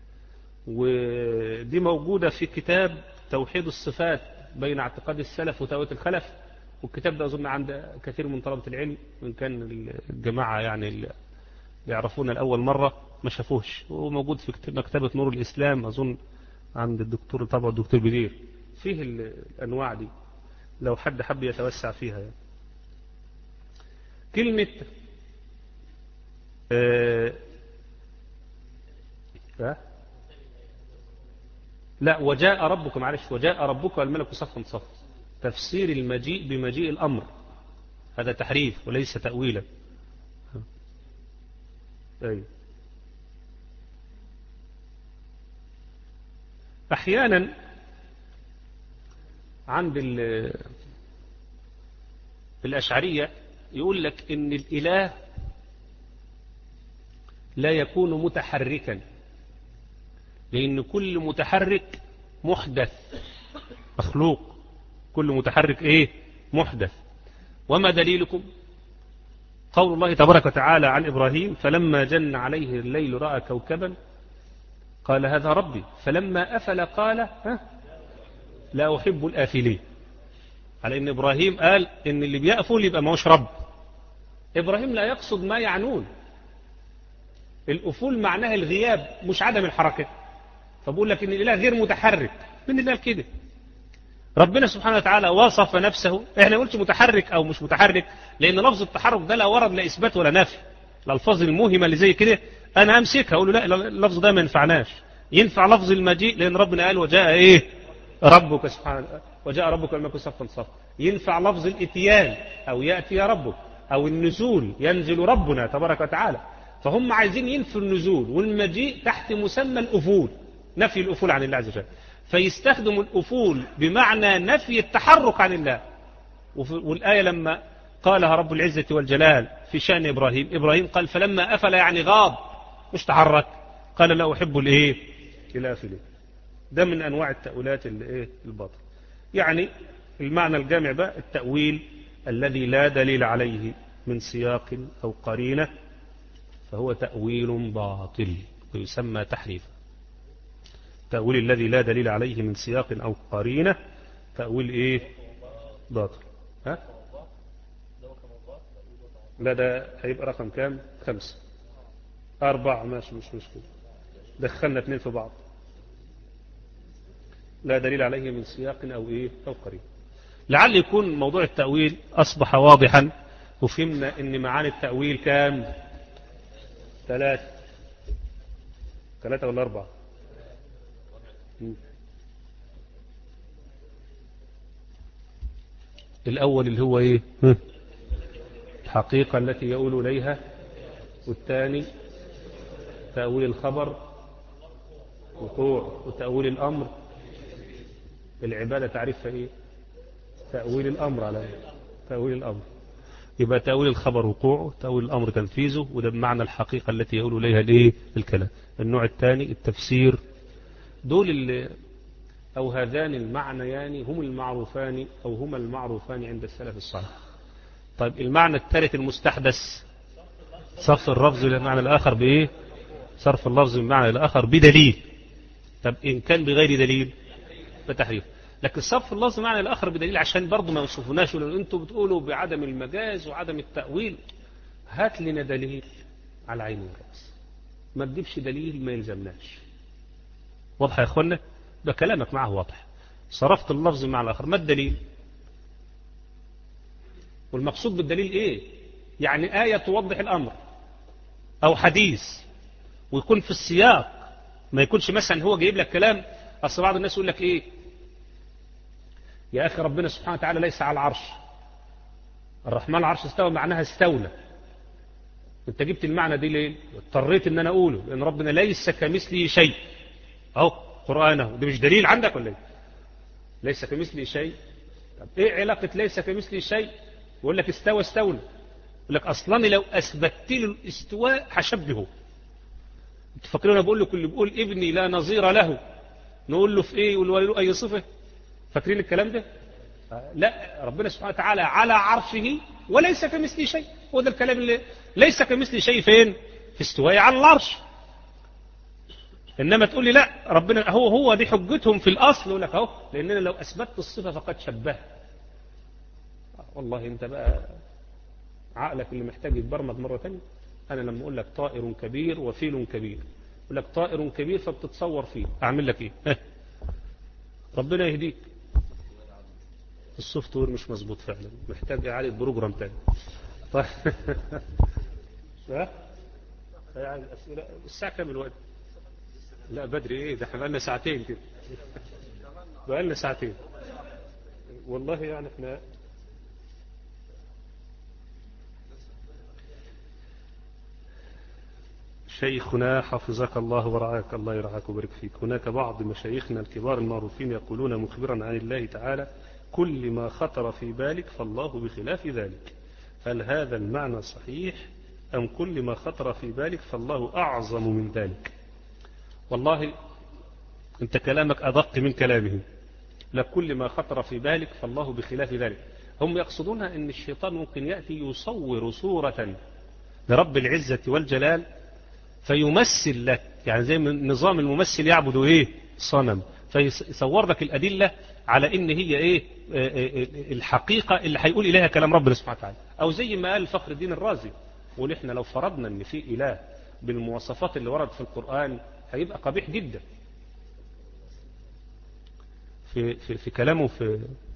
ودي موجودة في كتاب توحيد الصفات بين اعتقاد السلف وتأويل الخلف. والكتاب ده أظن عند كثير من طلبة العلم، وإن كان الجماعة يعني اللي يعرفون الأول مرة ما شافوهش، وموجود في مكتبة نور الإسلام أظن عند الدكتور طبعا الدكتور بدير، فيه الأنواع دي لو حد حب يتوسع فيها يعني. كلمة آه آه لا وجاء ربك، معلش وجاء ربك والملك صفا صفا، تفسير المجيء بمجيء الأمر، هذا تحريف وليس تأويلا. أي أحيانا عند الأشعرية يقول لك إن الإله لا يكون متحركا، لأن كل متحرك محدث مخلوق، كل متحرك إيه؟ محدث. وما دليلكم؟ قول الله تبارك وتعالى عن إبراهيم فلما جن عليه الليل رأى كوكبا قال هذا ربي فلما أفل قال ها لا أحب الآفلين، على إن إبراهيم قال إن اللي بيأفل يبقى ما هوش رب. إبراهيم لا يقصد ما يعنون، الأفول معناها الغياب مش عدم الحركة، فبقول لك إن الإله غير متحرك. من الله كده؟ ربنا سبحانه وتعالى وصف نفسه، احنا نقولش متحرك او مش متحرك، لان لفظ التحرك ده لا ورد لا اثبات ولا نفي. الالفاظ الموهمه اللي زي كده انا امسكها اقول له لا اللفظ ده ما ينفعناش. ينفع لفظ المجيء لان ربنا قال وجاء ايه ربك سبحانه وجاء ربك والملك صفا صفا. ينفع لفظ الاتيان او ياتي ربك، او النزول ينزل ربنا تبارك وتعالى. فهم عايزين ينفوا النزول والمجيء تحت مسمى الافول، نفي الافول عن الله عز وجل، فيستخدم الأفول بمعنى نفي التحرك عن الله. والآية لما قالها رب العزة والجلال في شأن إبراهيم، إبراهيم قال فلما أفل يعني غاب مش تحرك، قال لا أحب الإيه الآفلين. ده من أنواع التأويلات الإيه الباطل. يعني المعنى الجامع بقى التأويل الذي لا دليل عليه من سياق أو قرينة فهو تأويل باطل ويسمى تحريفا. تأويل الذي لا دليل عليه من سياق أو قرينة تأويل إيه باطل. ها؟ لا ده هيبقى رقم كام؟ خمسة أربعة ماشي مش مشكلة، دخلنا اثنين في بعض. لا دليل عليه من سياق أو إيه أو قريب. لعل يكون موضوع التأويل أصبح واضحا، وفهمنا أن معاني التأويل كام؟ ثلاثة ثلاثة ولا أربعة؟ الأول اللي هو إيه؟ الحقيقة التي يؤول إليها، والثاني تأويل الخبر وقوع، وتأويل الأمر العبادة تعرفها إيه؟ تأويل الأمر على إيه؟ تأويل الأمر. يبقى تأويل الخبر وقوعه، تأويل الأمر تنفيذه، وده بمعنى الحقيقة التي يقول إليها الإيه؟ الكلام. النوع الثاني التفسير. دول اللي أو هذان المعنيان هم المعروفان أو هما المعروفان عند السلف الصالح. طيب المعنى الثالث المستحدث صرف اللفظ للمعنى الآخر بإيه؟ صرف اللفظ من معنى الآخر بدليل. طب إن كان بغير دليل فتحريف. لكن صرف اللفظ معنى الآخر بدليل عشان برضو ما يوصفوناش ولو أنتم بتقولوا بعدم المجاز وعدم التأويل. هات لنا دليل على عين الرأس، ما تجيبش دليل ما يلزمناش. واضح يا أخوانا؟ ده كلامك معه واضح. صرفت اللفظ معنى الآخر، ما الدليل؟ والمقصود بالدليل إيه؟ يعني آية توضح الأمر أو حديث ويكون في السياق، ما يكونش مثلا هو جايب لك كلام. أصل بعض الناس يقول لك إيه يا أخي ربنا سبحانه وتعالى ليس على العرش، الرحمن على العرش استوى معناها استولى. انت جبت المعنى دي ليه؟ اضطريت ان انا اقوله لان ربنا ليس كمثله شيء اهو قرآنه. ده مش دليل عندك ولا ايه؟ ليس كمثله شيء. طب ايه علاقة ليس كمثله شيء؟ يقول لك استوى استولى. يقول لك اصلا لو اثبتت له الاستواء هشبهه. انت فاكرين انا بقول له كل بيقول ابني لا نظير له نقول له في ايه؟ يقول له اي صفه؟ فاكرين الكلام ده؟ لا، ربنا سبحانه وتعالى على عرشه وليس كمثله شيء. هو ده الكلام اللي ليس كمثله شيء فين؟ في استوائه على العرش. انما تقول لي لا ربنا هو هو دي حجتهم في الاصل. يقول لك اهو لاننا لو اثبتت الصفه فقد شبه. والله انت بقى عقلك اللي محتاج يتبرمج مره ثانيه. انا لما اقول لك طائر كبير وفيل كبير، اقول لك طائر كبير فبتتصور فيه، اعمل لك ايه؟ ربنا يهديك. السوفت وير مش مظبوط فعلا، محتاج اعاده بروجرام تاني. طيب ها؟ يعني الاسئله الساعه كام الوقت؟ لا بدري ايه ده، احنا بقالنا ساعتين كده. بقالنا ساعتين والله. يعني احنا شيخنا حفظك الله ورعاك، الله يرعاك ويبارك فيك. هناك بعض مشايخنا الكبار المعروفين يقولون مخبرا عن الله تعالى كل ما خطر في بالك فالله بخلاف ذلك. هل هذا المعنى صحيح أم كل ما خطر في بالك فالله أعظم من ذلك؟ والله أنت كلامك أدق من كلامهم. لا كل ما خطر في بالك فالله بخلاف ذلك. هم يقصدونها أن الشيطان ممكن يأتي يصور صورة لرب العزة والجلال فيمثل لك، يعني زي نظام الممثل يعبد ايه؟ صنم، فيصور لك الأدلة على ان هي ايه الحقيقة اللي هيقول اليها كلام ربنا سبحانه وتعالى. او زي ما قال فخر الدين الرازي، يقول احنا لو فرضنا ان في اله بالمواصفات اللي ورد في القرآن هيبقى قبيح جدا. في في, في كلامه في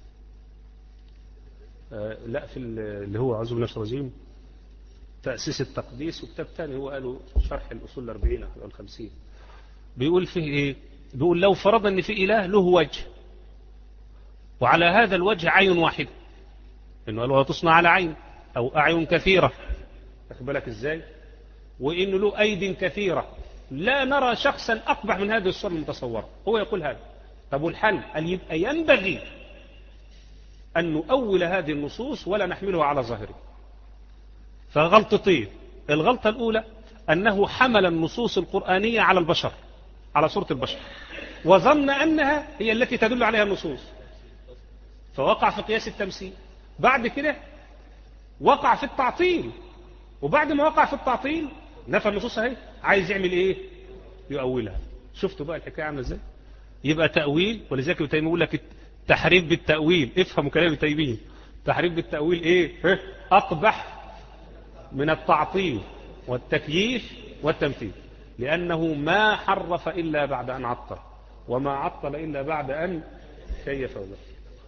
آه لا في اللي هو اعوذ بالله من الشيطان الرجيم تأسيس التقديس، وكتاب ثاني هو قالوا شرح الأصول الأربعين أو الخمسين، بيقول فيه إيه؟ بيقول لو فرضنا أن في إله له وجه وعلى هذا الوجه عين واحدة، إنه قالوا تصنع على عين أو أعين كثيرة، أخذ بالك إزاي؟ وإنه له أيد كثيرة، لا نرى شخصا أقبح من هذه الصورة المتصورة. هو يقول هذا. طب والحل؟ قال يبقى ينبغي أن نؤول هذه النصوص ولا نحملها على ظاهره. فغلطتين. الغلطة الأولى أنه حمل النصوص القرآنية على البشر، على صورة البشر، وظن أنها هي التي تدل عليها النصوص، فوقع في قياس التمثيل. بعد كده وقع في التعطيل، وبعد ما وقع في التعطيل نفى النصوص اهي، عايز يعمل ايه؟ يؤولها. شفتوا بقى الحكاية عاملة ازاي؟ يبقى تأويل. ولذلك ابن تيمية يقول لك تحريف بالتأويل. افهموا كلام ابن تيمية. تحريف بالتأويل ايه؟ أقبح من التعطيل والتكييف والتمثيل، لأنه ما حرف إلا بعد أن عطل. وما عطل إلا بعد أن كيف وبر.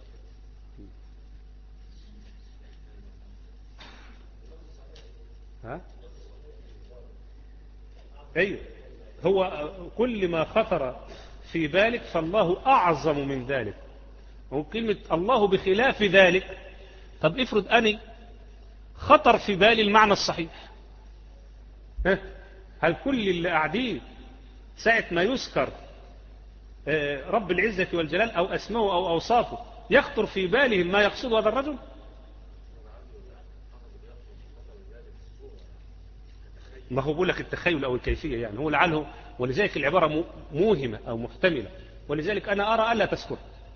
ها؟ أيوه، هو كل ما خطر في بالك فالله أعظم من ذلك. وكلمة الله بخلاف ذلك، طب افرض أني خطر في بالي المعنى الصحيح، ها؟ هل كل اللي قاعدين ساعة ما يذكر رب العزة والجلال أو أسماءه أو أوصافه يخطر في بالهم ما يقصد هذا الرجل؟ ما هو بقول لك التخيل أو الكيفية، يعني هو لعله، ولذلك العبارة موهمة أو محتملة، ولذلك أنا أرى ألا تذكر.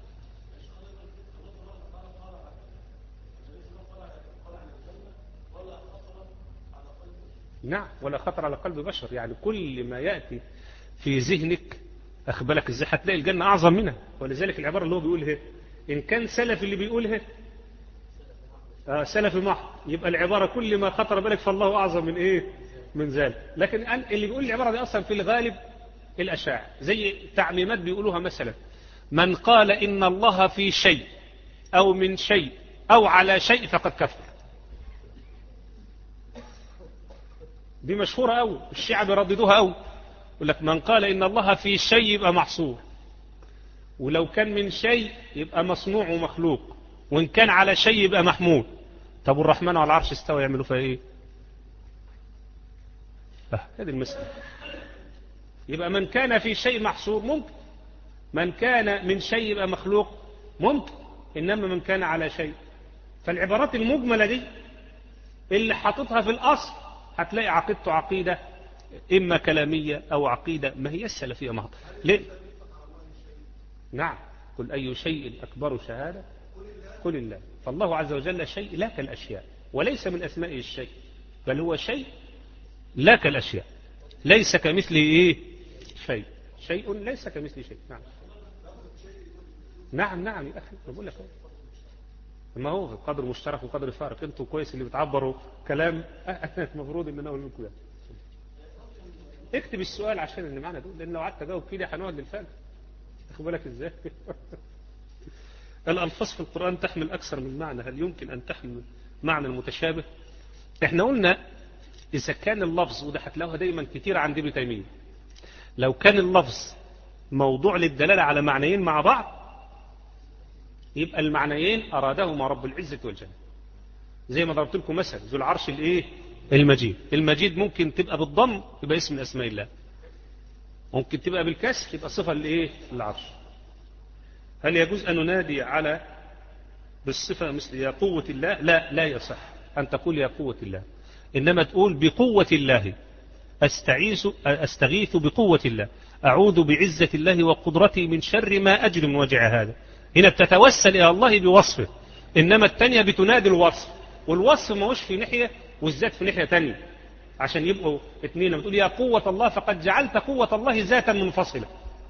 نعم، ولا خطر على قلب بشر، يعني كل ما يأتي في ذهنك أخبرك إزاي هتلاقي الجنة أعظم منها. ولذلك العبارة اللي هو بيقولها إن كان سلف اللي بيقولها آه سلف محض، يبقى العبارة كل ما خطر بالك فالله أعظم من إيه؟ من ذلك. لكن اللي بيقول العبارة دي أصلا في الغالب الأشاعرة، زي تعميمات بيقولوها مثلا من قال إن الله في شيء أو من شيء أو على شيء فقد كفر. دي مشهورة أوي، الشيعة بيرددوها أوي، يقول لك من قال إن الله في شيء يبقى محصور، ولو كان من شيء يبقى مصنوع ومخلوق، وإن كان على شيء يبقى محمود. طب والرحمن على العرش استوى يعملوا فيها إيه؟ آه هذه المسألة. يبقى من كان في شيء محصور ممكن، من كان من شيء يبقى مخلوق ممكن، إنما من كان على شيء. فالعبارات المجملة دي اللي حاططها في الأصل هتلاقي عقيدته عقيدة إما كلامية أو عقيدة ما هي السلفية محض. ليه؟ نعم، قل أي شيء أكبر شهادة قل الله. فالله عز وجل شيء لا كالأشياء، وليس من أسمائه الشيء، بل هو شيء لا كالأشياء، ليس كمثله إيه؟ شيء شيء ليس كمثله شيء. نعم نعم نعم يا أخي، بقول لك ما هو قدر مشترك وقدر فارق. انتوا كويس اللي بتعبروا كلام المفروض ان انا اقول لكم ده. اكتب السؤال عشان اللي معانا دول، لان لو قعدت اجاوب كده هنقعد للفجر. تاخد بالك ازاي؟ الالفاظ في القران تحمل اكثر من معنى، هل يمكن ان تحمل معنى المتشابه؟ احنا قلنا اذا كان اللفظ، وده هتلاقوها دايما كتير عند ابن تيميه، لو كان اللفظ موضوع للدلاله على معنيين مع بعض يبقى المعنيين أرادهما رب العزة والجلال. زي ما ضربت لكم مثلا ذو العرش الايه؟ المجيد. المجيد ممكن تبقى بالضم يبقى اسم من اسماء الله، ممكن تبقى بالكسر يبقى صفة لايه؟ العرش. هل يجوز أن ننادي على بالصفة مثل يا قوة الله؟ لا، لا يصح أن تقول يا قوة الله، إنما تقول بقوة الله أستعيث أستغيث بقوة الله، أعوذ بعزة الله وقدرته من شر ما أجري من وجع هذا. هنا بتتوسل إلى الله بوصفه، إنما التانية بتنادي الوصف، والوصف ما هوش في ناحية والذات في ناحية تانية، عشان يبقوا اثنين. لما تقول يا قوة الله فقد جعلت قوة الله ذاتا منفصلة.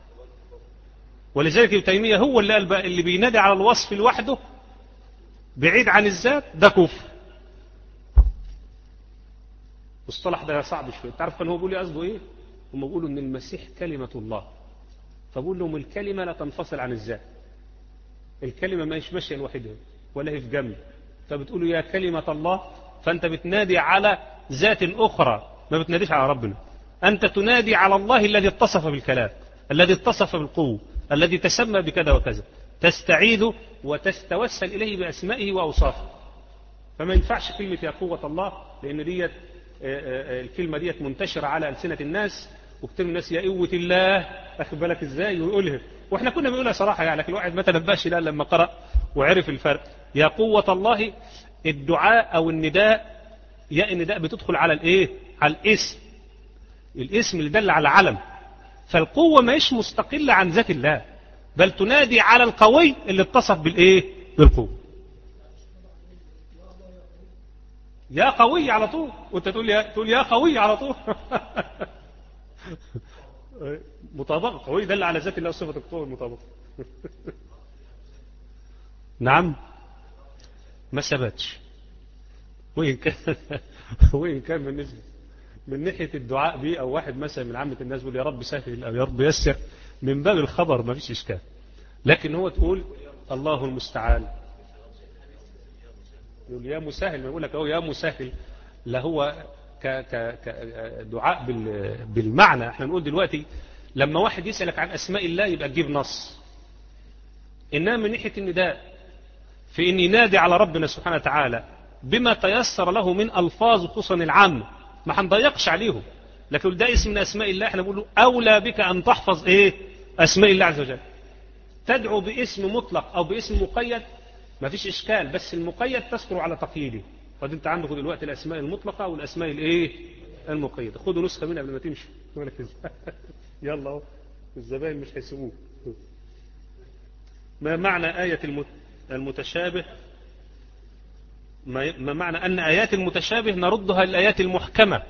ولذلك ابن تيمية هو اللي قال اللي بينادي على الوصف لوحده بعيد عن الذات ده كفر. والصلاح ده صعب شوية. تعرف كان هو بيقول لي قصده ايه؟ هم بيقولوا ان المسيح كلمة الله، فبقول لهم الكلمة لا تنفصل عن الذات، الكلمة ما هيش ماشية لوحدها ولا هي في جنب، فبتقولوا يا كلمة الله، فأنت بتنادي على ذات أخرى، ما بتناديش على ربنا. أنت تنادي على الله الذي اتصف بالكلام، الذي اتصف بالقوة، الذي تسمى بكذا وكذا، تستعيذ وتستوسل إليه بأسمائه وأوصافه. فما ينفعش كلمة يا قوة الله، لأن ديت الكلمة ديت منتشرة على ألسنة الناس، وكتير من الناس يا قوة الله، أخذ بالك إزاي ويقولها، وإحنا كنا بنقولها صراحة يعني، لكن الواحد ما تنبهش لها لما قرأ وعرف الفرق. يا قوة الله الدعاء أو النداء، يا النداء بتدخل على الإيه؟ على الاسم، الاسم اللي دل على علم. فالقوة ما هيش مستقلة عن ذات الله، بل تنادي على القوي اللي اتصف بالإيه؟ بالقوة. يا قوي على طول، وانت تقول يا تقول يا قوي على طول. مطابقة، قوي دل على ذات الله صفة القوة المطابقة. نعم ما ثبتش، وإن كان وإن كان بالنسبة من ناحية الدعاء به، أو واحد مثلا من عامة الناس بيقول يا رب سهل أو يا رب يسر، من باب الخبر ما فيش إشكال. لكن هو تقول الله المستعان، يقول يا مسهل، ما يقول لك أهو يا مسهل، لا هو كدعاء بالمعنى. احنا نقول دلوقتي لما واحد يسألك عن أسماء الله يبقى تجيب نص، إنما من ناحية النداء في إن ينادي على ربنا سبحانه وتعالى بما تيسر له من ألفاظ خصوصا العام ما هنضيقش عليهم، لكن ده اسم من أسماء الله، احنا بنقول له أولى بك أن تحفظ إيه أسماء الله عز وجل. تدعو باسم مطلق أو باسم مقيد ما فيش إشكال، بس المقيد تذكر على تقييده. فدي انت عندك دلوقتي الأسماء المطلقة والأسماء الإيه المقيدة، خدوا نسخة منها قبل ما تمشي. يلا اهو الزبائن مش هيسيبوه. ما معنى آية المتشابه؟ ما معنى أن آيات المتشابه نردها للآيات المحكمة؟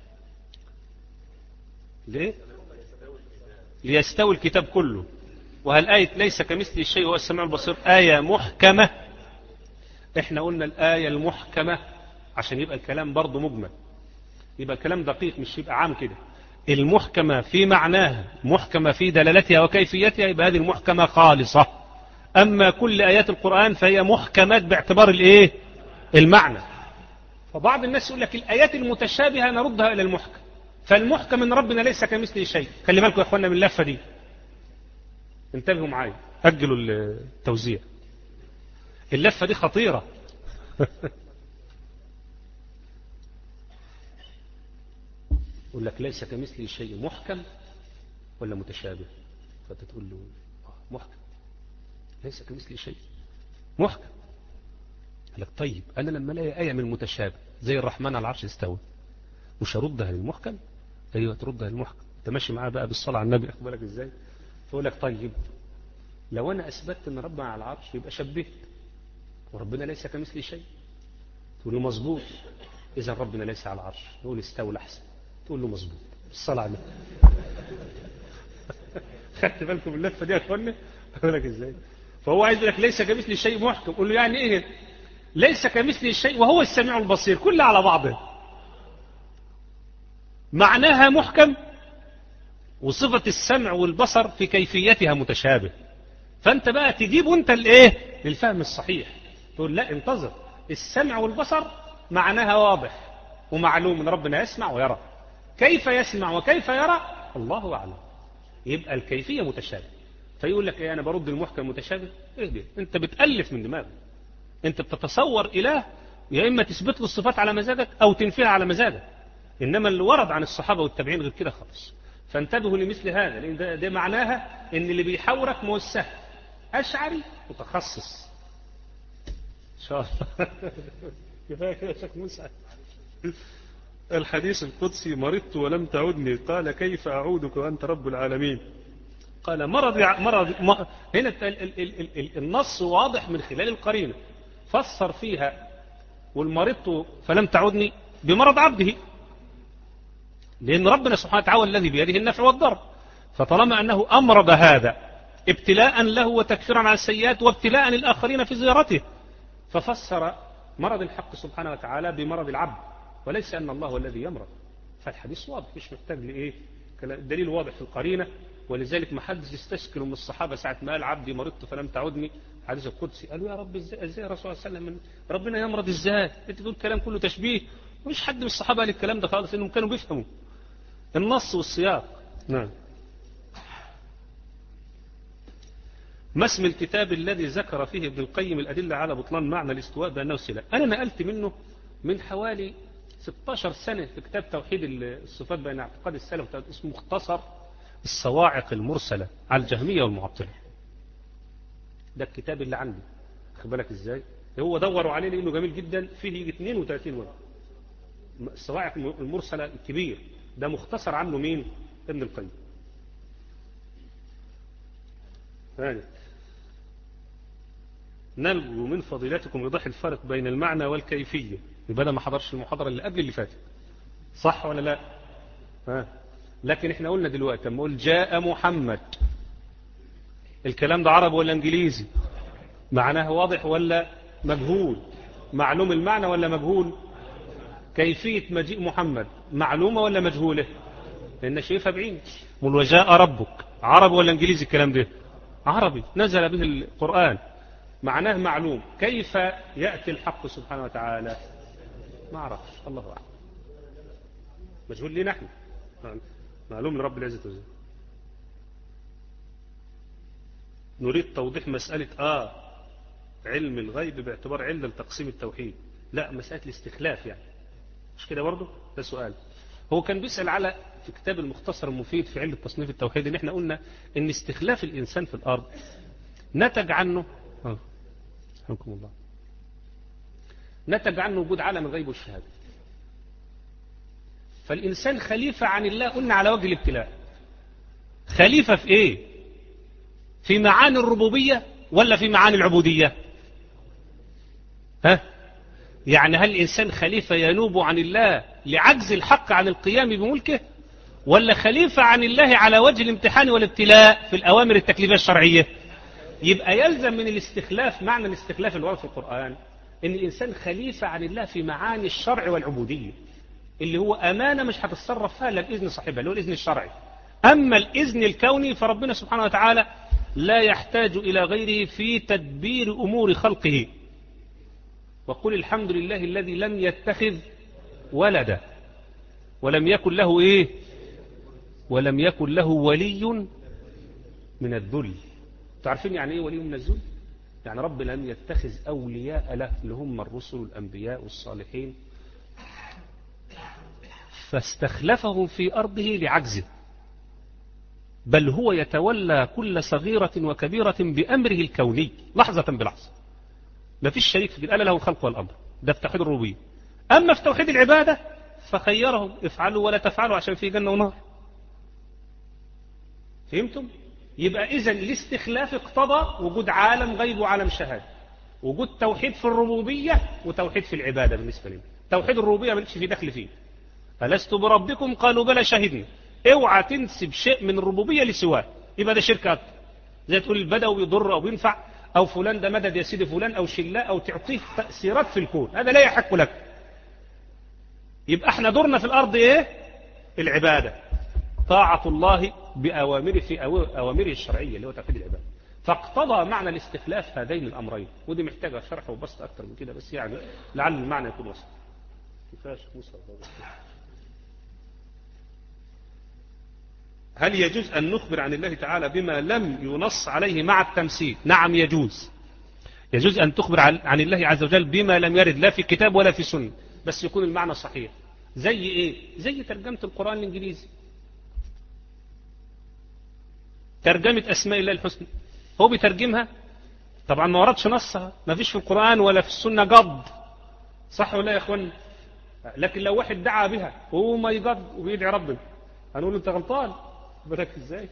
ليه؟ ليستوي الكتاب كله. وهل آية ليس كمثله شيء هو السميع البصير آية محكمة؟ احنا قلنا الآية المحكمة عشان يبقى الكلام برضه مجمل، يبقى الكلام دقيق مش يبقى عام كده. المحكمة في معناها، محكمة في دلالتها وكيفيتها، يبقى هذه المحكمة خالصة. أما كل آيات القرآن فهي محكمات باعتبار الإيه؟ المعنى. فبعض الناس يقول لك الآيات المتشابهة نردها إلى المحكم، فالمحكم من ربنا ليس كمثله شيء. خلي بالكم يا أخوانا من اللفة دي، انتبهوا معايا، أجلوا التوزيع، اللفة دي خطيرة. يقول لك ليس كمثله شيء، محكم ولا متشابه؟ فتقول له محكم، ليس كمثله شيء محكم. قال لك طيب أنا لما الاقي آية من المتشابه زي الرحمن على العرش استوى مش هردها للمحكم؟ أيوة تردها للمحكم. أنت ماشي معاه بقى بالصلاة على النبي، أخبرك إزاي؟ فأقول لك طيب لو أنا أثبت أن ربنا على العرش يبقى شبهت، وربنا ليس كمثله شيء. تقول له مظبوط، إذا ربنا ليس على العرش يقول استولى أحسن. تقول له مظبوط، الصلاة على النبي. خدت بالكم اللفة دي يا أخوانا؟ أقول لك إزاي؟ فهو عايز لك ليس كمثله شيء محكم. قول له يعني إيه ليس كمثله شيء وهو السميع البصير؟ كله على بعضه معناها محكم، وصفة السمع والبصر في كيفيتها متشابه. فأنت بقى تجيب أنت الإيه للفهم الصحيح. تقول لا انتظر، السمع والبصر معناها واضح ومعلوم من ربنا يسمع ويرى، كيف يسمع وكيف يرى الله أعلم، يبقى الكيفية متشابه. فيقول لك ايه أنا برد المحكم متشابه؟ ايه ده؟ أنت بتألف من دماغك، أنت بتتصور إله يا إما تثبت له الصفات على مزاجك أو تنفيها على مزاجك، إنما اللي ورد عن الصحابة والتابعين غير كده خالص. فانتبهوا لمثل هذا، لأن ده, ده معناها إن اللي بيحاورك مو سهل، أشعري متخصص إن شاء الله. كفاية كده يا شيخ موسى. الحديث القدسي مرضت ولم تعدني، قال كيف أعودك وأنت رب العالمين؟ قال مرض مرض م... هنا ال... ال... ال... ال... النص واضح من خلال القرينة، فسر فيها والمرضت فلم تعدني بمرض عبده، لأن ربنا سبحانه وتعالى الذي بيده النفع والضر. فطالما أنه أمرض هذا ابتلاء له وتكفيرا على السيئات وابتلاء الآخرين في زيارته، ففسر مرض الحق سبحانه وتعالى بمرض العبد، وليس أن الله هو الذي يمرض. فالحديث واضح مش محتاج لإيه، الدليل واضح في القرينة. ولذلك ما حدش يستشكل من الصحابة ساعة ما قال عبدي مرضت فلم تعدني حديث القدسي، قالوا يا رب ازاي ازاي الرسول صلى الله عليه وسلم ربنا يمرض ازاي؟ انت تقول كلام كله تشبيه. مش حد من الصحابة قال الكلام ده خالص، انهم كانوا بيفهموا النص والسياق. نعم. ما اسم الكتاب الذي ذكر فيه ابن القيم الأدلة على بطلان معنى الاستواء بأنه سلاء؟ أنا نقلت منه من حوالي ستة عشر سنة في كتاب توحيد الصفات بين اعتقاد السلف، اسمه مختصر الصواعق المرسلة على الجهمية والمعطلة. ده الكتاب اللي عندي، خد بالك ازاي؟ هو دوروا عليه لانه جميل جدا، فيه يجي اثنين وثلاثين ورقة. الصواعق المرسلة الكبير ده مختصر عنه مين؟ ابن القيم. ثاني، نرجو من فضيلتكم يوضح الفرق بين المعنى والكيفية. يبقى ما حضرش المحاضرة اللي قبل اللي فاتت، صح ولا لا؟ ها. لكن احنا قلنا دلوقتي لما قول جاء محمد، الكلام ده عربي ولا انجليزي؟ معناه واضح ولا مجهول؟ معلوم المعنى ولا مجهول؟ كيفية مجيء محمد معلومة ولا مجهولة؟ لأن شايفها بعين. قل وجاء ربك، عربي ولا انجليزي الكلام ده؟ عربي، نزل به القرآن، معناه معلوم. كيف يأتي الحق سبحانه وتعالى؟ ما عرفش، الله أعلم، مجهول لنا احنا، معلوم لرب العزة والجلال. نريد توضيح مسألة آه علم الغيب باعتبار علة لتقسيم التوحيد. لا، مسألة الاستخلاف يعني، مش كده برضه؟ ده سؤال. هو كان بيسأل على في كتاب المختصر المفيد في علة تصنيف التوحيد ان احنا قلنا ان استخلاف الإنسان في الأرض نتج عنه آه. حكم الله نتج عنه وجود عالم الغيب والشهادة. فالإنسان خليفة عن الله، قلنا على وجه الابتلاء. خليفة في ايه؟ في معاني الربوبية ولا في معاني العبودية؟ ها؟ يعني هل الإنسان خليفة ينوب عن الله لعجز الحق عن القيام بملكه، ولا خليفة عن الله على وجه الامتحان والابتلاء في الأوامر التكليفية الشرعية؟ يبقى يلزم من الاستخلاف، معنى الاستخلاف اللي ورد في القرآن، ان الإنسان خليفة عن الله في معاني الشرع والعبودية، اللي هو أمانة مش هتتصرف فيها إلا بإذن صاحبها، اللي هو الإذن الشرعي. أما الإذن الكوني فربنا سبحانه وتعالى لا يحتاج إلى غيره في تدبير أمور خلقه. وقل الحمد لله الذي لم يتخذ ولدا ولم يكن له إيه ولم يكن له ولي من الذل. تعرفين يعني إيه ولي من الذل؟ يعني رب لم يتخذ أولياء له اللي هم الرسل والأنبياء والصالحين، فاستخلفهم في أرضه لعجزه، بل هو يتولى كل صغيرة وكبيرة بأمره الكوني لحظة بلحظة، ما فيش شريك في قال له الخلق والأمر. ده في توحيد الربوبية. أما في توحيد العبادة فخيرهم افعلوا ولا تفعلوا عشان في جنة ونار. فهمتم؟ يبقى إذن الاستخلاف اقتضى وجود عالم غيب وعالم شهادة، وجود توحيد في الربوبية وتوحيد في العبادة. بالنسبة لنا توحيد الربوبية مالكش في دخل فيه. ألست بربكم قالوا بلى شهدنا. اوعى تنسب شيء من الربوبية لسواه، يبقى ده شرك أكبر. زي تقول البدوي يضر أو ينفع، أو فلان ده مدد يا سيدي فلان، أو شلاء، أو تعطيه تأثيرات في الكون، هذا لا يحق لك. يبقى احنا دورنا في الأرض إيه؟ العبادة، طاعة الله بأوامره في أوامره الشرعية اللي هو توحيد العبادة. فاقتضى معنى الاستخلاف هذين الأمرين، ودي محتاجة شرح وبسط أكثر من كده، بس يعني لعل المعنى يكون وسط. كفاية شيخ موسى. هل يجوز أن نخبر عن الله تعالى بما لم ينص عليه مع التمثيل؟ نعم يجوز. يجوز أن تخبر عن الله عز وجل بما لم يرد لا في كتاب ولا في سنة، بس يكون المعنى صحيح. زي إيه؟ زي ترجمة القرآن الإنجليزي، ترجمة أسماء الله الحسنى، هو بيترجمها طبعا ما وردش نصها، ما فيش في القرآن ولا في السنة قض، صح ولا يا أخوان؟ لكن لو واحد دعا بها وهو ما يقض وبيدعي ربنا هنقول له أنت غلطان. بالك إزاي؟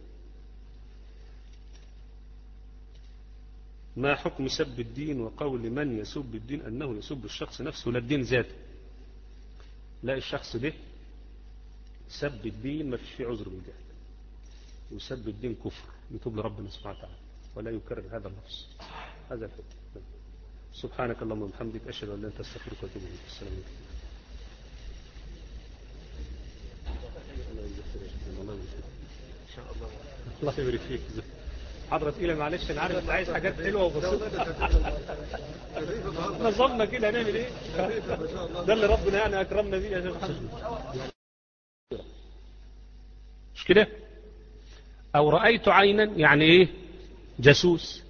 ما حكم سب الدين وقول من يسب الدين أنه يسب الشخص نفسه لا الدين ذاته؟ لا، الشخص ده سب الدين ما فيش فيه عذر بالجهل، وسب الدين كفر يتوب لربنا سبحانه وتعالى ولا يكرر هذا اللفظ. هذا الحكم. سبحانك اللهم وبحمدك أشهد أن لا إله إلا أنت أستغفرك وأتوب إليك. السلام عليكم. الله يبارك فيك. حضرة إلى معلش أنا عارف عايز حاجات حلوة وبسيطة. نظمنا كده هنعمل إيه؟ ده اللي ربنا يعني أكرمنا بيه يا شيخ محمد. مش كده؟ أو رأيت عينا يعني إيه؟ جاسوس.